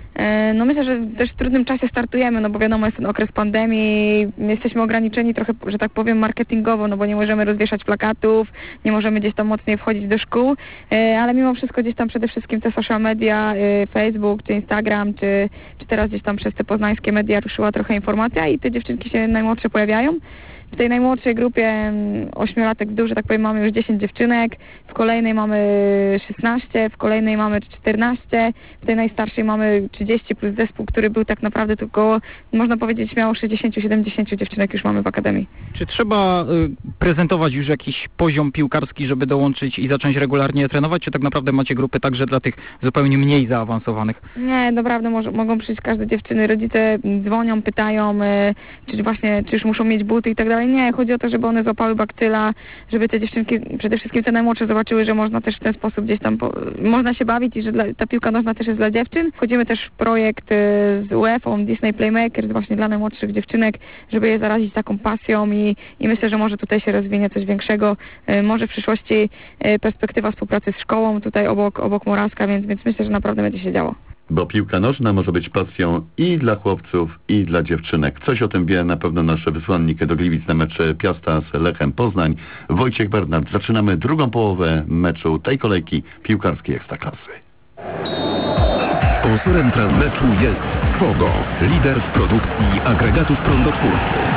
No myślę, że też w trudnym czasie startujemy, no bo wiadomo, jest ten okres pandemii, jesteśmy ograniczeni trochę, że tak powiem, marketingowo, no bo nie możemy rozwieszać plakatów, nie możemy gdzieś tam mocniej wchodzić do szkół, ale mimo wszystko gdzieś tam przede wszystkim te social media, Facebook czy Instagram, czy, czy teraz gdzieś tam przez te poznańskie media ruszyła trochę informacja i te dziewczynki się najmłodsze pojawiają. W tej najmłodszej grupie ośmiolatek w dół, że tak powiem, mamy już dziesięć dziewczynek, w kolejnej mamy szesnaście, w kolejnej mamy czternaście, w tej najstarszej mamy trzydzieści plus zespół, który był tak naprawdę tylko, można powiedzieć śmiało, sześćdziesiąt siedemdziesiąt dziewczynek już mamy w akademii. Czy trzeba y, prezentować już jakiś poziom piłkarski, żeby dołączyć i zacząć regularnie trenować, czy tak naprawdę macie grupy także dla tych zupełnie mniej zaawansowanych? Nie, naprawdę może, mogą przyjść każde dziewczyny, rodzice dzwonią, pytają, y, czy właśnie, czy już muszą mieć buty i tak dalej. Nie, chodzi o to, żeby one złapały bakcyla, żeby te dziewczynki, przede wszystkim te najmłodsze, zobaczyły, że można też w ten sposób gdzieś tam, po, można się bawić i że dla, ta piłka nożna też jest dla dziewczyn. Wchodzimy też w projekt y, z UEFA, Disney Playmakers, właśnie dla najmłodszych dziewczynek, żeby je zarazić taką pasją i, i myślę, że może tutaj się rozwinie coś większego. Y, może w przyszłości y, perspektywa współpracy z szkołą tutaj obok, obok Morawska, więc, więc myślę, że naprawdę będzie się działo. Bo piłka nożna może być pasją i dla chłopców, i dla dziewczynek. Coś o tym wie na pewno nasz wysłannik do Gliwic na mecz Piasta z Lechem Poznań, Wojciech Bernard. Zaczynamy drugą połowę meczu tej kolejki piłkarskiej Ekstraklasy. Sponsorem transmeczu jest Swogo, lider w produkcji agregatów prądotwórczych.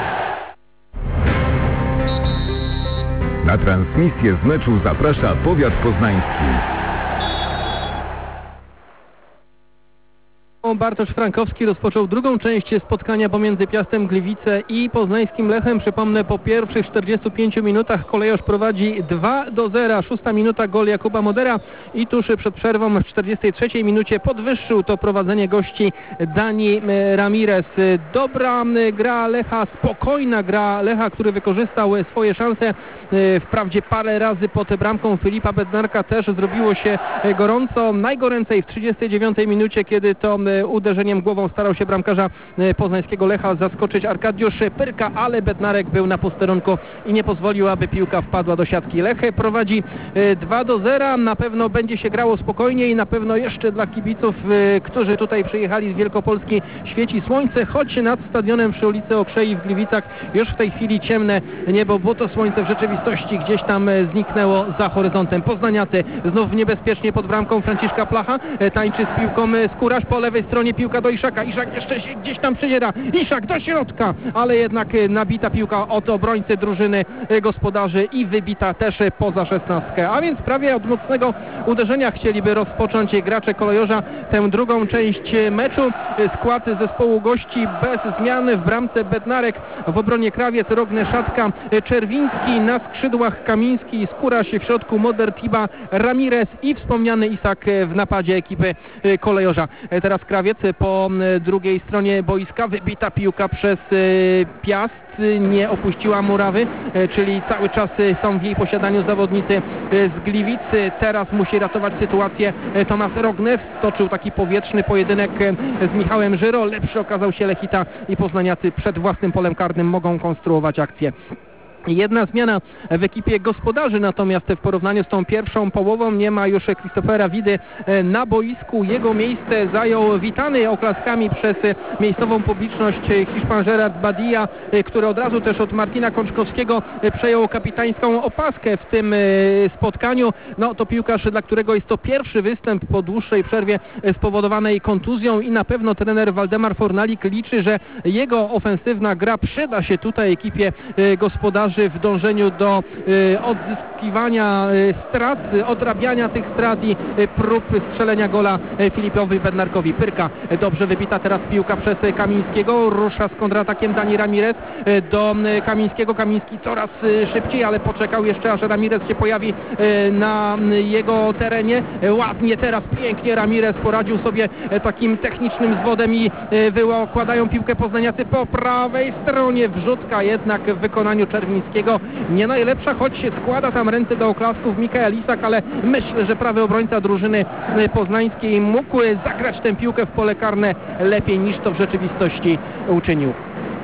Na transmisję z meczu zaprasza powiat poznański. to Bartosz Frankowski rozpoczął drugą część spotkania pomiędzy Piastem Gliwice i poznańskim Lechem. Przypomnę, po pierwszych czterdziestu pięciu minutach Kolejorz prowadzi dwa do zera. Szósta minuta, gol Jakuba Modera i tuż przed przerwą w czterdziestej trzeciej minucie podwyższył to prowadzenie gości Dani Ramirez. Dobra gra Lecha, spokojna gra Lecha, który wykorzystał swoje szanse. Wprawdzie parę razy pod bramką Filipa Bednarka też zrobiło się gorąco. Najgoręcej w trzydziestej dziewiątej minucie, kiedy to uderzeniem głową starał się bramkarza poznańskiego Lecha zaskoczyć Arkadiusz Pyrka, ale Bednarek był na posterunku i nie pozwolił, aby piłka wpadła do siatki. Lech prowadzi dwa do zera. Na pewno będzie się grało spokojnie i na pewno jeszcze dla kibiców, którzy tutaj przyjechali z Wielkopolski, świeci słońce, choć nad stadionem przy ulicy Okrzei w Gliwicach już w tej chwili ciemne niebo, bo to słońce w rzeczywistości gdzieś tam zniknęło za horyzontem. Poznaniacy znów niebezpiecznie pod bramką Franciszka Placha, tańczy z piłką Skóraś, po lewej stronie piłka do Iszaka. Iszak jeszcze się gdzieś tam przedziera. Iszak do środka, ale jednak nabita piłka od obrońcy drużyny gospodarzy i wybita też poza szesnastkę. A więc prawie od mocnego uderzenia chcieliby rozpocząć gracze Kolejorza tę drugą część meczu. Skład zespołu gości bez zmiany: w bramce Bednarek, w obronie Krawiec, Rogne, Szatka, Czerwiński, na skrzydłach Kamiński, Skóraś, w środku Moder, Tiba, Ramirez i wspomniany Isak w napadzie ekipy Kolejorza. Teraz Krawiec po drugiej stronie boiska, wybita piłka przez Piast, nie opuściła murawy, czyli cały czas są w jej posiadaniu zawodnicy z Gliwic. Teraz musi ratować sytuację Tomasz Rogne. Stoczył taki powietrzny pojedynek z Michałem Żyro. Lepszy okazał się Lechita i poznaniacy przed własnym polem karnym mogą konstruować akcję. Jedna zmiana w ekipie gospodarzy, natomiast w porównaniu z tą pierwszą połową nie ma już Christophera Widy na boisku. Jego miejsce zajął witany oklaskami przez miejscową publiczność Hiszpan Gerard Badia, który od razu też od Martina Kączkowskiego przejął kapitańską opaskę w tym spotkaniu. No to piłkarz, dla którego jest to pierwszy występ po dłuższej przerwie spowodowanej kontuzją i na pewno trener Waldemar Fornalik liczy, że jego ofensywna gra przyda się tutaj ekipie gospodarzy w dążeniu do y, odzyskiwania y, strat, odrabiania tych strat i y, prób strzelenia gola y, Filipowi Bednarkowi. Pyrka, y, dobrze wybita teraz piłka przez y, Kamińskiego, rusza z kontratakiem Dani Ramirez y, do y, Kamińskiego. Kamiński coraz y, szybciej, ale poczekał jeszcze, aż Ramirez się pojawi y, na y, jego terenie. Y, ładnie teraz, pięknie Ramirez poradził sobie y, takim technicznym zwodem i y, wykładają piłkę poznaniacy po prawej stronie. Wrzutka jednak w wykonaniu Czerwińskiego nie najlepsza, choć się składa tam ręce do oklasków Mikael Isak, ale myślę, że prawy obrońca drużyny poznańskiej mógł zagrać tę piłkę w pole karne lepiej niż to w rzeczywistości uczynił.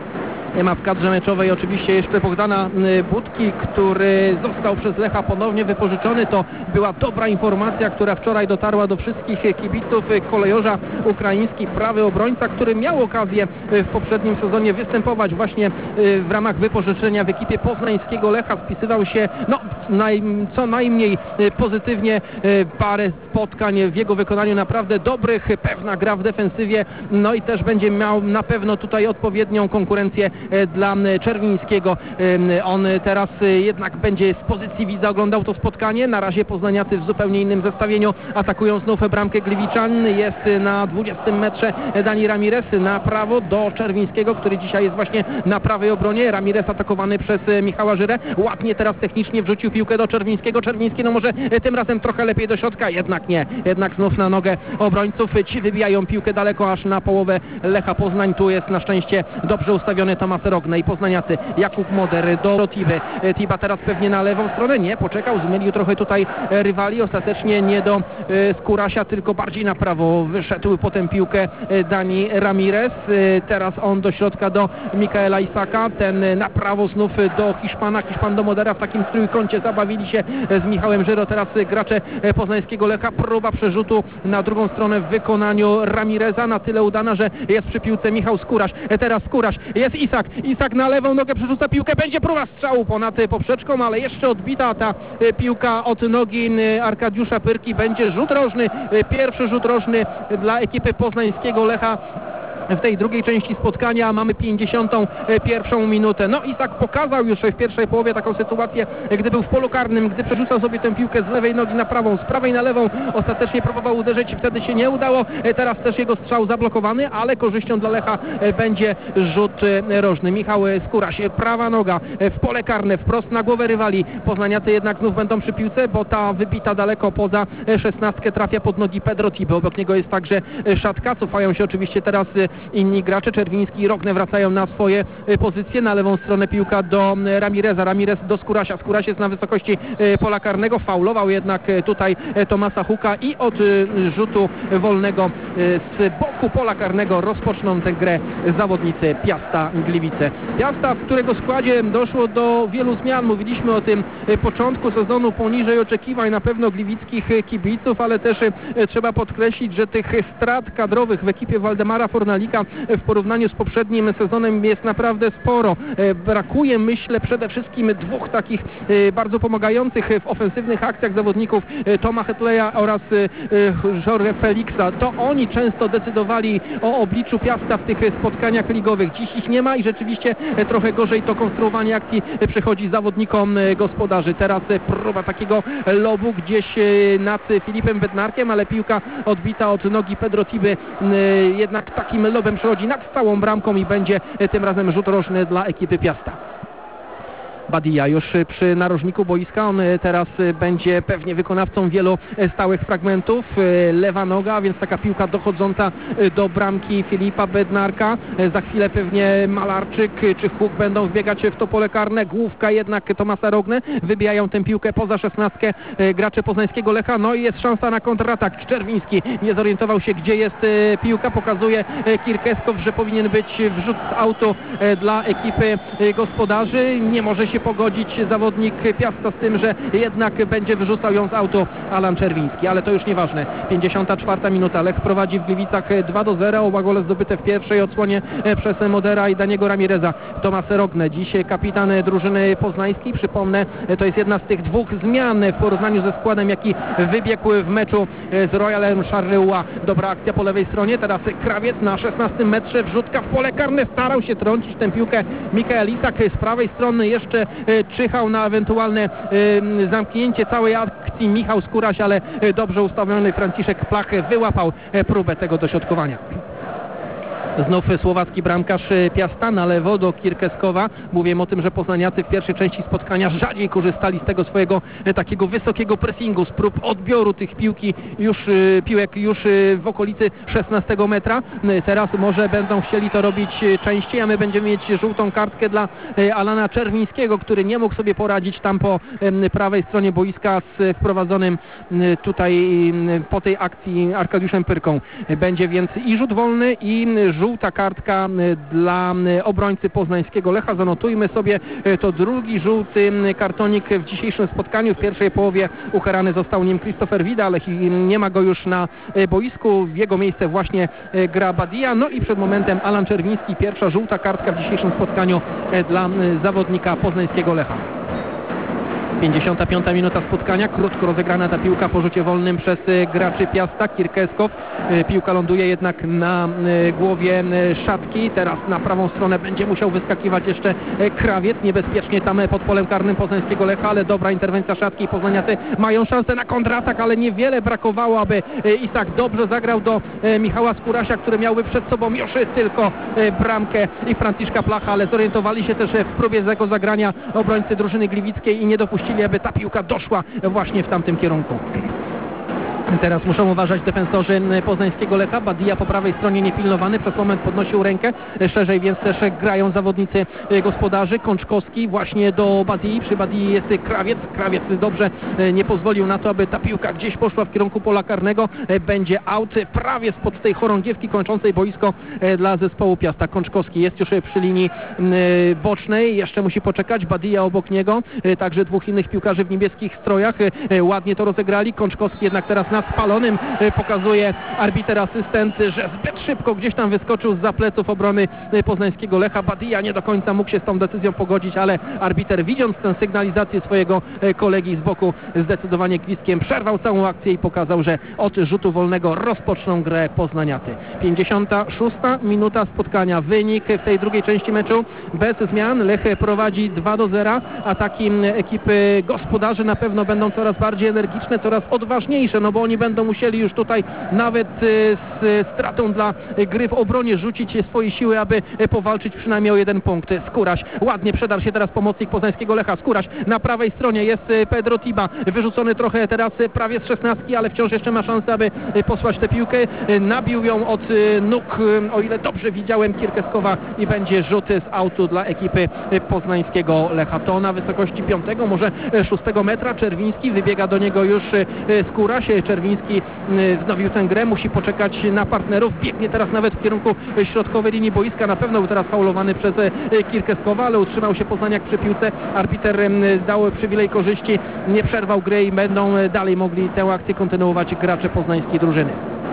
Nie ma w kadrze meczowej oczywiście jeszcze Bogdana Budki, który został przez Lecha ponownie wypożyczony. To była dobra informacja, która wczoraj dotarła do wszystkich kibiców Kolejorza. Ukraiński prawy obrońca, który miał okazję w poprzednim sezonie występować właśnie w ramach wypożyczenia w ekipie poznańskiego Lecha. Spisywał się no, naj, co najmniej pozytywnie, parę spotkań w jego wykonaniu naprawdę dobrych, pewna gra w defensywie, no i też będzie miał na pewno tutaj odpowiednią konkurencję dla Czerwińskiego. On teraz jednak będzie z pozycji widza oglądał to spotkanie. Na razie poznaniacy w zupełnie innym zestawieniu atakują znów bramkę Gliwiczan. Jest na dwudziestym metrze Dani Ramirez na prawo do Czerwińskiego, który dzisiaj jest właśnie na prawej obronie. Ramirez atakowany przez Michała Żyrę. Ładnie teraz technicznie wrzucił piłkę do Czerwińskiego. Czerwiński no może tym razem trochę lepiej do środka, jednak nie. Jednak znów na nogę obrońców. Ci wybijają piłkę daleko aż na połowę Lecha Poznań. Tu jest na szczęście dobrze ustawiony Tomasz Rogne i poznaniacy. Jakub Moder do Tiby. Tiba teraz pewnie na lewą stronę. Nie, poczekał, zmylił trochę tutaj rywali. Ostatecznie nie do Skórasia, tylko bardziej na prawo wyszedł potem piłkę Dani Ramirez. Teraz on do środka do Mikaela Isaka. Ten na prawo znów do Hiszpana. Hiszpan do Modera. W takim trójkącie zabawili się z Michałem Żyro. Teraz gracze poznańskiego Lecha. Próba przerzutu na drugą stronę w wykonaniu Ramireza. Na tyle udana, że jest przy piłce Michał Skóraś. Teraz Skóraś. Jest Isak. Isak na lewą nogę przerzuca piłkę. Będzie próba strzału ponad poprzeczką, ale jeszcze odbita ta piłka od nogi Arkadiusza Pyrki. Będzie rzut rożny. Pierwszy rzut rożny dla ekipy poznańskiego Lecha. w tej drugiej części spotkania. Mamy pięćdziesiątą pierwszą minutę. No Isak pokazał już w pierwszej połowie taką sytuację, gdy był w polu karnym, gdy przerzucał sobie tę piłkę z lewej nogi na prawą, z prawej na lewą. Ostatecznie próbował uderzyć, wtedy się nie udało. Teraz też jego strzał zablokowany, ale korzyścią dla Lecha będzie rzut rożny. Michał Skóraś, prawa noga w pole karne, wprost na głowę rywali. Poznaniacy jednak znów będą przy piłce, bo ta wybita daleko poza szesnastkę trafia pod nogi Pedro Tiby. Obok niego jest także Szatka. Cofają się oczywiście teraz inni gracze. Czerwiński i Rogne wracają na swoje pozycje. Na lewą stronę piłka do Ramireza. Ramirez do Skórasia. Skóraś jest na wysokości pola karnego. Faulował jednak tutaj Tomasa Huka i od rzutu wolnego z boku pola karnego rozpoczną tę grę zawodnicy Piasta Gliwice. Piasta, w którego składzie doszło do wielu zmian. Mówiliśmy o tym początku sezonu poniżej oczekiwań na pewno gliwickich kibiców, ale też trzeba podkreślić, że tych strat kadrowych w ekipie Waldemara Fornalika w porównaniu z poprzednim sezonem jest naprawdę sporo. Brakuje, myślę, przede wszystkim dwóch takich bardzo pomagających w ofensywnych akcjach zawodników, Toma Hetleja oraz Jorge Felixa. To oni często decydowali o obliczu Piasta w tych spotkaniach ligowych. Dziś ich nie ma i rzeczywiście trochę gorzej to konstruowanie akcji przychodzi zawodnikom gospodarzy. Teraz próba takiego lobu gdzieś nad Filipem Bednarkiem, ale piłka odbita od nogi Pedro Tiby jednak takim lobem przechodzi nad całą bramką i będzie tym razem rzut rożny dla ekipy Piasta. Badia już przy narożniku boiska, on teraz będzie pewnie wykonawcą wielu stałych fragmentów. Lewa noga, więc taka piłka dochodząca do bramki Filipa Bednarka. Za chwilę pewnie Malarczyk czy Huk będą wbiegać w to pole karne. Główka jednak Tomasa Rogne. Wybijają tę piłkę poza szesnastkę gracze poznańskiego Lecha. No i jest szansa na kontratak. Czerwiński nie zorientował się, gdzie jest piłka. Pokazuje Kirkeskow, że powinien być wrzut z autu dla ekipy gospodarzy. Nie może się pogodzić zawodnik Piasta z tym, że jednak będzie wyrzucał ją z auto Alan Czerwiński, ale to już nieważne. pięćdziesiąta czwarta minuta. Lech prowadzi w Gliwicach dwa do zera. Oba gole zdobyte w pierwszej odsłonie przez Modera i Daniego Ramireza. Tomas Rogne, dziś kapitan drużyny poznańskiej. Przypomnę, to jest jedna z tych dwóch zmian w porównaniu ze składem, jaki wybiegł w meczu z Royalem Charleroi. Dobra akcja po lewej stronie. Teraz Krawiec na szesnastym metrze. Wrzutka w pole karne. Starał się trącić tę piłkę Mikael Isak. Z prawej strony jeszcze czyhał na ewentualne y, zamknięcie całej akcji Michał Skóraś, ale dobrze ustawiony Franciszek Plach wyłapał próbę tego dośrodkowania. Znów słowacki bramkarz Piasta na lewo do Kirkeskowa. Mówiłem o tym, że poznaniacy w pierwszej części spotkania rzadziej korzystali z tego swojego takiego wysokiego pressingu, z prób odbioru tych piłki już, piłek już w okolicy szesnastego metra. Teraz może będą chcieli to robić częściej, a my będziemy mieć żółtą kartkę dla Alana Czerwińskiego, który nie mógł sobie poradzić tam po prawej stronie boiska z wprowadzonym tutaj po tej akcji Arkadiuszem Pyrką. Będzie więc i rzut wolny, i żółta kartka dla obrońcy poznańskiego Lecha. Zanotujmy sobie, to drugi żółty kartonik w dzisiejszym spotkaniu. W pierwszej połowie ukarany został nim Christopher Wida, ale nie ma go już na boisku. W jego miejsce właśnie gra Badia. No i przed momentem Alan Czerwiński. Pierwsza żółta kartka w dzisiejszym spotkaniu dla zawodnika poznańskiego Lecha. pięćdziesiąta piąta minuta spotkania, krótko rozegrana ta piłka po rzucie wolnym przez graczy Piasta. Kirkeskow, piłka ląduje jednak na głowie Szatki, teraz na prawą stronę będzie musiał wyskakiwać jeszcze Krawiec, niebezpiecznie tam pod polem karnym poznańskiego Lecha, ale dobra interwencja Szatki. Poznaniacy mają szansę na kontratak, ale niewiele brakowało, aby Isak dobrze zagrał do Michała Skórasia, który miałby przed sobą już tylko bramkę i Franciszka Placha, ale zorientowali się też w próbie tego zagrania obrońcy drużyny gliwickiej i nie dopuścili, aby ta piłka doszła właśnie w tamtym kierunku. Teraz muszą uważać defensorzy poznańskiego Lecha. Badia po prawej stronie niepilnowany, przez moment podnosił rękę szerzej, więc też grają zawodnicy gospodarzy. Kączkowski właśnie do Badii, przy Badii jest Krawiec. Krawiec dobrze nie pozwolił na to, aby ta piłka gdzieś poszła w kierunku pola karnego. Będzie out prawie spod tej chorągiewki kończącej boisko dla zespołu Piasta. Kączkowski jest już przy linii bocznej, jeszcze musi poczekać. Badia obok niego, także dwóch innych piłkarzy w niebieskich strojach. Ładnie to rozegrali. Kączkowski jednak teraz na na spalonym, pokazuje arbiter asystent, że zbyt szybko gdzieś tam wyskoczył zza pleców obrony poznańskiego Lecha. Badia nie do końca mógł się z tą decyzją pogodzić, ale arbiter, widząc tę sygnalizację swojego kolegi z boku, zdecydowanie gwizdkiem przerwał całą akcję i pokazał, że od rzutu wolnego rozpoczną grę poznaniacy. pięćdziesiąta szósta minuta spotkania. Wynik w tej drugiej części meczu bez zmian. Lech prowadzi dwa do zera. Ataki ekipy gospodarzy na pewno będą coraz bardziej energiczne, coraz odważniejsze, no bo oni będą musieli już tutaj nawet z stratą dla gry w obronie rzucić swoje siły, aby powalczyć przynajmniej o jeden punkt. Skóraś ładnie przedarł się teraz pomocnik poznańskiego Lecha. Skóraś na prawej stronie jest Pedro Tiba, wyrzucony trochę teraz prawie z szesnastki, ale wciąż jeszcze ma szansę, aby posłać tę piłkę. Nabił ją od nóg, o ile dobrze widziałem, Kierkeskowa i będzie rzut z autu dla ekipy poznańskiego Lecha. To na wysokości piątego, może szóstego metra. Czerwiński, wybiega do niego już Skóraś. Czerwiński wznowił tę grę, musi poczekać na partnerów. Biegnie teraz nawet w kierunku środkowej linii boiska. Na pewno był teraz faulowany przez Kierkeskowa, ale utrzymał się Poznaniak przy piłce. Arbiter dał przywilej korzyści, nie przerwał gry i będą dalej mogli tę akcję kontynuować gracze poznańskiej drużyny.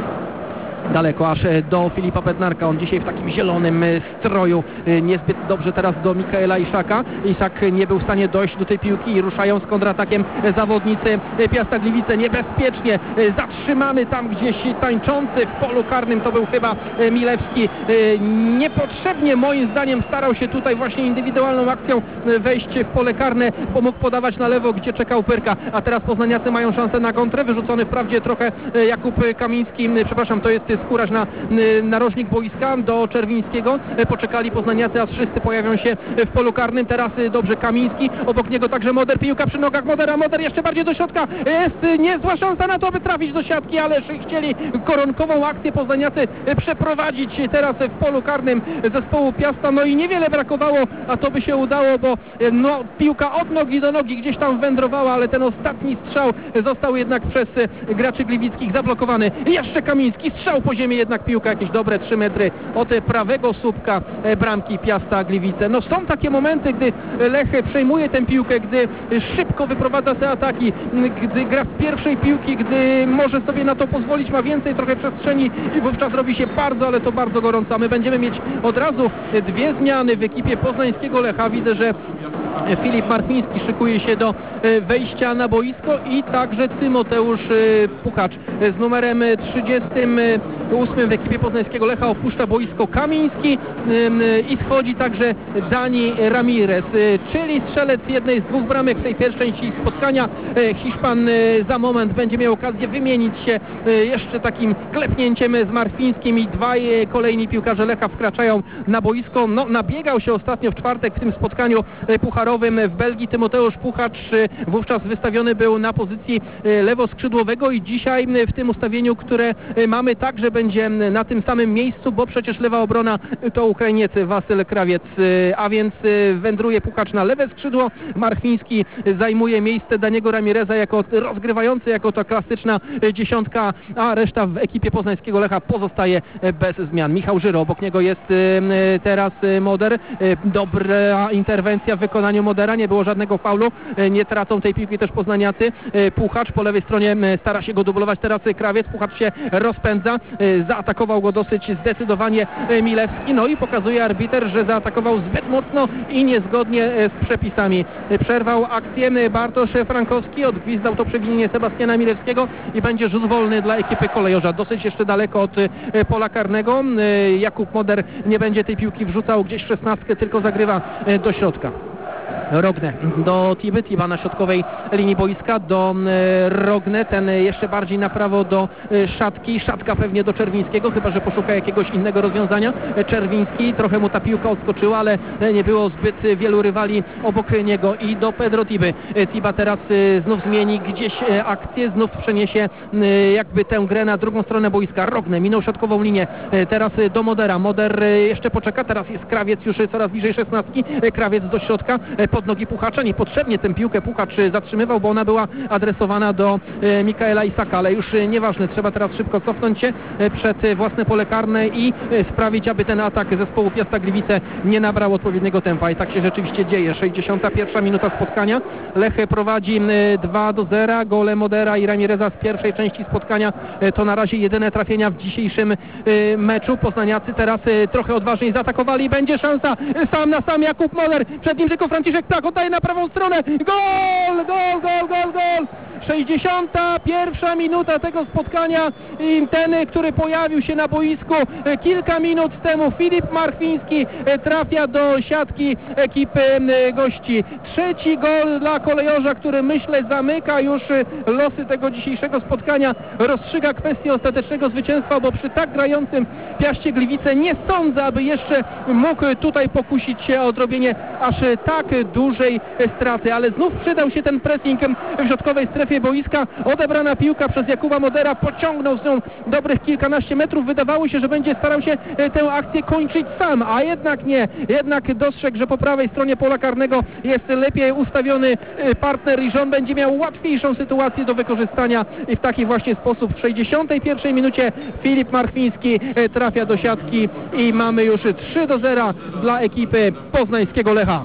Daleko aż do Filipa Bednarka, on dzisiaj w takim zielonym stroju, niezbyt dobrze teraz do Mikaela Iszaka. Iszak nie był w stanie dojść do tej piłki i ruszają z kontratakiem zawodnicy Piasta Gliwice. Niebezpiecznie zatrzymany tam gdzieś tańczący w polu karnym, to był chyba Milewski. Niepotrzebnie moim zdaniem starał się tutaj właśnie indywidualną akcją wejść w pole karne, bo mógł podawać na lewo, gdzie czekał Pyrka, a teraz poznaniacy mają szansę na kontrę. Wyrzucony wprawdzie trochę Jakub Kamiński, przepraszam, to jest Skóraś na narożnik boiska do Czerwińskiego. Poczekali poznaniacy, aż wszyscy pojawią się w polu karnym. Teraz dobrze Kamiński, obok niego także Moder, piłka przy nogach Modera, Moder jeszcze bardziej do środka. Jest niezła szansa na to, aby trafić do siatki, ale chcieli koronkową akcję poznaniacy przeprowadzić teraz w polu karnym zespołu Piasta. No i niewiele brakowało, a to by się udało, bo no, piłka od nogi do nogi gdzieś tam wędrowała, ale ten ostatni strzał został jednak przez graczy gliwickich zablokowany. Jeszcze Kamiński, strzał po ziemi, jednak piłka jakieś dobre trzy metry od prawego słupka bramki Piasta Gliwice. No są takie momenty, gdy Lech przejmuje tę piłkę, gdy szybko wyprowadza te ataki, gdy gra z pierwszej piłki, gdy może sobie na to pozwolić, ma więcej trochę przestrzeni i wówczas robi się bardzo, ale to bardzo gorąco. A my będziemy mieć od razu dwie zmiany w ekipie poznańskiego Lecha. Widzę, że Filip Marchwiński szykuje się do wejścia na boisko i także Tymoteusz Puchacz z numerem trzydziestym ósmym w ekipie poznańskiego Lecha opuszcza boisko Kamiński i schodzi także Dani Ramirez, czyli strzelec jednej z dwóch bramek w tej pierwszej części spotkania. Hiszpan za moment będzie miał okazję wymienić się jeszcze takim klepnięciem z Marchwińskim i dwaj kolejni piłkarze Lecha wkraczają na boisko. No, nabiegał się ostatnio w czwartek w tym spotkaniu pucharowym w Belgii Tymoteusz Puchacz, wówczas wystawiony był na pozycji lewoskrzydłowego i dzisiaj w tym ustawieniu, które mamy, także będzie na tym samym miejscu, bo przecież lewa obrona to Ukrainiec Wasyl Krawiec, a więc wędruje Puchacz na lewe skrzydło. Marchwiński zajmuje miejsce Daniego Ramireza jako rozgrywający, jako ta klasyczna dziesiątka, a reszta w ekipie poznańskiego Lecha pozostaje bez zmian. Michał Żyro, obok niego jest teraz Moder. Dobra interwencja w wykonaniu Modera, nie było żadnego faulu, nie tracą tej piłki też poznaniacy. Puchacz po lewej stronie stara się go dublować teraz Krawiec, Puchacz się rozpędza, zaatakował go dosyć zdecydowanie Milewski, no i pokazuje arbiter, że zaatakował zbyt mocno i niezgodnie z przepisami. Przerwał akcję Bartosz Frankowski, odgwizdał to przewinienie Sebastiana Milewskiego i będzie rzut wolny dla ekipy kolejorza. Dosyć jeszcze daleko od pola karnego. Jakub Moder nie będzie tej piłki wrzucał gdzieś w szesnastkę, tylko zagrywa do środka. Rogne do Tiby, Tiba na środkowej linii boiska do Rogne, ten jeszcze bardziej na prawo do Szatki, Szatka pewnie do Czerwińskiego, chyba że poszuka jakiegoś innego rozwiązania. Czerwiński, trochę mu ta piłka odskoczyła, ale nie było zbyt wielu rywali obok niego i do Pedro Tiby. Tiba teraz znów zmieni gdzieś akcję, znów przeniesie jakby tę grę na drugą stronę boiska. Rogne minął środkową linię, teraz do Modera, Moder jeszcze poczeka, teraz jest Krawiec już coraz bliżej szesnastki, Krawiec do środka, pod nogi Puchacza. Niepotrzebnie tę piłkę Puchacz zatrzymywał, bo ona była adresowana do Mikaela Isaka, ale już nieważne, trzeba teraz szybko cofnąć się przed własne pole karne i sprawić, aby ten atak zespołu Piasta Gliwice nie nabrał odpowiedniego tempa. I tak się rzeczywiście dzieje. sześćdziesiąta pierwsza minuta spotkania. Lech prowadzi dwa do zera. Gole Modera i Ramireza z pierwszej części spotkania to na razie jedyne trafienia w dzisiejszym meczu. Poznaniacy teraz trochę odważniej zaatakowali. Będzie szansa. Sam na sam Jakub Moder. Przed nim tylko Franciszek Plach. Oddaje na prawą stronę. Gol! Gol! Gol! Gol! Gol! sześćdziesiąta pierwsza minuta tego spotkania i ten, który pojawił się na boisku kilka minut temu, Filip Marchwiński, trafia do siatki ekipy gości. Trzeci gol dla kolejorza, który myślę zamyka już losy tego dzisiejszego spotkania, rozstrzyga kwestię ostatecznego zwycięstwa, bo przy tak grającym Piaście Gliwice nie sądzę, aby jeszcze mógł tutaj pokusić się o odrobienie aż tak dużej straty, ale znów przydał się ten pressing w środkowej strefie boiska. Odebrana piłka przez Jakuba Modera, pociągnął z nią dobrych kilkanaście metrów. Wydawało się, że będzie starał się tę akcję kończyć sam, a jednak nie. Jednak dostrzegł, że po prawej stronie pola karnego jest lepiej ustawiony partner i że on będzie miał łatwiejszą sytuację do wykorzystania i w taki właśnie sposób w sześćdziesiątej pierwszej minucie Filip Marchwiński trafia do siatki i mamy już trzy do zera dla ekipy poznańskiego Lecha.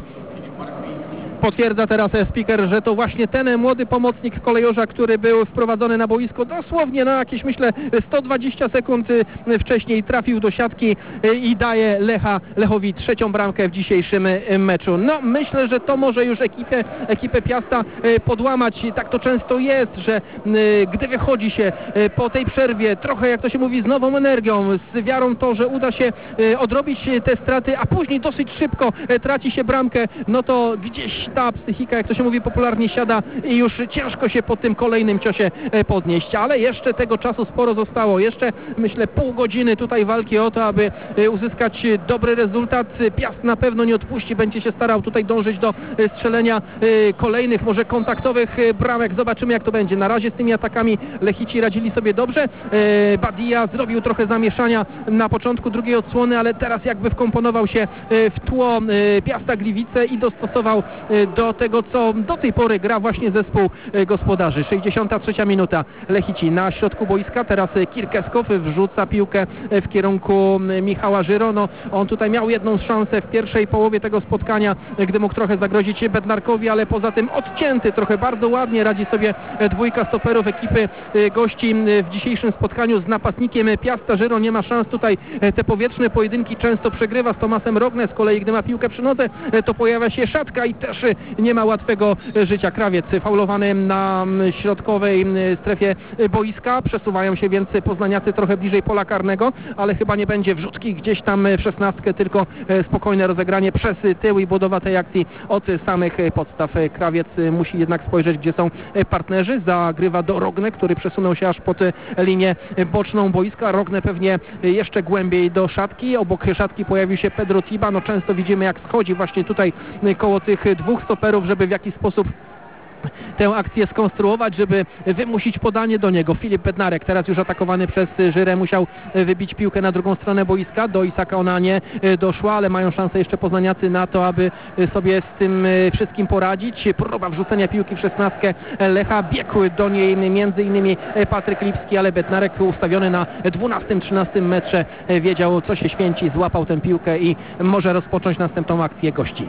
Potwierdza teraz speaker, że to właśnie ten młody pomocnik kolejorza, który był wprowadzony na boisko dosłownie na jakieś, myślę, sto dwadzieścia sekund wcześniej, trafił do siatki i daje Lecha, Lechowi trzecią bramkę w dzisiejszym meczu. No myślę, że to może już ekipę, ekipę Piasta podłamać. Tak to często jest, że gdy wychodzi się po tej przerwie trochę, jak to się mówi, z nową energią, z wiarą to, że uda się odrobić te straty, a później dosyć szybko traci się bramkę, no to gdzieś ta psychika, jak to się mówi popularnie, siada i już ciężko się po tym kolejnym ciosie podnieść, ale jeszcze tego czasu sporo zostało, jeszcze myślę pół godziny tutaj walki o to, aby uzyskać dobry rezultat. Piast na pewno nie odpuści, będzie się starał tutaj dążyć do strzelenia kolejnych, może kontaktowych bramek. Zobaczymy, jak to będzie. Na razie z tymi atakami Lechici radzili sobie dobrze. Badia zrobił trochę zamieszania na początku drugiej odsłony, ale teraz jakby wkomponował się w tło Piasta Gliwice i dostosował do tego, co do tej pory gra właśnie zespół gospodarzy. sześćdziesiąta trzecia minuta. Lechici na środku boiska. Teraz Kirkeskow wrzuca piłkę w kierunku Michała Żyro. On tutaj miał jedną szansę w pierwszej połowie tego spotkania, gdy mógł trochę zagrozić Bednarkowi, ale poza tym odcięty. Trochę bardzo ładnie radzi sobie dwójka stoperów ekipy gości w dzisiejszym spotkaniu z napastnikiem Piasta. Żyro nie ma szans tutaj. Te powietrzne pojedynki często przegrywa z Tomasem Rogne. Z kolei gdy ma piłkę przy nodze, to pojawia się Szatka i też nie ma łatwego życia. Krawiec faulowany na środkowej strefie boiska. Przesuwają się więc poznaniacy trochę bliżej pola karnego, ale chyba nie będzie wrzutki gdzieś tam w szesnastkę, tylko spokojne rozegranie przez tył i budowa tej akcji od samych podstaw. Krawiec musi jednak spojrzeć, gdzie są partnerzy. Zagrywa do Rogne, który przesunął się aż pod linię boczną boiska. Rogne pewnie jeszcze głębiej do szatki. Obok szatki pojawił się Pedro Tiba. No często widzimy, jak schodzi właśnie tutaj koło tych dwóch stoperów, żeby w jakiś sposób tę akcję skonstruować, żeby wymusić podanie do niego. Filip Bednarek, teraz już atakowany przez Żyrę, musiał wybić piłkę na drugą stronę boiska. Do Isaka ona nie doszła, ale mają szansę jeszcze poznaniacy na to, aby sobie z tym wszystkim poradzić. Próba wrzucenia piłki w szesnastkę Lecha. Biegł do niej między innymi Patryk Lipski, ale Bednarek ustawiony na dwunastym trzynastym metrze wiedział, co się święci, złapał tę piłkę i może rozpocząć następną akcję gości.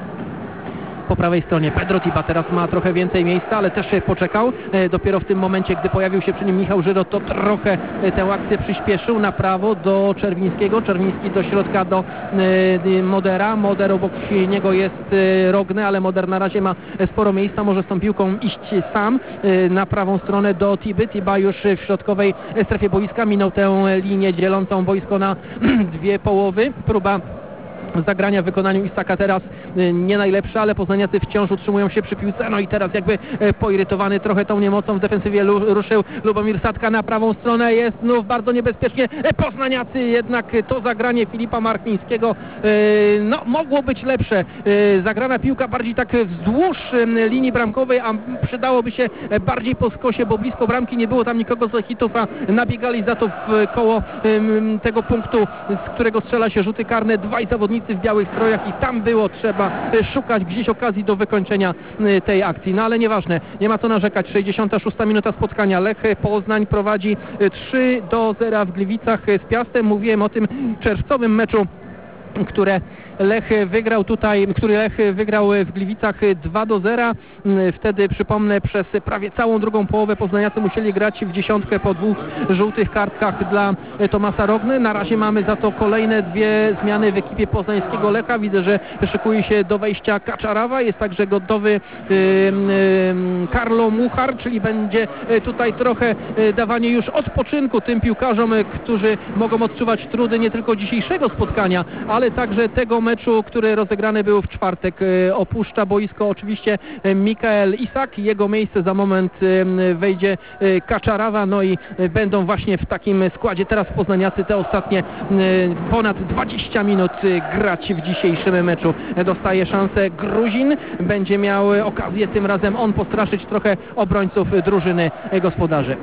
Po prawej stronie Pedro Tiba teraz ma trochę więcej miejsca, ale też poczekał. Dopiero w tym momencie, gdy pojawił się przy nim Michał Żyro, to trochę tę akcję przyspieszył. Na prawo do Czerwińskiego, Czerwiński do środka do Modera. Moder obok niego jest Rogne, ale Moder na razie ma sporo miejsca, może z tą piłką iść sam. Na prawą stronę do Tiby. Tiba już w środkowej strefie boiska minął tę linię dzielącą boisko na dwie połowy. Próba zagrania w wykonaniu Isaka teraz nie najlepsze, ale poznaniacy wciąż utrzymują się przy piłce. No i teraz jakby poirytowany trochę tą niemocą w defensywie ruszył Lubomir Sadka na prawą stronę. Jest znów bardzo niebezpiecznie. Poznaniacy jednak to zagranie Filipa Marchwińskiego no mogło być lepsze. Zagrana piłka bardziej tak wzdłuż linii bramkowej, a przydałoby się bardziej po skosie, bo blisko bramki nie było tam nikogo z Lechitów, a nabiegali za to w koło tego punktu, z którego strzela się rzuty karne. Dwaj zawodnicy zawodnicy w białych strojach i tam było trzeba szukać gdzieś okazji do wykończenia tej akcji. No ale nieważne, nie ma co narzekać. sześćdziesiąta szósta minuta spotkania. Lech Poznań prowadzi trzy do zera w Gliwicach z Piastem. Mówiłem o tym czerwcowym meczu, które Lech wygrał tutaj, który Lech wygrał w Gliwicach dwa do zera. Wtedy, przypomnę, przez prawie całą drugą połowę poznaniacy musieli grać w dziesiątkę po dwóch żółtych kartkach dla Tomasa Rogny. Na razie mamy za to kolejne dwie zmiany w ekipie poznańskiego Lecha. Widzę, że szykuje się do wejścia Kaczarawa. Jest także gotowy yy, yy, Karlo Muchar, czyli będzie tutaj trochę dawanie już odpoczynku tym piłkarzom, którzy mogą odczuwać trudy nie tylko dzisiejszego spotkania, ale także tego meczu, który rozegrany był w czwartek. Opuszcza boisko oczywiście Mikael Isak. Jego miejsce za moment wejdzie Kaczarawa. No i będą właśnie w takim składzie teraz poznaniacy te ostatnie ponad dwadzieścia minut grać w dzisiejszym meczu. Dostaje szansę Gruzin. Będzie miał okazję tym razem on postraszyć trochę obrońców drużyny gospodarzy.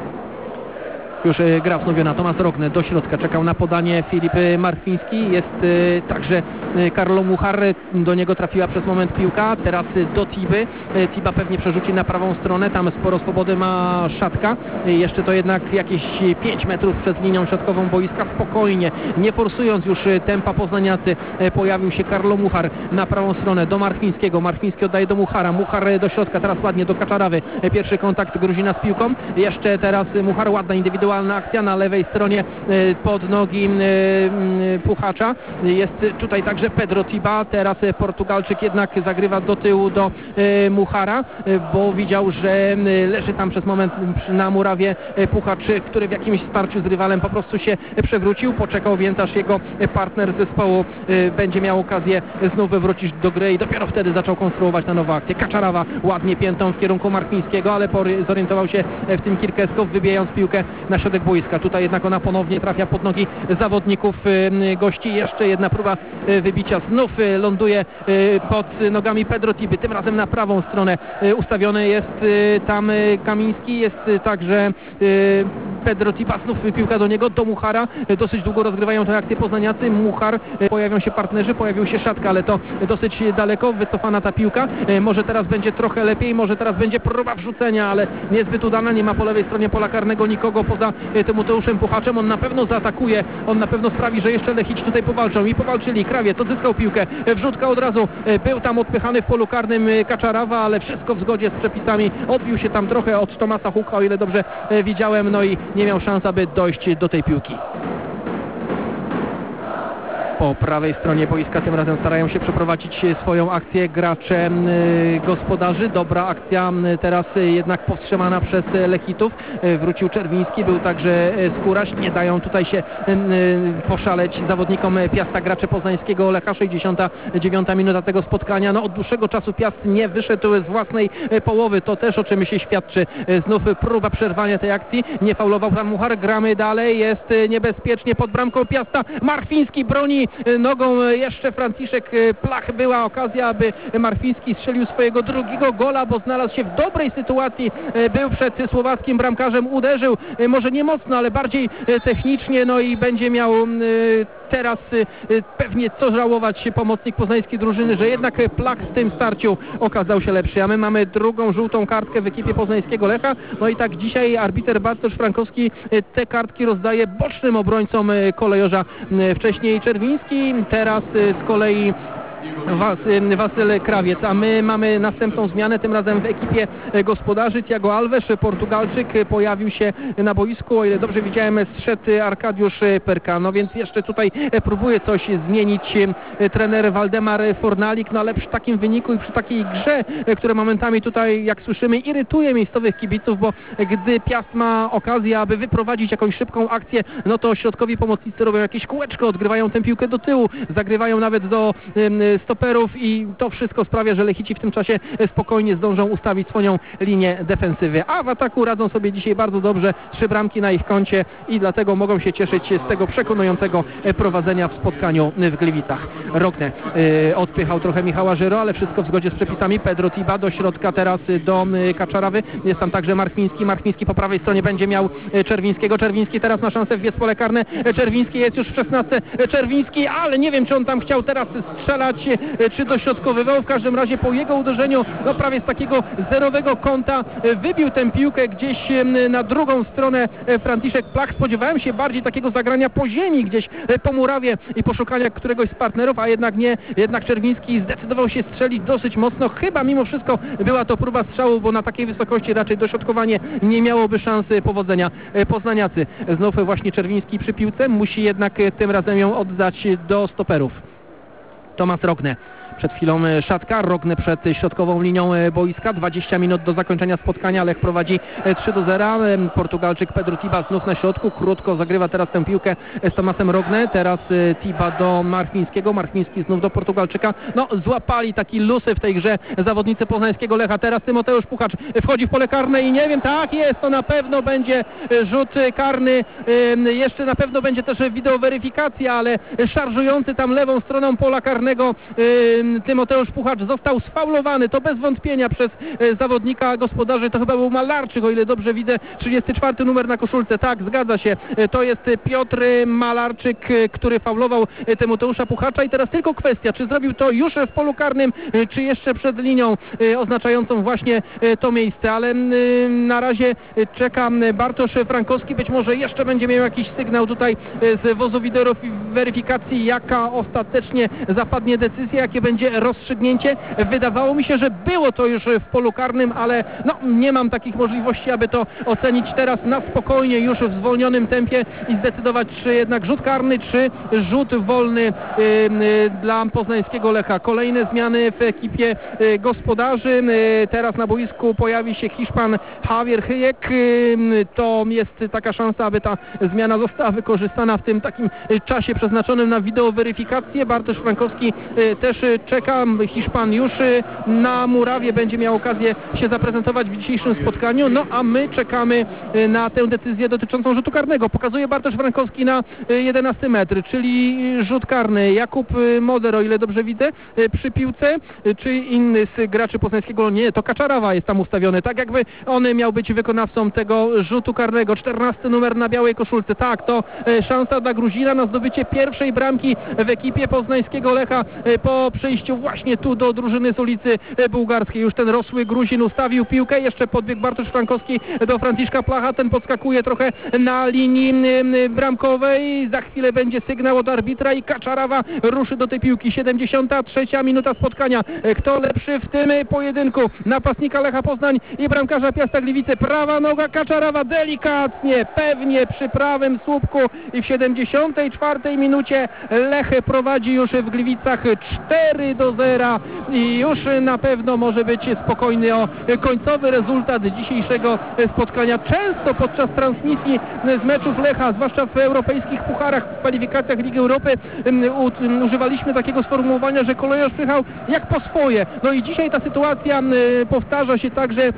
Już gra wznowiona. Tomasz Rogny do środka. Czekał na podanie Filip Marchwiński. Jest y, także y, Karlo Muchar. Do niego trafiła przez moment piłka. Teraz y, do Tiby. Y, Tiba pewnie przerzuci na prawą stronę. Tam sporo swobody ma Szatka. Y, jeszcze to jednak jakieś pięć metrów przed linią środkową boiska. Spokojnie, nie forsując już y, tempa poznaniacy, y, pojawił się Karlo Muchar na prawą stronę do Marchwińskiego. Marchwiński oddaje do Muchara. Muchar y, do środka. Teraz ładnie do Kaczarawy. Y, pierwszy kontakt Gruzina z piłką. Jeszcze teraz y, Muchar. Ładna indywidualna akcja na lewej stronie pod nogi Puchacza. Jest tutaj także Pedro Tiba. Teraz Portugalczyk jednak zagrywa do tyłu do Muchara, bo widział, że leży tam przez moment na murawie Puchacz, który w jakimś starciu z rywalem po prostu się przewrócił. Poczekał więc, aż jego partner zespołu będzie miał okazję znów wrócić do gry i dopiero wtedy zaczął konstruować na nową akcję. Kaczarawa ładnie piętą w kierunku Marchwińskiego, ale zorientował się w tym Kirkeskow, wybijając piłkę na środek boiska. Tutaj jednak ona ponownie trafia pod nogi zawodników gości. Jeszcze jedna próba wybicia. Znów ląduje pod nogami Pedro Tiby. Tym razem na prawą stronę ustawiony jest tam Kamiński. Jest także Pedro Tiba. Znów piłka do niego, do Muchara. Dosyć długo rozgrywają tę akcję poznaniacy. Muchar, pojawią się partnerzy, pojawił się Szatka, ale to dosyć daleko. Wycofana ta piłka. Może teraz będzie trochę lepiej, może teraz będzie próba wrzucenia, ale niezbyt udana. Nie ma po lewej stronie pola karnego nikogo poza Tymoteuszem Puchaczem. On na pewno zaatakuje, on na pewno sprawi, że jeszcze Lechici tutaj powalczą i powalczyli. Krawiec odzyskał piłkę, wrzutka od razu, był tam odpychany w polu karnym Kaczarawa, ale wszystko w zgodzie z przepisami. Odbił się tam trochę od Tomasa Hucha, o ile dobrze widziałem, no i nie miał szans, aby dojść do tej piłki. Po prawej stronie boiska tym razem starają się przeprowadzić swoją akcję gracze gospodarzy. Dobra akcja teraz jednak powstrzymana przez Lechitów. Wrócił Czerwiński, był także Skóraś. Nie dają tutaj się poszaleć zawodnikom Piasta gracze poznańskiego Lecha. sześćdziesiąta dziewiąta minuta tego spotkania. No, od dłuższego czasu Piast nie wyszedł z własnej połowy. To też o czym się świadczy. Znów próba przerwania tej akcji. Nie faulował tam Muchar. Gramy dalej. Jest niebezpiecznie pod bramką Piasta. Marchwiński broni nogą jeszcze Franciszek Plach. Była okazja, aby Marchwiński strzelił swojego drugiego gola, bo znalazł się w dobrej sytuacji. Był przed słowackim bramkarzem, uderzył może nie mocno, ale bardziej technicznie, no i będzie miał teraz pewnie co żałować pomocnik poznańskiej drużyny, że jednak Plach w tym starciu okazał się lepszy. A my mamy drugą żółtą kartkę w ekipie poznańskiego Lecha. No i tak dzisiaj arbiter Bartosz Frankowski te kartki rozdaje bocznym obrońcom kolejorza. Wcześniej Czerwiński, teraz z kolei Was, Wasyl Krawiec, a my mamy następną zmianę, tym razem w ekipie gospodarzy. Thiago Alves, Portugalczyk, pojawił się na boisku, o ile dobrze widziałem, zszedł Arkadiusz Perka, no więc jeszcze tutaj próbuje coś zmienić trener Waldemar Fornalik, no ale przy takim wyniku i przy takiej grze, która momentami tutaj, jak słyszymy, irytuje miejscowych kibiców, bo gdy Piast ma okazję, aby wyprowadzić jakąś szybką akcję, no to środkowi pomocnicy robią jakieś kółeczko, odgrywają tę piłkę do tyłu, zagrywają nawet do stoperów i to wszystko sprawia, że Lechici w tym czasie spokojnie zdążą ustawić swoją linię defensywy. A w ataku radzą sobie dzisiaj bardzo dobrze, trzy bramki na ich koncie i dlatego mogą się cieszyć z tego przekonującego prowadzenia w spotkaniu w Gliwicach. Rogne y, odpychał trochę Michała Żyro, ale wszystko w zgodzie z przepisami. Pedro Tiba do środka teraz do y, Kaczarawy. Jest tam także Mark Miński. Mark Miński po prawej stronie będzie miał y, Czerwińskiego. Czerwiński teraz ma szansę wbiec pole karne. Czerwiński jest już w szesnastce. Czerwiński, ale nie wiem, czy on tam chciał teraz strzelać, y, czy dośrodkowywał. W każdym razie po jego uderzeniu, no prawie z takiego zerowego kąta y, wybił tę piłkę gdzieś y, na drugą stronę y, Franciszek Plach. Spodziewałem się bardziej takiego zagrania po ziemi, gdzieś y, po murawie i poszukania któregoś z partnerów, a jednak nie. Jednak Czerwiński zdecydował się strzelić dosyć mocno. Chyba mimo wszystko była to próba strzału, bo na takiej wysokości raczej dośrodkowanie nie miałoby szansy powodzenia. Poznaniacy. Znów właśnie Czerwiński przy piłce. Musi jednak tym razem ją oddać do stoperów. Tomasz Rogne. Przed chwilą Szatka, Rogne przed środkową linią boiska. dwadzieścia minut do zakończenia spotkania. Lech prowadzi trzy do zera. Portugalczyk Pedro Tiba znów na środku. Krótko zagrywa teraz tę piłkę z Tomasem Rogne. Teraz Tiba do Marchmińskiego. Marchmiński znów do Portugalczyka. No złapali taki lusy w tej grze zawodnicy poznańskiego Lecha. Teraz Tymoteusz Puchacz wchodzi w pole karne i nie wiem, tak jest, to na pewno będzie rzut karny. Jeszcze na pewno będzie też wideoweryfikacja, ale szarżujący tam lewą stroną pola karnego Tymoteusz Puchacz został sfaulowany, to bez wątpienia przez e, zawodnika gospodarzy, to chyba był Malarczyk, o ile dobrze widzę, trzydziesty czwarty numer na koszulce, tak, zgadza się, e, to jest Piotr Malarczyk, e, który faulował e, Tymoteusza Puchacza i teraz tylko kwestia, czy zrobił to już w polu karnym, e, czy jeszcze przed linią e, oznaczającą właśnie e, to miejsce, ale e, na razie e, czeka Bartosz Frankowski, być może jeszcze będzie miał jakiś sygnał tutaj e, z wozu wideoweryfikacji, jaka ostatecznie zapadnie decyzja, jakie będzie rozstrzygnięcie. Wydawało mi się, że było to już w polu karnym, ale no, nie mam takich możliwości, aby to ocenić teraz na spokojnie, już w zwolnionym tempie i zdecydować, czy jednak rzut karny, czy rzut wolny yy, yy, dla poznańskiego Lecha. Kolejne zmiany w ekipie yy, gospodarzy. Yy, teraz na boisku pojawi się Hiszpan Javier Hyjek. Yy, to jest taka szansa, aby ta zmiana została wykorzystana w tym takim czasie przeznaczonym na wideoweryfikację. Bartosz Frankowski yy, też czeka. Hiszpan już na murawie będzie miał okazję się zaprezentować w dzisiejszym spotkaniu, no a my czekamy na tę decyzję dotyczącą rzutu karnego. Pokazuje Bartosz Frankowski na jedenasty metr, czyli rzut karny. Jakub Moder, o ile dobrze widzę, przy piłce, czy inny z graczy poznańskiego, nie, to Kaczarawa jest tam ustawiony, tak jakby on miał być wykonawcą tego rzutu karnego. czternasty numer na białej koszulce, tak, to szansa dla Gruzina na zdobycie pierwszej bramki w ekipie poznańskiego Lecha po przejściu właśnie tu do drużyny z ulicy Bułgarskiej. Już ten rosły Gruzin ustawił piłkę, jeszcze podbiegł Bartosz Frankowski do Franciszka Placha, ten podskakuje trochę na linii bramkowej, za chwilę będzie sygnał od arbitra i Kaczarawa ruszy do tej piłki. siedemdziesiąta trzecia minuta spotkania. Kto lepszy w tym pojedynku? Napastnika Lecha Poznań i bramkarza Piasta Gliwice. Prawa noga Kaczarawa delikatnie, pewnie przy prawym słupku i w siedemdziesiątej czwartej minucie Lech prowadzi już w Gliwicach cztery do zera i już na pewno może być spokojny o końcowy rezultat dzisiejszego spotkania. Często podczas transmisji z meczów Lecha, zwłaszcza w europejskich pucharach, w kwalifikacjach Ligi Europy, u, używaliśmy takiego sformułowania, że kolejarz przyjechał jak po swoje. No i dzisiaj ta sytuacja powtarza się także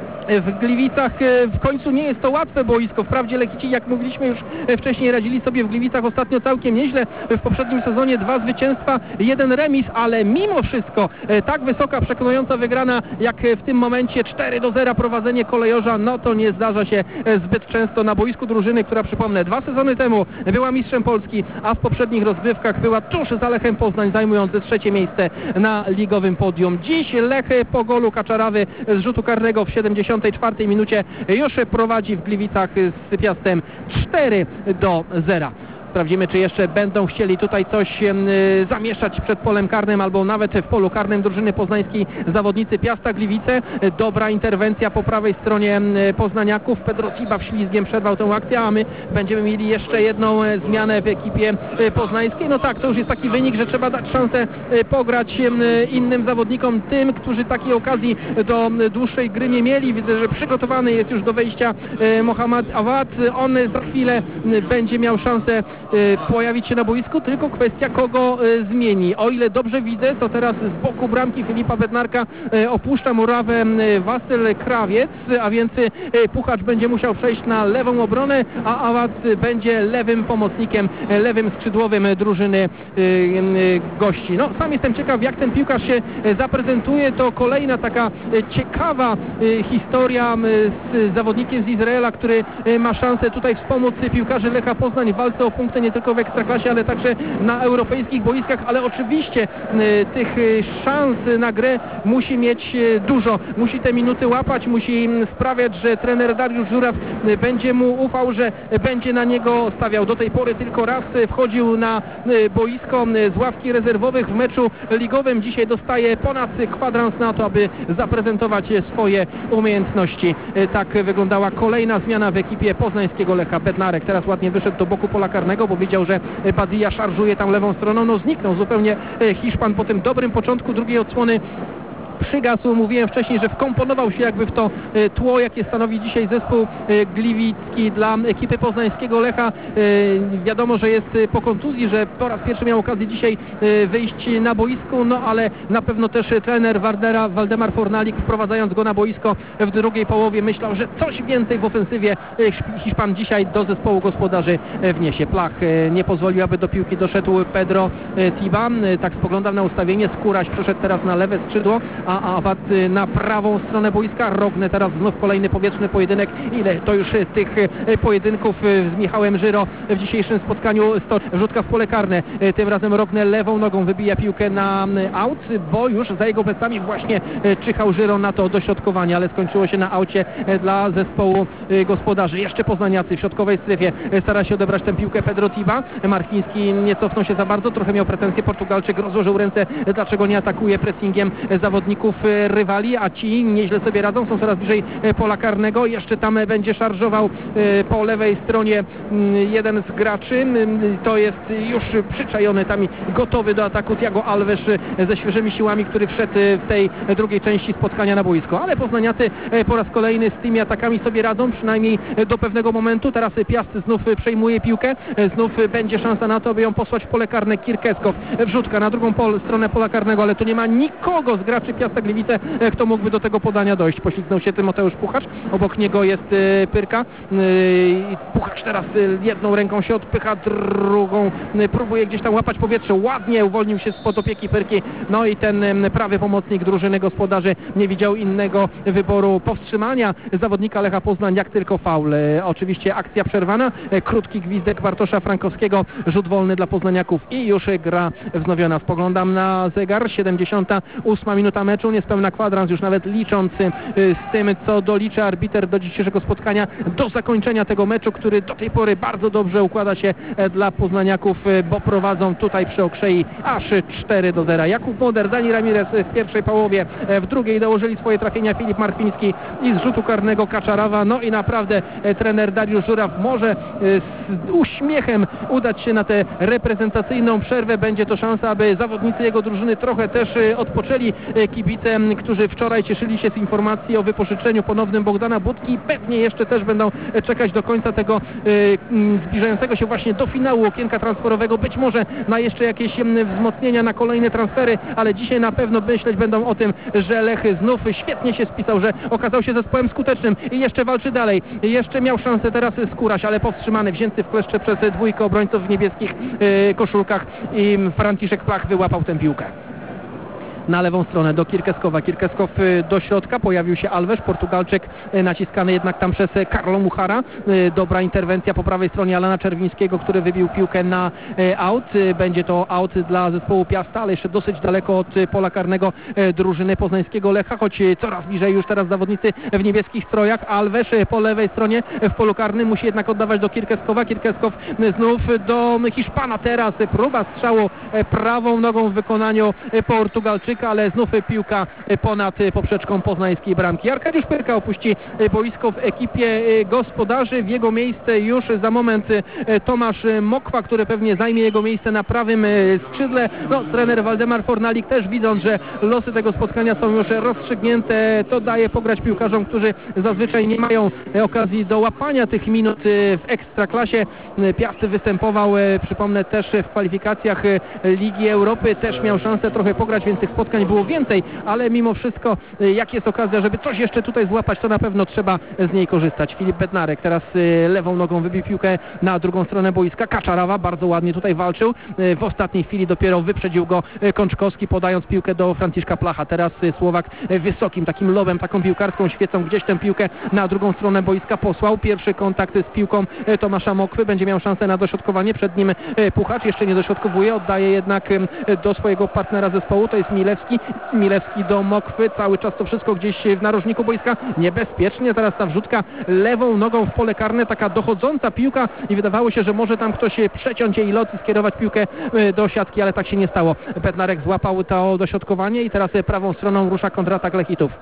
w Gliwicach. W końcu nie jest to łatwe boisko. Wprawdzie Lechici, jak mówiliśmy już wcześniej, radzili sobie w Gliwicach ostatnio całkiem nieźle. W poprzednim sezonie dwa zwycięstwa, jeden remis, ale mimo wszystko tak wysoka, przekonująca wygrana jak w tym momencie cztery do zera prowadzenie kolejorza, no to nie zdarza się zbyt często na boisku drużyny, która, przypomnę, dwa sezony temu była mistrzem Polski, a w poprzednich rozgrywkach była tuż za Lechem Poznań, zajmujący trzecie miejsce na ligowym podium. Dziś Lech po golu Kaczarawy z rzutu karnego w siedemdziesiątej czwartej minucie już prowadzi w Gliwicach z Piastem cztery do zera. Sprawdzimy, czy jeszcze będą chcieli tutaj coś e, zamieszać przed polem karnym albo nawet w polu karnym drużyny poznańskiej zawodnicy Piasta Gliwice. Dobra interwencja po prawej stronie poznaniaków. Pedro Tiba ślizgiem przerwał tę akcję, a my będziemy mieli jeszcze jedną zmianę w ekipie poznańskiej. No tak, to już jest taki wynik, że trzeba dać szansę pograć innym zawodnikom, tym, którzy takiej okazji do dłuższej gry nie mieli. Widzę, że przygotowany jest już do wejścia Mohamed Awad. On za chwilę będzie miał szansę pojawić się na boisku, tylko kwestia kogo zmieni. O ile dobrze widzę, to teraz z boku bramki Filipa Bednarka opuszcza murawę Wasyl Krawiec, a więc Puchacz będzie musiał przejść na lewą obronę, a Awac będzie lewym pomocnikiem, lewym skrzydłowym drużyny gości. No, sam jestem ciekaw, jak ten piłkarz się zaprezentuje. To kolejna taka ciekawa historia z zawodnikiem z Izraela, który ma szansę tutaj wspomóc piłkarzy Lecha Poznań w walce o punkty nie tylko w Ekstraklasie, ale także na europejskich boiskach, ale oczywiście tych szans na grę musi mieć dużo. Musi te minuty łapać, musi sprawiać, że trener Dariusz Żuraw będzie mu ufał, że będzie na niego stawiał. Do tej pory tylko raz wchodził na boisko z ławki rezerwowych w meczu ligowym. Dzisiaj dostaje ponad kwadrans na to, aby zaprezentować swoje umiejętności. Tak wyglądała kolejna zmiana w ekipie poznańskiego Lecha. Bednarek teraz ładnie wyszedł do boku pola karnego, bo widział, że Badilla szarżuje tam lewą stroną. No zniknął zupełnie Hiszpan po tym dobrym początku drugiej odsłony. Przygasł, mówiłem wcześniej, że wkomponował się jakby w to tło, jakie stanowi dzisiaj zespół gliwicki dla ekipy poznańskiego Lecha. Wiadomo, że jest po kontuzji, że po raz pierwszy miał okazję dzisiaj wyjść na boisku, no ale na pewno też trener Wardera, Waldemar Fornalik, wprowadzając go na boisko w drugiej połowie, myślał, że coś więcej w ofensywie Hiszpan dzisiaj do zespołu gospodarzy wniesie. Plach nie pozwolił, aby do piłki doszedł Pedro Tiba. Tak spoglądam na ustawienie. Skóraś przeszedł teraz na lewe skrzydło, a Awad na prawą stronę boiska. Rogne teraz znów kolejny powietrzny pojedynek. Ile to już tych pojedynków z Michałem Żyro w dzisiejszym spotkaniu. Rzutka w pole karne. Tym razem Rogne lewą nogą wybija piłkę na aut, bo już za jego plecami właśnie czyhał Żyro na to dośrodkowanie, ale skończyło się na aucie dla zespołu gospodarzy. Jeszcze poznaniacy w środkowej strefie stara się odebrać tę piłkę Pedro Tiba. Marchiński nie cofnął się za bardzo, trochę miał pretensje. Portugalczyk rozłożył ręce, dlaczego nie atakuje pressingiem zawodników rywali, a ci nieźle sobie radzą, są coraz bliżej pola karnego. Jeszcze tam będzie szarżował po lewej stronie jeden z graczy. To jest już przyczajony tam i gotowy do ataku Thiago Alves ze świeżymi siłami, który wszedł w tej drugiej części spotkania na boisko. Ale poznaniacy po raz kolejny z tymi atakami sobie radzą, przynajmniej do pewnego momentu. Teraz Piast znów przejmuje piłkę. Znów będzie szansa na to, aby ją posłać w pole karne. Kirkeskow, wrzutka na drugą pol, stronę pola karnego, ale tu nie ma nikogo z graczy Piasta Gliwice, kto mógłby do tego podania dojść. Poślizgnął się Tymoteusz Puchacz, obok niego jest Pyrka. Puchacz teraz jedną ręką się odpycha, drugą próbuje gdzieś tam łapać powietrze. Ładnie uwolnił się spod opieki Pyrki. No i ten prawy pomocnik drużyny gospodarzy nie widział innego wyboru powstrzymania zawodnika Lecha Poznań, jak tylko faul. Oczywiście akcja przerwana, krótki gwizdek Bartosza Frankowskiego, rzut wolny dla poznaniaków i już gra wznowiona. Spoglądam na zegar, siedemdziesiąta ósma minuta meczu, niespełna kwadrans, już nawet licząc z tym, co doliczy arbiter do dzisiejszego spotkania, do zakończenia tego meczu, który do tej pory bardzo dobrze układa się dla poznaniaków, bo prowadzą tutaj przy Okrzei aż cztery do zera. Jakub Moder, Dani Ramirez w pierwszej połowie, w drugiej dołożyli swoje trafienia Filip Markwiński i z rzutu karnego Kaczarawa. No i naprawdę trener Dariusz Żuraw może z uśmiechem udać się na tę reprezentacyjną przerwę. Będzie to szansa, aby zawodnicy jego drużyny trochę też odpoczęli. Kibice, którzy wczoraj cieszyli się z informacji o wypożyczeniu ponownym Bogdana Budki, pewnie jeszcze też będą czekać do końca tego y, zbliżającego się właśnie do finału okienka transferowego, być może na jeszcze jakieś wzmocnienia, na kolejne transfery, ale dzisiaj na pewno myśleć będą o tym, że Lech znów świetnie się spisał, że okazał się zespołem skutecznym i jeszcze walczy dalej. Jeszcze miał szansę teraz Skóraś, ale powstrzymany, wzięty w kleszcze przez dwójkę obrońców w niebieskich y, koszulkach i Franciszek Plach wyłapał tę piłkę. Na lewą stronę do Kirkeskowa. Kirkeskow do środka, pojawił się Alves, Portugalczyk naciskany jednak tam przez Karlo Muchara. Dobra interwencja po prawej stronie Alana Czerwińskiego, który wybił piłkę na aut. Będzie to aut dla zespołu Piasta, ale jeszcze dosyć daleko od pola karnego drużyny poznańskiego Lecha, choć coraz bliżej już teraz zawodnicy w niebieskich strojach. Alves po lewej stronie w polu karnym musi jednak oddawać do Kirkeskowa. Kirkeskow znów do Hiszpana. Teraz próba strzału prawą nogą w wykonaniu Portugalczyka. Duńczyka, ale znów piłka ponad poprzeczką poznańskiej bramki. Arkadiusz Pyrka opuści boisko w ekipie gospodarzy. W jego miejsce już za moment Tomasz Mokwa, który pewnie zajmie jego miejsce na prawym skrzydle. No, trener Waldemar Fornalik też, widząc, że losy tego spotkania są już rozstrzygnięte, to daje pograć piłkarzom, którzy zazwyczaj nie mają okazji do łapania tych minut w Ekstraklasie. Piast występował, przypomnę, też w kwalifikacjach Ligi Europy, też miał szansę trochę pograć, więc tych spotkań było więcej, ale mimo wszystko, jak jest okazja, żeby coś jeszcze tutaj złapać, to na pewno trzeba z niej korzystać. Filip Bednarek teraz lewą nogą wybił piłkę na drugą stronę boiska. Kaczarawa bardzo ładnie tutaj walczył. W ostatniej chwili dopiero wyprzedził go Kączkowski, podając piłkę do Franciszka Placha. Teraz Słowak wysokim takim lobem, taką piłkarską świecą gdzieś tę piłkę na drugą stronę boiska posłał. Pierwszy kontakt z piłką Tomasza Mokwy, będzie miał szansę na dośrodkowanie. Przed nim Puchacz, jeszcze nie dośrodkowuje, oddaje jednak do swojego partnera zespołu, to jest Milewski. Milewski do Mokwy, cały czas to wszystko gdzieś w narożniku boiska. Niebezpiecznie, teraz ta wrzutka lewą nogą w pole karne, taka dochodząca piłka i wydawało się, że może tam ktoś przeciąć jej lot i skierować piłkę do siatki, ale tak się nie stało. Bednarek złapał to dośrodkowanie i teraz prawą stroną rusza kontratak Lechitów.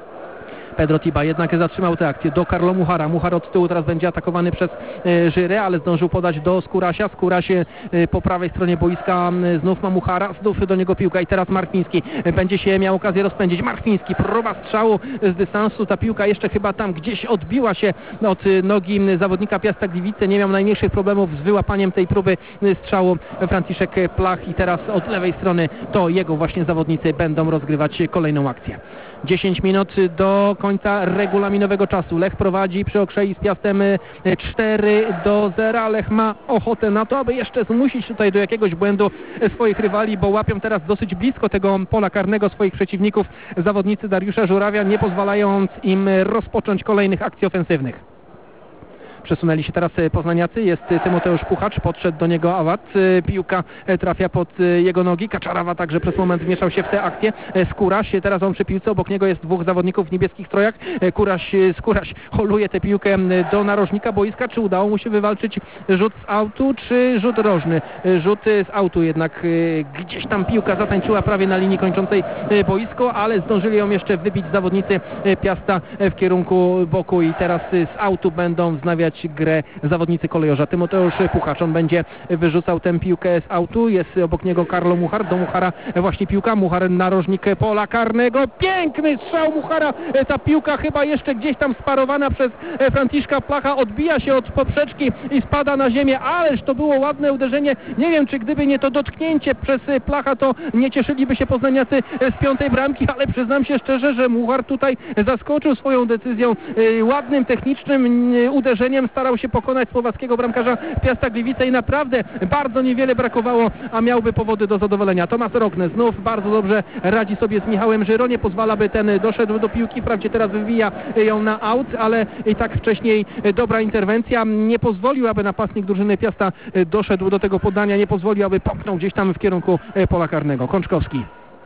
Pedro Tiba jednak zatrzymał tę akcję do Karlo Muchara. Muchar od tyłu teraz będzie atakowany przez e, Żyrę, ale zdążył podać do Skórasia. Skóraś e, po prawej stronie boiska e, znów ma Muchara, znów do niego piłka i teraz Marchwiński e, będzie się miał okazję rozpędzić. Marchwiński, próba strzału z dystansu. Ta piłka jeszcze chyba tam gdzieś odbiła się od e, nogi zawodnika Piasta Gliwice. Nie miał najmniejszych problemów z wyłapaniem tej próby e, strzału Franciszek Plach i teraz od lewej strony to jego właśnie zawodnicy będą rozgrywać kolejną akcję. dziesięć minut do końca regulaminowego czasu. Lech prowadzi przy Okrzei z Piastem cztery do zera. Lech ma ochotę na to, aby jeszcze zmusić tutaj do jakiegoś błędu swoich rywali, bo łapią teraz dosyć blisko tego pola karnego swoich przeciwników zawodnicy Dariusza Żurawia, nie pozwalając im rozpocząć kolejnych akcji ofensywnych. Przesunęli się teraz poznaniacy, jest Tymoteusz Puchacz, podszedł do niego Awad, piłka trafia pod jego nogi, Kaczarawa także przez moment wmieszał się w tę akcję, Skóraś, teraz on przy piłce, obok niego jest dwóch zawodników w niebieskich strojach, Kuraś, Skóraś holuje tę piłkę do narożnika boiska, czy udało mu się wywalczyć rzut z autu, czy rzut rożny? Rzut z autu jednak, gdzieś tam piłka zatańczyła prawie na linii kończącej boisko, ale zdążyli ją jeszcze wybić zawodnicy Piasta w kierunku boku i teraz z autu będą wznawiać grę zawodnicy Kolejorza. Tymoteusz Puchacz, on będzie wyrzucał tę piłkę z autu, jest obok niego Karlo Muchar, do Muchara właśnie piłka, Muchar narożnik pola karnego, piękny strzał Muchara, ta piłka chyba jeszcze gdzieś tam sparowana przez Franciszka Placha, odbija się od poprzeczki i spada na ziemię, ależ to było ładne uderzenie, nie wiem, czy gdyby nie to dotknięcie przez Placha, to nie cieszyliby się poznaniacy z piątej bramki, ale przyznam się szczerze, że Muchar tutaj zaskoczył swoją decyzją, ładnym, technicznym uderzeniem starał się pokonać słowackiego bramkarza Piasta Gliwice i naprawdę bardzo niewiele brakowało, a miałby powody do zadowolenia. Tomasz Rogne znów bardzo dobrze radzi sobie z Michałem Żyro, nie pozwala, by ten doszedł do piłki, wprawdzie teraz wywija ją na aut, ale i tak wcześniej dobra interwencja, nie pozwolił, aby napastnik drużyny Piasta doszedł do tego podania, nie pozwolił, aby popchnął gdzieś tam w kierunku pola karnego. Kączkowski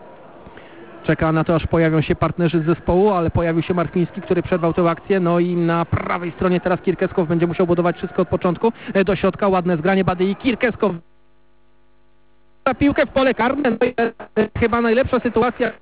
czeka na to, aż pojawią się partnerzy z zespołu, ale pojawił się Marchwiński, który przerwał tę akcję, no i na prawej stronie teraz Kirkeskow będzie musiał budować wszystko od początku. Do środka ładne zgranie Badyi, Kirkeskow za piłkę w pole karne, no i chyba najlepsza sytuacja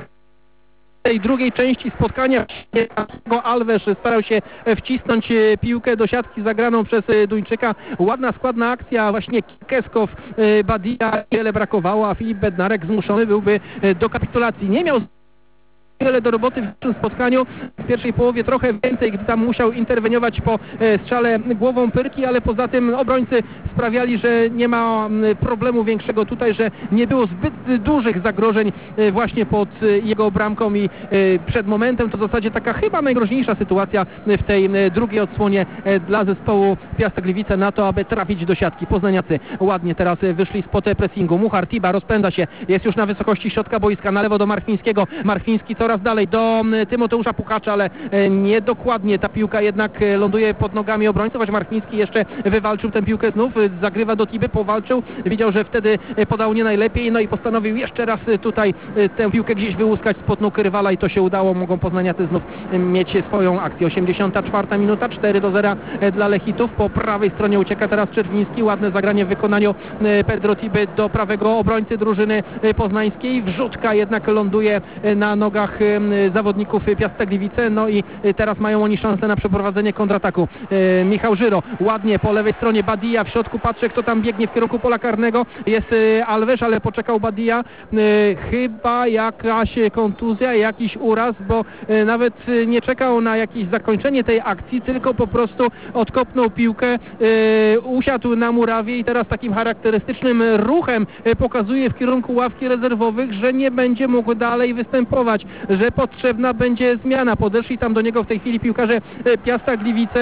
tej drugiej części spotkania. Alves starał się wcisnąć piłkę do siatki zagraną przez Duńczyka. Ładna, składna akcja, właśnie Kirkeskow, Badya, wiele brakowało, a Filip Bednarek zmuszony byłby do kapitulacji. Nie miał wiele do roboty w tym spotkaniu. W pierwszej połowie trochę więcej, gdy tam musiał interweniować po strzale głową Pyrki, ale poza tym obrońcy sprawiali, że nie ma problemu większego tutaj, że nie było zbyt dużych zagrożeń właśnie pod jego bramką i przed momentem to w zasadzie taka chyba najgroźniejsza sytuacja w tej drugiej odsłonie dla zespołu Piasta Gliwice na to, aby trafić do siatki. Poznaniacy ładnie teraz wyszli spod pressingu. Muchar, Tiba rozpędza się, jest już na wysokości środka boiska, na lewo do Marchwińskiego. Marchwiński coraz teraz dalej do Tymoteusza Puchacza, ale niedokładnie ta piłka jednak ląduje pod nogami obrońców, choć Marchmiński jeszcze wywalczył tę piłkę znów, zagrywa do Tiby, powalczył, widział, że wtedy podał nie najlepiej, no i postanowił jeszcze raz tutaj tę piłkę gdzieś wyłuskać spod nóg rywala i to się udało. Mogą poznaniacy znów mieć swoją akcję. osiemdziesiąta czwarta minuta, cztery do zera dla Lechitów. Po prawej stronie ucieka teraz Czerwiński, ładne zagranie w wykonaniu Pedro Tiby do prawego obrońcy drużyny poznańskiej. Wrzutka jednak ląduje na nogach zawodników Piasta Gliwice, no i teraz mają oni szansę na przeprowadzenie kontrataku. Michał Żyro, ładnie po lewej stronie Badia, w środku patrzę, kto tam biegnie w kierunku pola karnego. Jest Alves, ale poczekał Badia. Chyba jakaś kontuzja, jakiś uraz, bo nawet nie czekał na jakieś zakończenie tej akcji, tylko po prostu odkopnął piłkę, usiadł na murawie i teraz takim charakterystycznym ruchem pokazuje w kierunku ławki rezerwowych, że nie będzie mógł dalej występować, że potrzebna będzie zmiana. Podeszli tam do niego w tej chwili piłkarze Piasta Gliwice,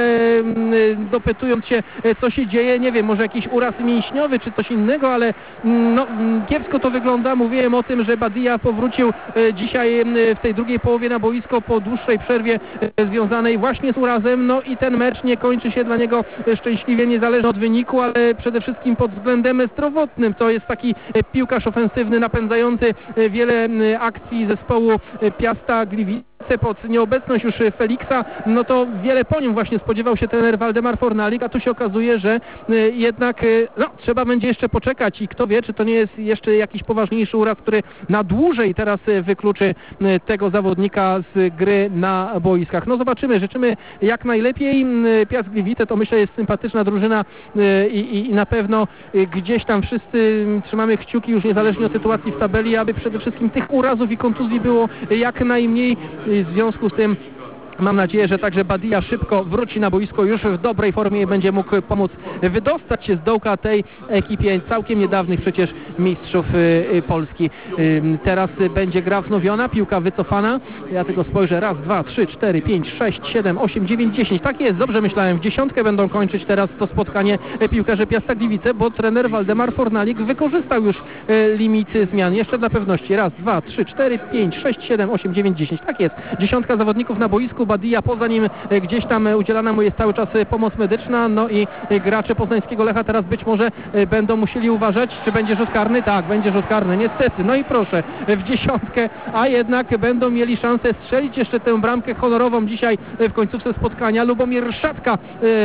dopytując się, co się dzieje, nie wiem, może jakiś uraz mięśniowy czy coś innego, ale no, kiepsko to wygląda. Mówiłem o tym, że Badia powrócił dzisiaj w tej drugiej połowie na boisko po dłuższej przerwie związanej właśnie z urazem, no i ten mecz nie kończy się dla niego szczęśliwie, niezależnie od wyniku, ale przede wszystkim pod względem zdrowotnym. To jest taki piłkarz ofensywny, napędzający wiele akcji zespołu Piasta Gliwice. Pod nieobecność już Feliksa, no to wiele po nim właśnie spodziewał się trener Waldemar Fornalik, a tu się okazuje, że jednak no, trzeba będzie jeszcze poczekać i kto wie, czy to nie jest jeszcze jakiś poważniejszy uraz, który na dłużej teraz wykluczy tego zawodnika z gry na boiskach. No zobaczymy, życzymy jak najlepiej. Piast Gliwice to myślę jest sympatyczna drużyna i, i, i na pewno gdzieś tam wszyscy trzymamy kciuki już niezależnie od sytuacji w tabeli, aby przede wszystkim tych urazów i kontuzji było jak najmniej. W związku z tym mam nadzieję, że także Badia szybko wróci na boisko już w dobrej formie i będzie mógł pomóc wydostać się z dołka tej ekipie całkiem niedawnych przecież mistrzów y, Polski. Y, teraz będzie gra wznowiona, piłka wycofana. Ja tylko spojrzę. Raz, dwa, trzy, cztery, pięć, sześć, siedem, osiem, dziewięć, dziesięć. Tak jest, dobrze myślałem. W dziesiątkę będą kończyć teraz to spotkanie piłkarze Piasta Gliwice, bo trener Waldemar Fornalik wykorzystał już y, limity zmian. Jeszcze dla pewności. Raz, dwa, trzy, cztery, pięć, sześć, siedem, osiem, dziewięć, dziesięć. Tak jest. Dziesiątka zawodników na boisku. Badia, poza nim gdzieś tam udzielana mu jest cały czas pomoc medyczna, no i gracze poznańskiego Lecha teraz być może będą musieli uważać, czy będzie rzut karny. Tak, będzie rzut karny, niestety. No i proszę, w dziesiątkę, a jednak będą mieli szansę strzelić jeszcze tę bramkę honorową dzisiaj w końcówce spotkania. Lubomir Szatka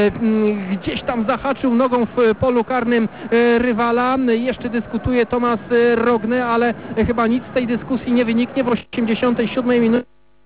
gdzieś tam zahaczył nogą w polu karnym rywala. Jeszcze dyskutuje Tomasz Rogne, ale chyba nic z tej dyskusji nie wyniknie. W osiemdziesiątej siódmej minucie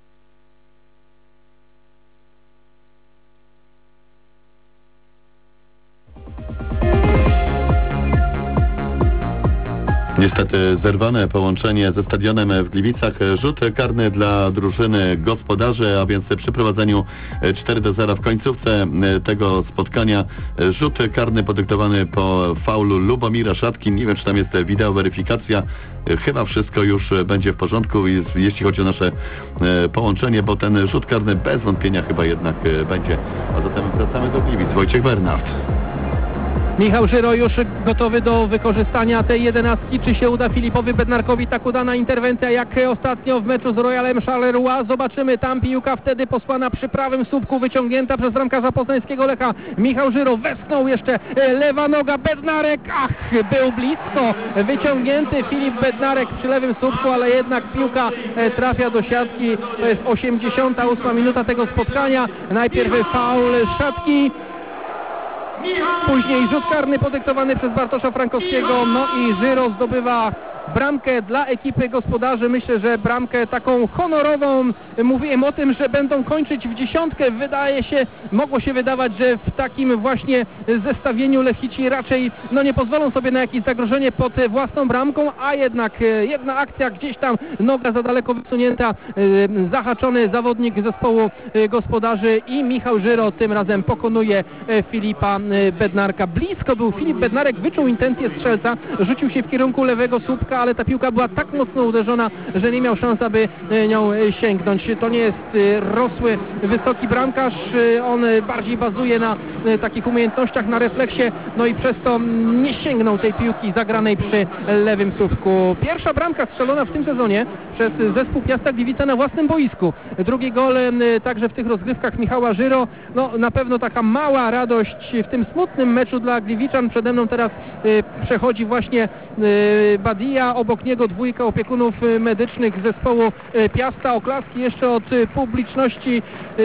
Niestety zerwane połączenie ze stadionem w Gliwicach. Rzut karny dla drużyny gospodarzy, a więc przy prowadzeniu cztery do zera w końcówce tego spotkania. Rzut karny podyktowany po faulu Lubomira Szatki. Nie wiem, czy tam jest wideo weryfikacja. Chyba wszystko już będzie w porządku, jeśli chodzi o nasze połączenie, bo ten rzut karny bez wątpienia chyba jednak będzie. A zatem wracamy do Gliwic. Wojciech Bernard. Michał Żyro już gotowy do wykorzystania tej jedenastki. Czy się uda Filipowi Bednarkowi tak udana interwencja jak ostatnio w meczu z Royalem Charleroi? Zobaczymy. Tam piłka wtedy posłana przy prawym słupku, wyciągnięta przez bramkarza poznańskiego Lecha. Michał Żyro westchnął jeszcze lewa noga. Bednarek, ach, był blisko. Wyciągnięty Filip Bednarek przy lewym słupku, ale jednak piłka trafia do siatki. To jest osiemdziesiąta ósma minuta tego spotkania. Najpierw faul Szatki. Później rzut karny podyktowany przez Bartosza Frankowskiego, no i Żyro zdobywa bramkę dla ekipy gospodarzy. Myślę, że bramkę taką honorową. Mówiłem o tym, że będą kończyć w dziesiątkę. Wydaje się, mogło się wydawać, że w takim właśnie zestawieniu Lechici raczej no nie pozwolą sobie na jakieś zagrożenie pod własną bramką, a jednak jedna akcja gdzieś tam, noga za daleko wysunięta, zahaczony zawodnik zespołu gospodarzy i Michał Żyro tym razem pokonuje Filipa Bednarka. Blisko był Filip Bednarek, wyczuł intencję strzelca, rzucił się w kierunku lewego słupka, ale ta piłka była tak mocno uderzona, że nie miał szans, aby nią sięgnąć. To nie jest rosły, wysoki bramkarz, on bardziej bazuje na takich umiejętnościach, na refleksie, no i przez to nie sięgnął tej piłki zagranej przy lewym słupku. Pierwsza bramka strzelona w tym sezonie przez zespół Piasta Gliwice na własnym boisku. Drugi gol także w tych rozgrywkach Michała Żyro. No na pewno taka mała radość w tym smutnym meczu dla Gliwiczan. Przede mną teraz przechodzi właśnie Badia, obok niego dwójka opiekunów medycznych zespołu Piasta. Oklaski jeszcze od publiczności.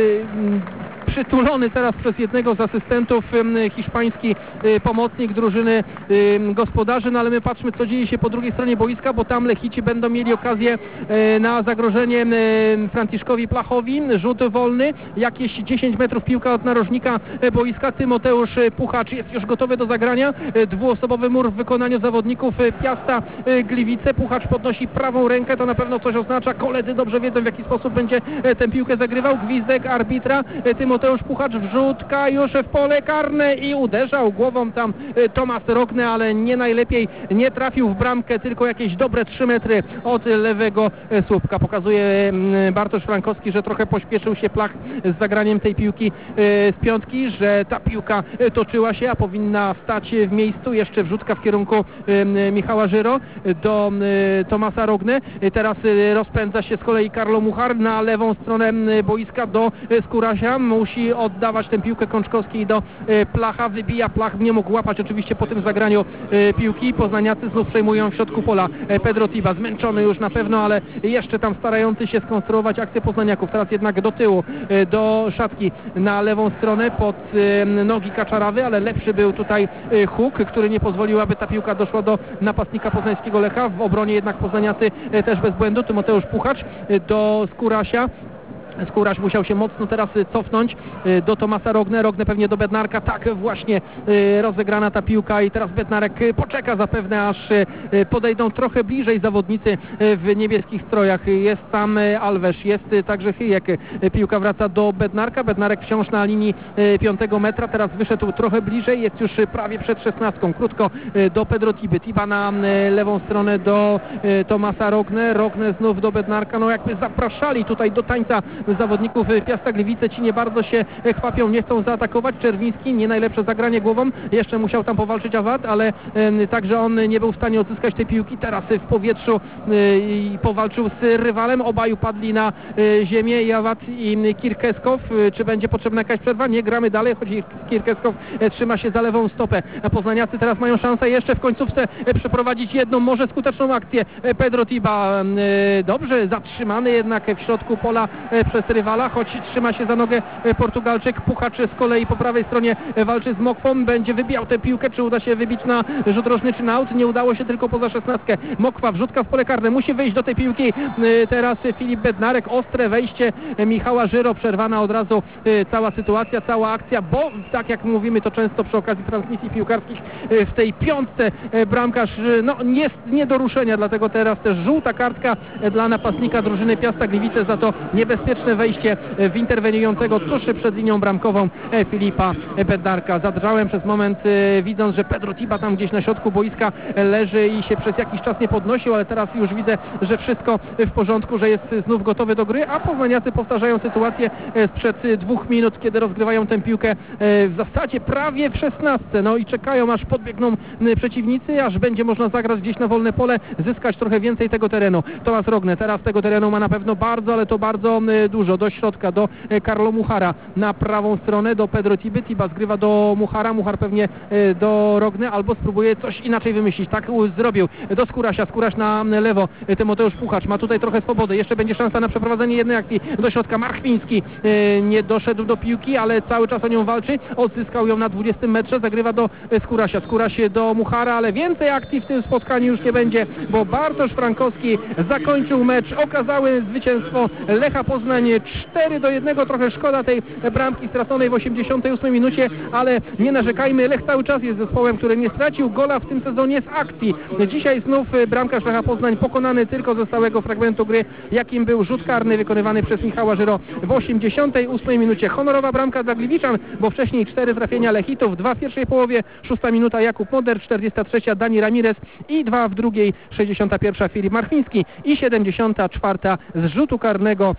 Przytulony teraz przez jednego z asystentów hiszpański pomocnik drużyny gospodarzy, no ale my patrzmy, co dzieje się po drugiej stronie boiska, bo tam Lechici będą mieli okazję na zagrożenie Franciszkowi Plachowi. Rzut wolny, jakieś dziesięć metrów piłka od narożnika boiska. Tymoteusz Puchacz jest już gotowy do zagrania. Dwuosobowy mur w wykonaniu zawodników Piasta Gliwice. Puchacz podnosi prawą rękę, to na pewno coś oznacza. Koledzy dobrze wiedzą, w jaki sposób będzie tę piłkę zagrywał. Gwizdek arbitra. Tymoteusz Puchacz, wrzutka już w pole karne i uderzał głową tam Tomasz Rogner, ale nie najlepiej, nie trafił w bramkę, tylko jakieś dobre trzy metry od lewego słupka. Pokazuje Bartosz Frankowski, że trochę pośpieszył się Plach z zagraniem tej piłki z piątki, że ta piłka toczyła się, a powinna stać w miejscu. Jeszcze wrzutka w kierunku Michała Żyro do Tomasa Rogner. Teraz rozpędza się z kolei Karlo Muchar na lewą stronę boiska do Skórasia. Musi oddawać tę piłkę Kączkowski do Placha. Wybija Plach, nie mógł łapać oczywiście po tym zagraniu piłki. Poznaniacy znów przejmują w środku pola. Pedro Tiba zmęczony już na pewno, ale jeszcze tam starający się skonstruować akcję poznaniaków. Teraz jednak do tyłu, do szatki na lewą stronę pod nogi Kaczarawy, ale lepszy był tutaj Huk, który nie pozwolił, aby ta piłka doszła do napastnika poznańskiego Lecha. W obronie jednak Poznaniacy też bez błędu. Tymoteusz Puchacz do Skórasia. Skóraś musiał się mocno teraz cofnąć do Tomasa Rogner, Rogner pewnie do Bednarka, tak właśnie rozegrana ta piłka i teraz Bednarek poczeka zapewne, aż podejdą trochę bliżej zawodnicy w niebieskich strojach. Jest tam Alves, jest także Hyjek, piłka wraca do Bednarka, Bednarek wciąż na linii piątego metra, teraz wyszedł trochę bliżej, jest już prawie przed szesnastką, krótko do Pedro Tiby, Tiba na lewą stronę do Tomasa Rogner, Rogner znów do Bednarka, no jakby zapraszali tutaj do tańca zawodników Piasta Gliwice, ci nie bardzo się chwapią, nie chcą zaatakować. Czerwiński, nie najlepsze zagranie głową, jeszcze musiał tam powalczyć Awad, ale y, także on nie był w stanie odzyskać tej piłki. Teraz w powietrzu y, powalczył z rywalem, obaj upadli na y, ziemię, i Awad i Kirkeskow. Y, czy będzie potrzebna jakaś przerwa? Nie, gramy dalej, choć Kirkeskow y, trzyma się za lewą stopę. Poznaniacy teraz mają szansę jeszcze w końcówce y, przeprowadzić jedną, może skuteczną akcję. Y, Pedro Tiba y, dobrze zatrzymany jednak w środku pola y, przez rywala, choć trzyma się za nogę Portugalczyk. Puchacz z kolei po prawej stronie walczy z Mokwą, będzie wybijał tę piłkę, czy uda się wybić na rzut rożny czy na aut, nie udało się tylko poza szesnastkę. Mokwa, wrzutka w pole karne, musi wyjść do tej piłki teraz Filip Bednarek, ostre wejście Michała Żyro, przerwana od razu cała sytuacja, cała akcja, bo tak jak mówimy to często przy okazji transmisji piłkarskich, w tej piątce bramkarz no, jest nie do ruszenia, dlatego teraz też żółta kartka dla napastnika drużyny Piasta Gliwice za to niebezpieczne wejście w interweniującego tuż przed linią bramkową Filipa Bednarka. Zadrżałem przez moment, widząc, że Pedro Tiba tam gdzieś na środku boiska leży i się przez jakiś czas nie podnosił, ale teraz już widzę, że wszystko w porządku, że jest znów gotowy do gry, a poznaniacy powtarzają sytuację sprzed dwóch minut, kiedy rozgrywają tę piłkę w zasadzie prawie w szesnastce. No i czekają, aż podbiegną przeciwnicy, aż będzie można zagrać gdzieś na wolne pole, zyskać trochę więcej tego terenu. Tomasz Rogner teraz tego terenu ma na pewno bardzo, ale to bardzo dużo. Do środka, do Karlo Muchara na prawą stronę, do Pedro Tiby. Tiba zgrywa do Muchara, Muchar pewnie do Rogner, albo spróbuje coś inaczej wymyślić. Tak zrobił do Skórasia, Skóraś na lewo, Tymoteusz Puchacz ma tutaj trochę swobody, jeszcze będzie szansa na przeprowadzenie jednej akcji do środka. Marchwiński nie doszedł do piłki, ale cały czas o nią walczy, odzyskał ją na dwudziestym metrze, zagrywa do Skórasia, Skóraś do Muchara, ale więcej akcji w tym spotkaniu już nie będzie, bo Bartosz Frankowski zakończył mecz, okazały zwycięstwo Lecha Poznań cztery do jednego, trochę szkoda tej bramki straconej w osiemdziesiątej ósmej minucie, ale nie narzekajmy, Lech cały czas jest zespołem, który nie stracił gola w tym sezonie z akcji. Dzisiaj znów bramkarz Lecha Poznań pokonany tylko ze stałego fragmentu gry, jakim był rzut karny wykonywany przez Michała Żyro w osiemdziesiątej ósmej minucie. Honorowa bramka dla Gliwiczan, bo wcześniej cztery trafienia Lechitów, dwa w pierwszej połowie, szósta minuta Jakub Moder, czterdziesta trzecia Dani Ramirez i dwa w drugiej, sześćdziesiąta pierwsza Filip Marchwiński i siedemdziesiąta czwarta z rzutu karnego Kaczor.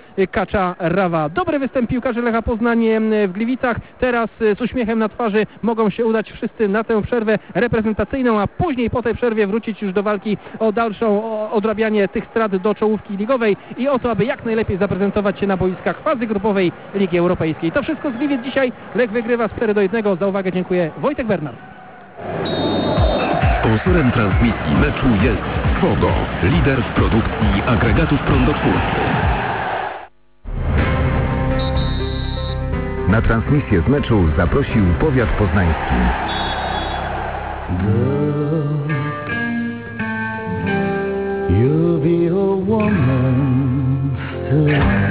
Czacza Rawa. Dobry występ piłkarzy Lecha Poznań w Gliwicach. Teraz z uśmiechem na twarzy mogą się udać wszyscy na tę przerwę reprezentacyjną, a później po tej przerwie wrócić już do walki o dalszą odrabianie tych strat do czołówki ligowej i o to, aby jak najlepiej zaprezentować się na boiskach fazy grupowej Ligi Europejskiej. To wszystko z Gliwic dzisiaj. Lech wygrywa z cztery do jednego. Za uwagę dziękuję. Wojtek Bernard. Sponsorem transmisji meczu jest Swogo, lider w produkcji agregatów prądotwórczych. Na transmisję z meczu zaprosił powiat poznański. Girl, you'll be a woman still.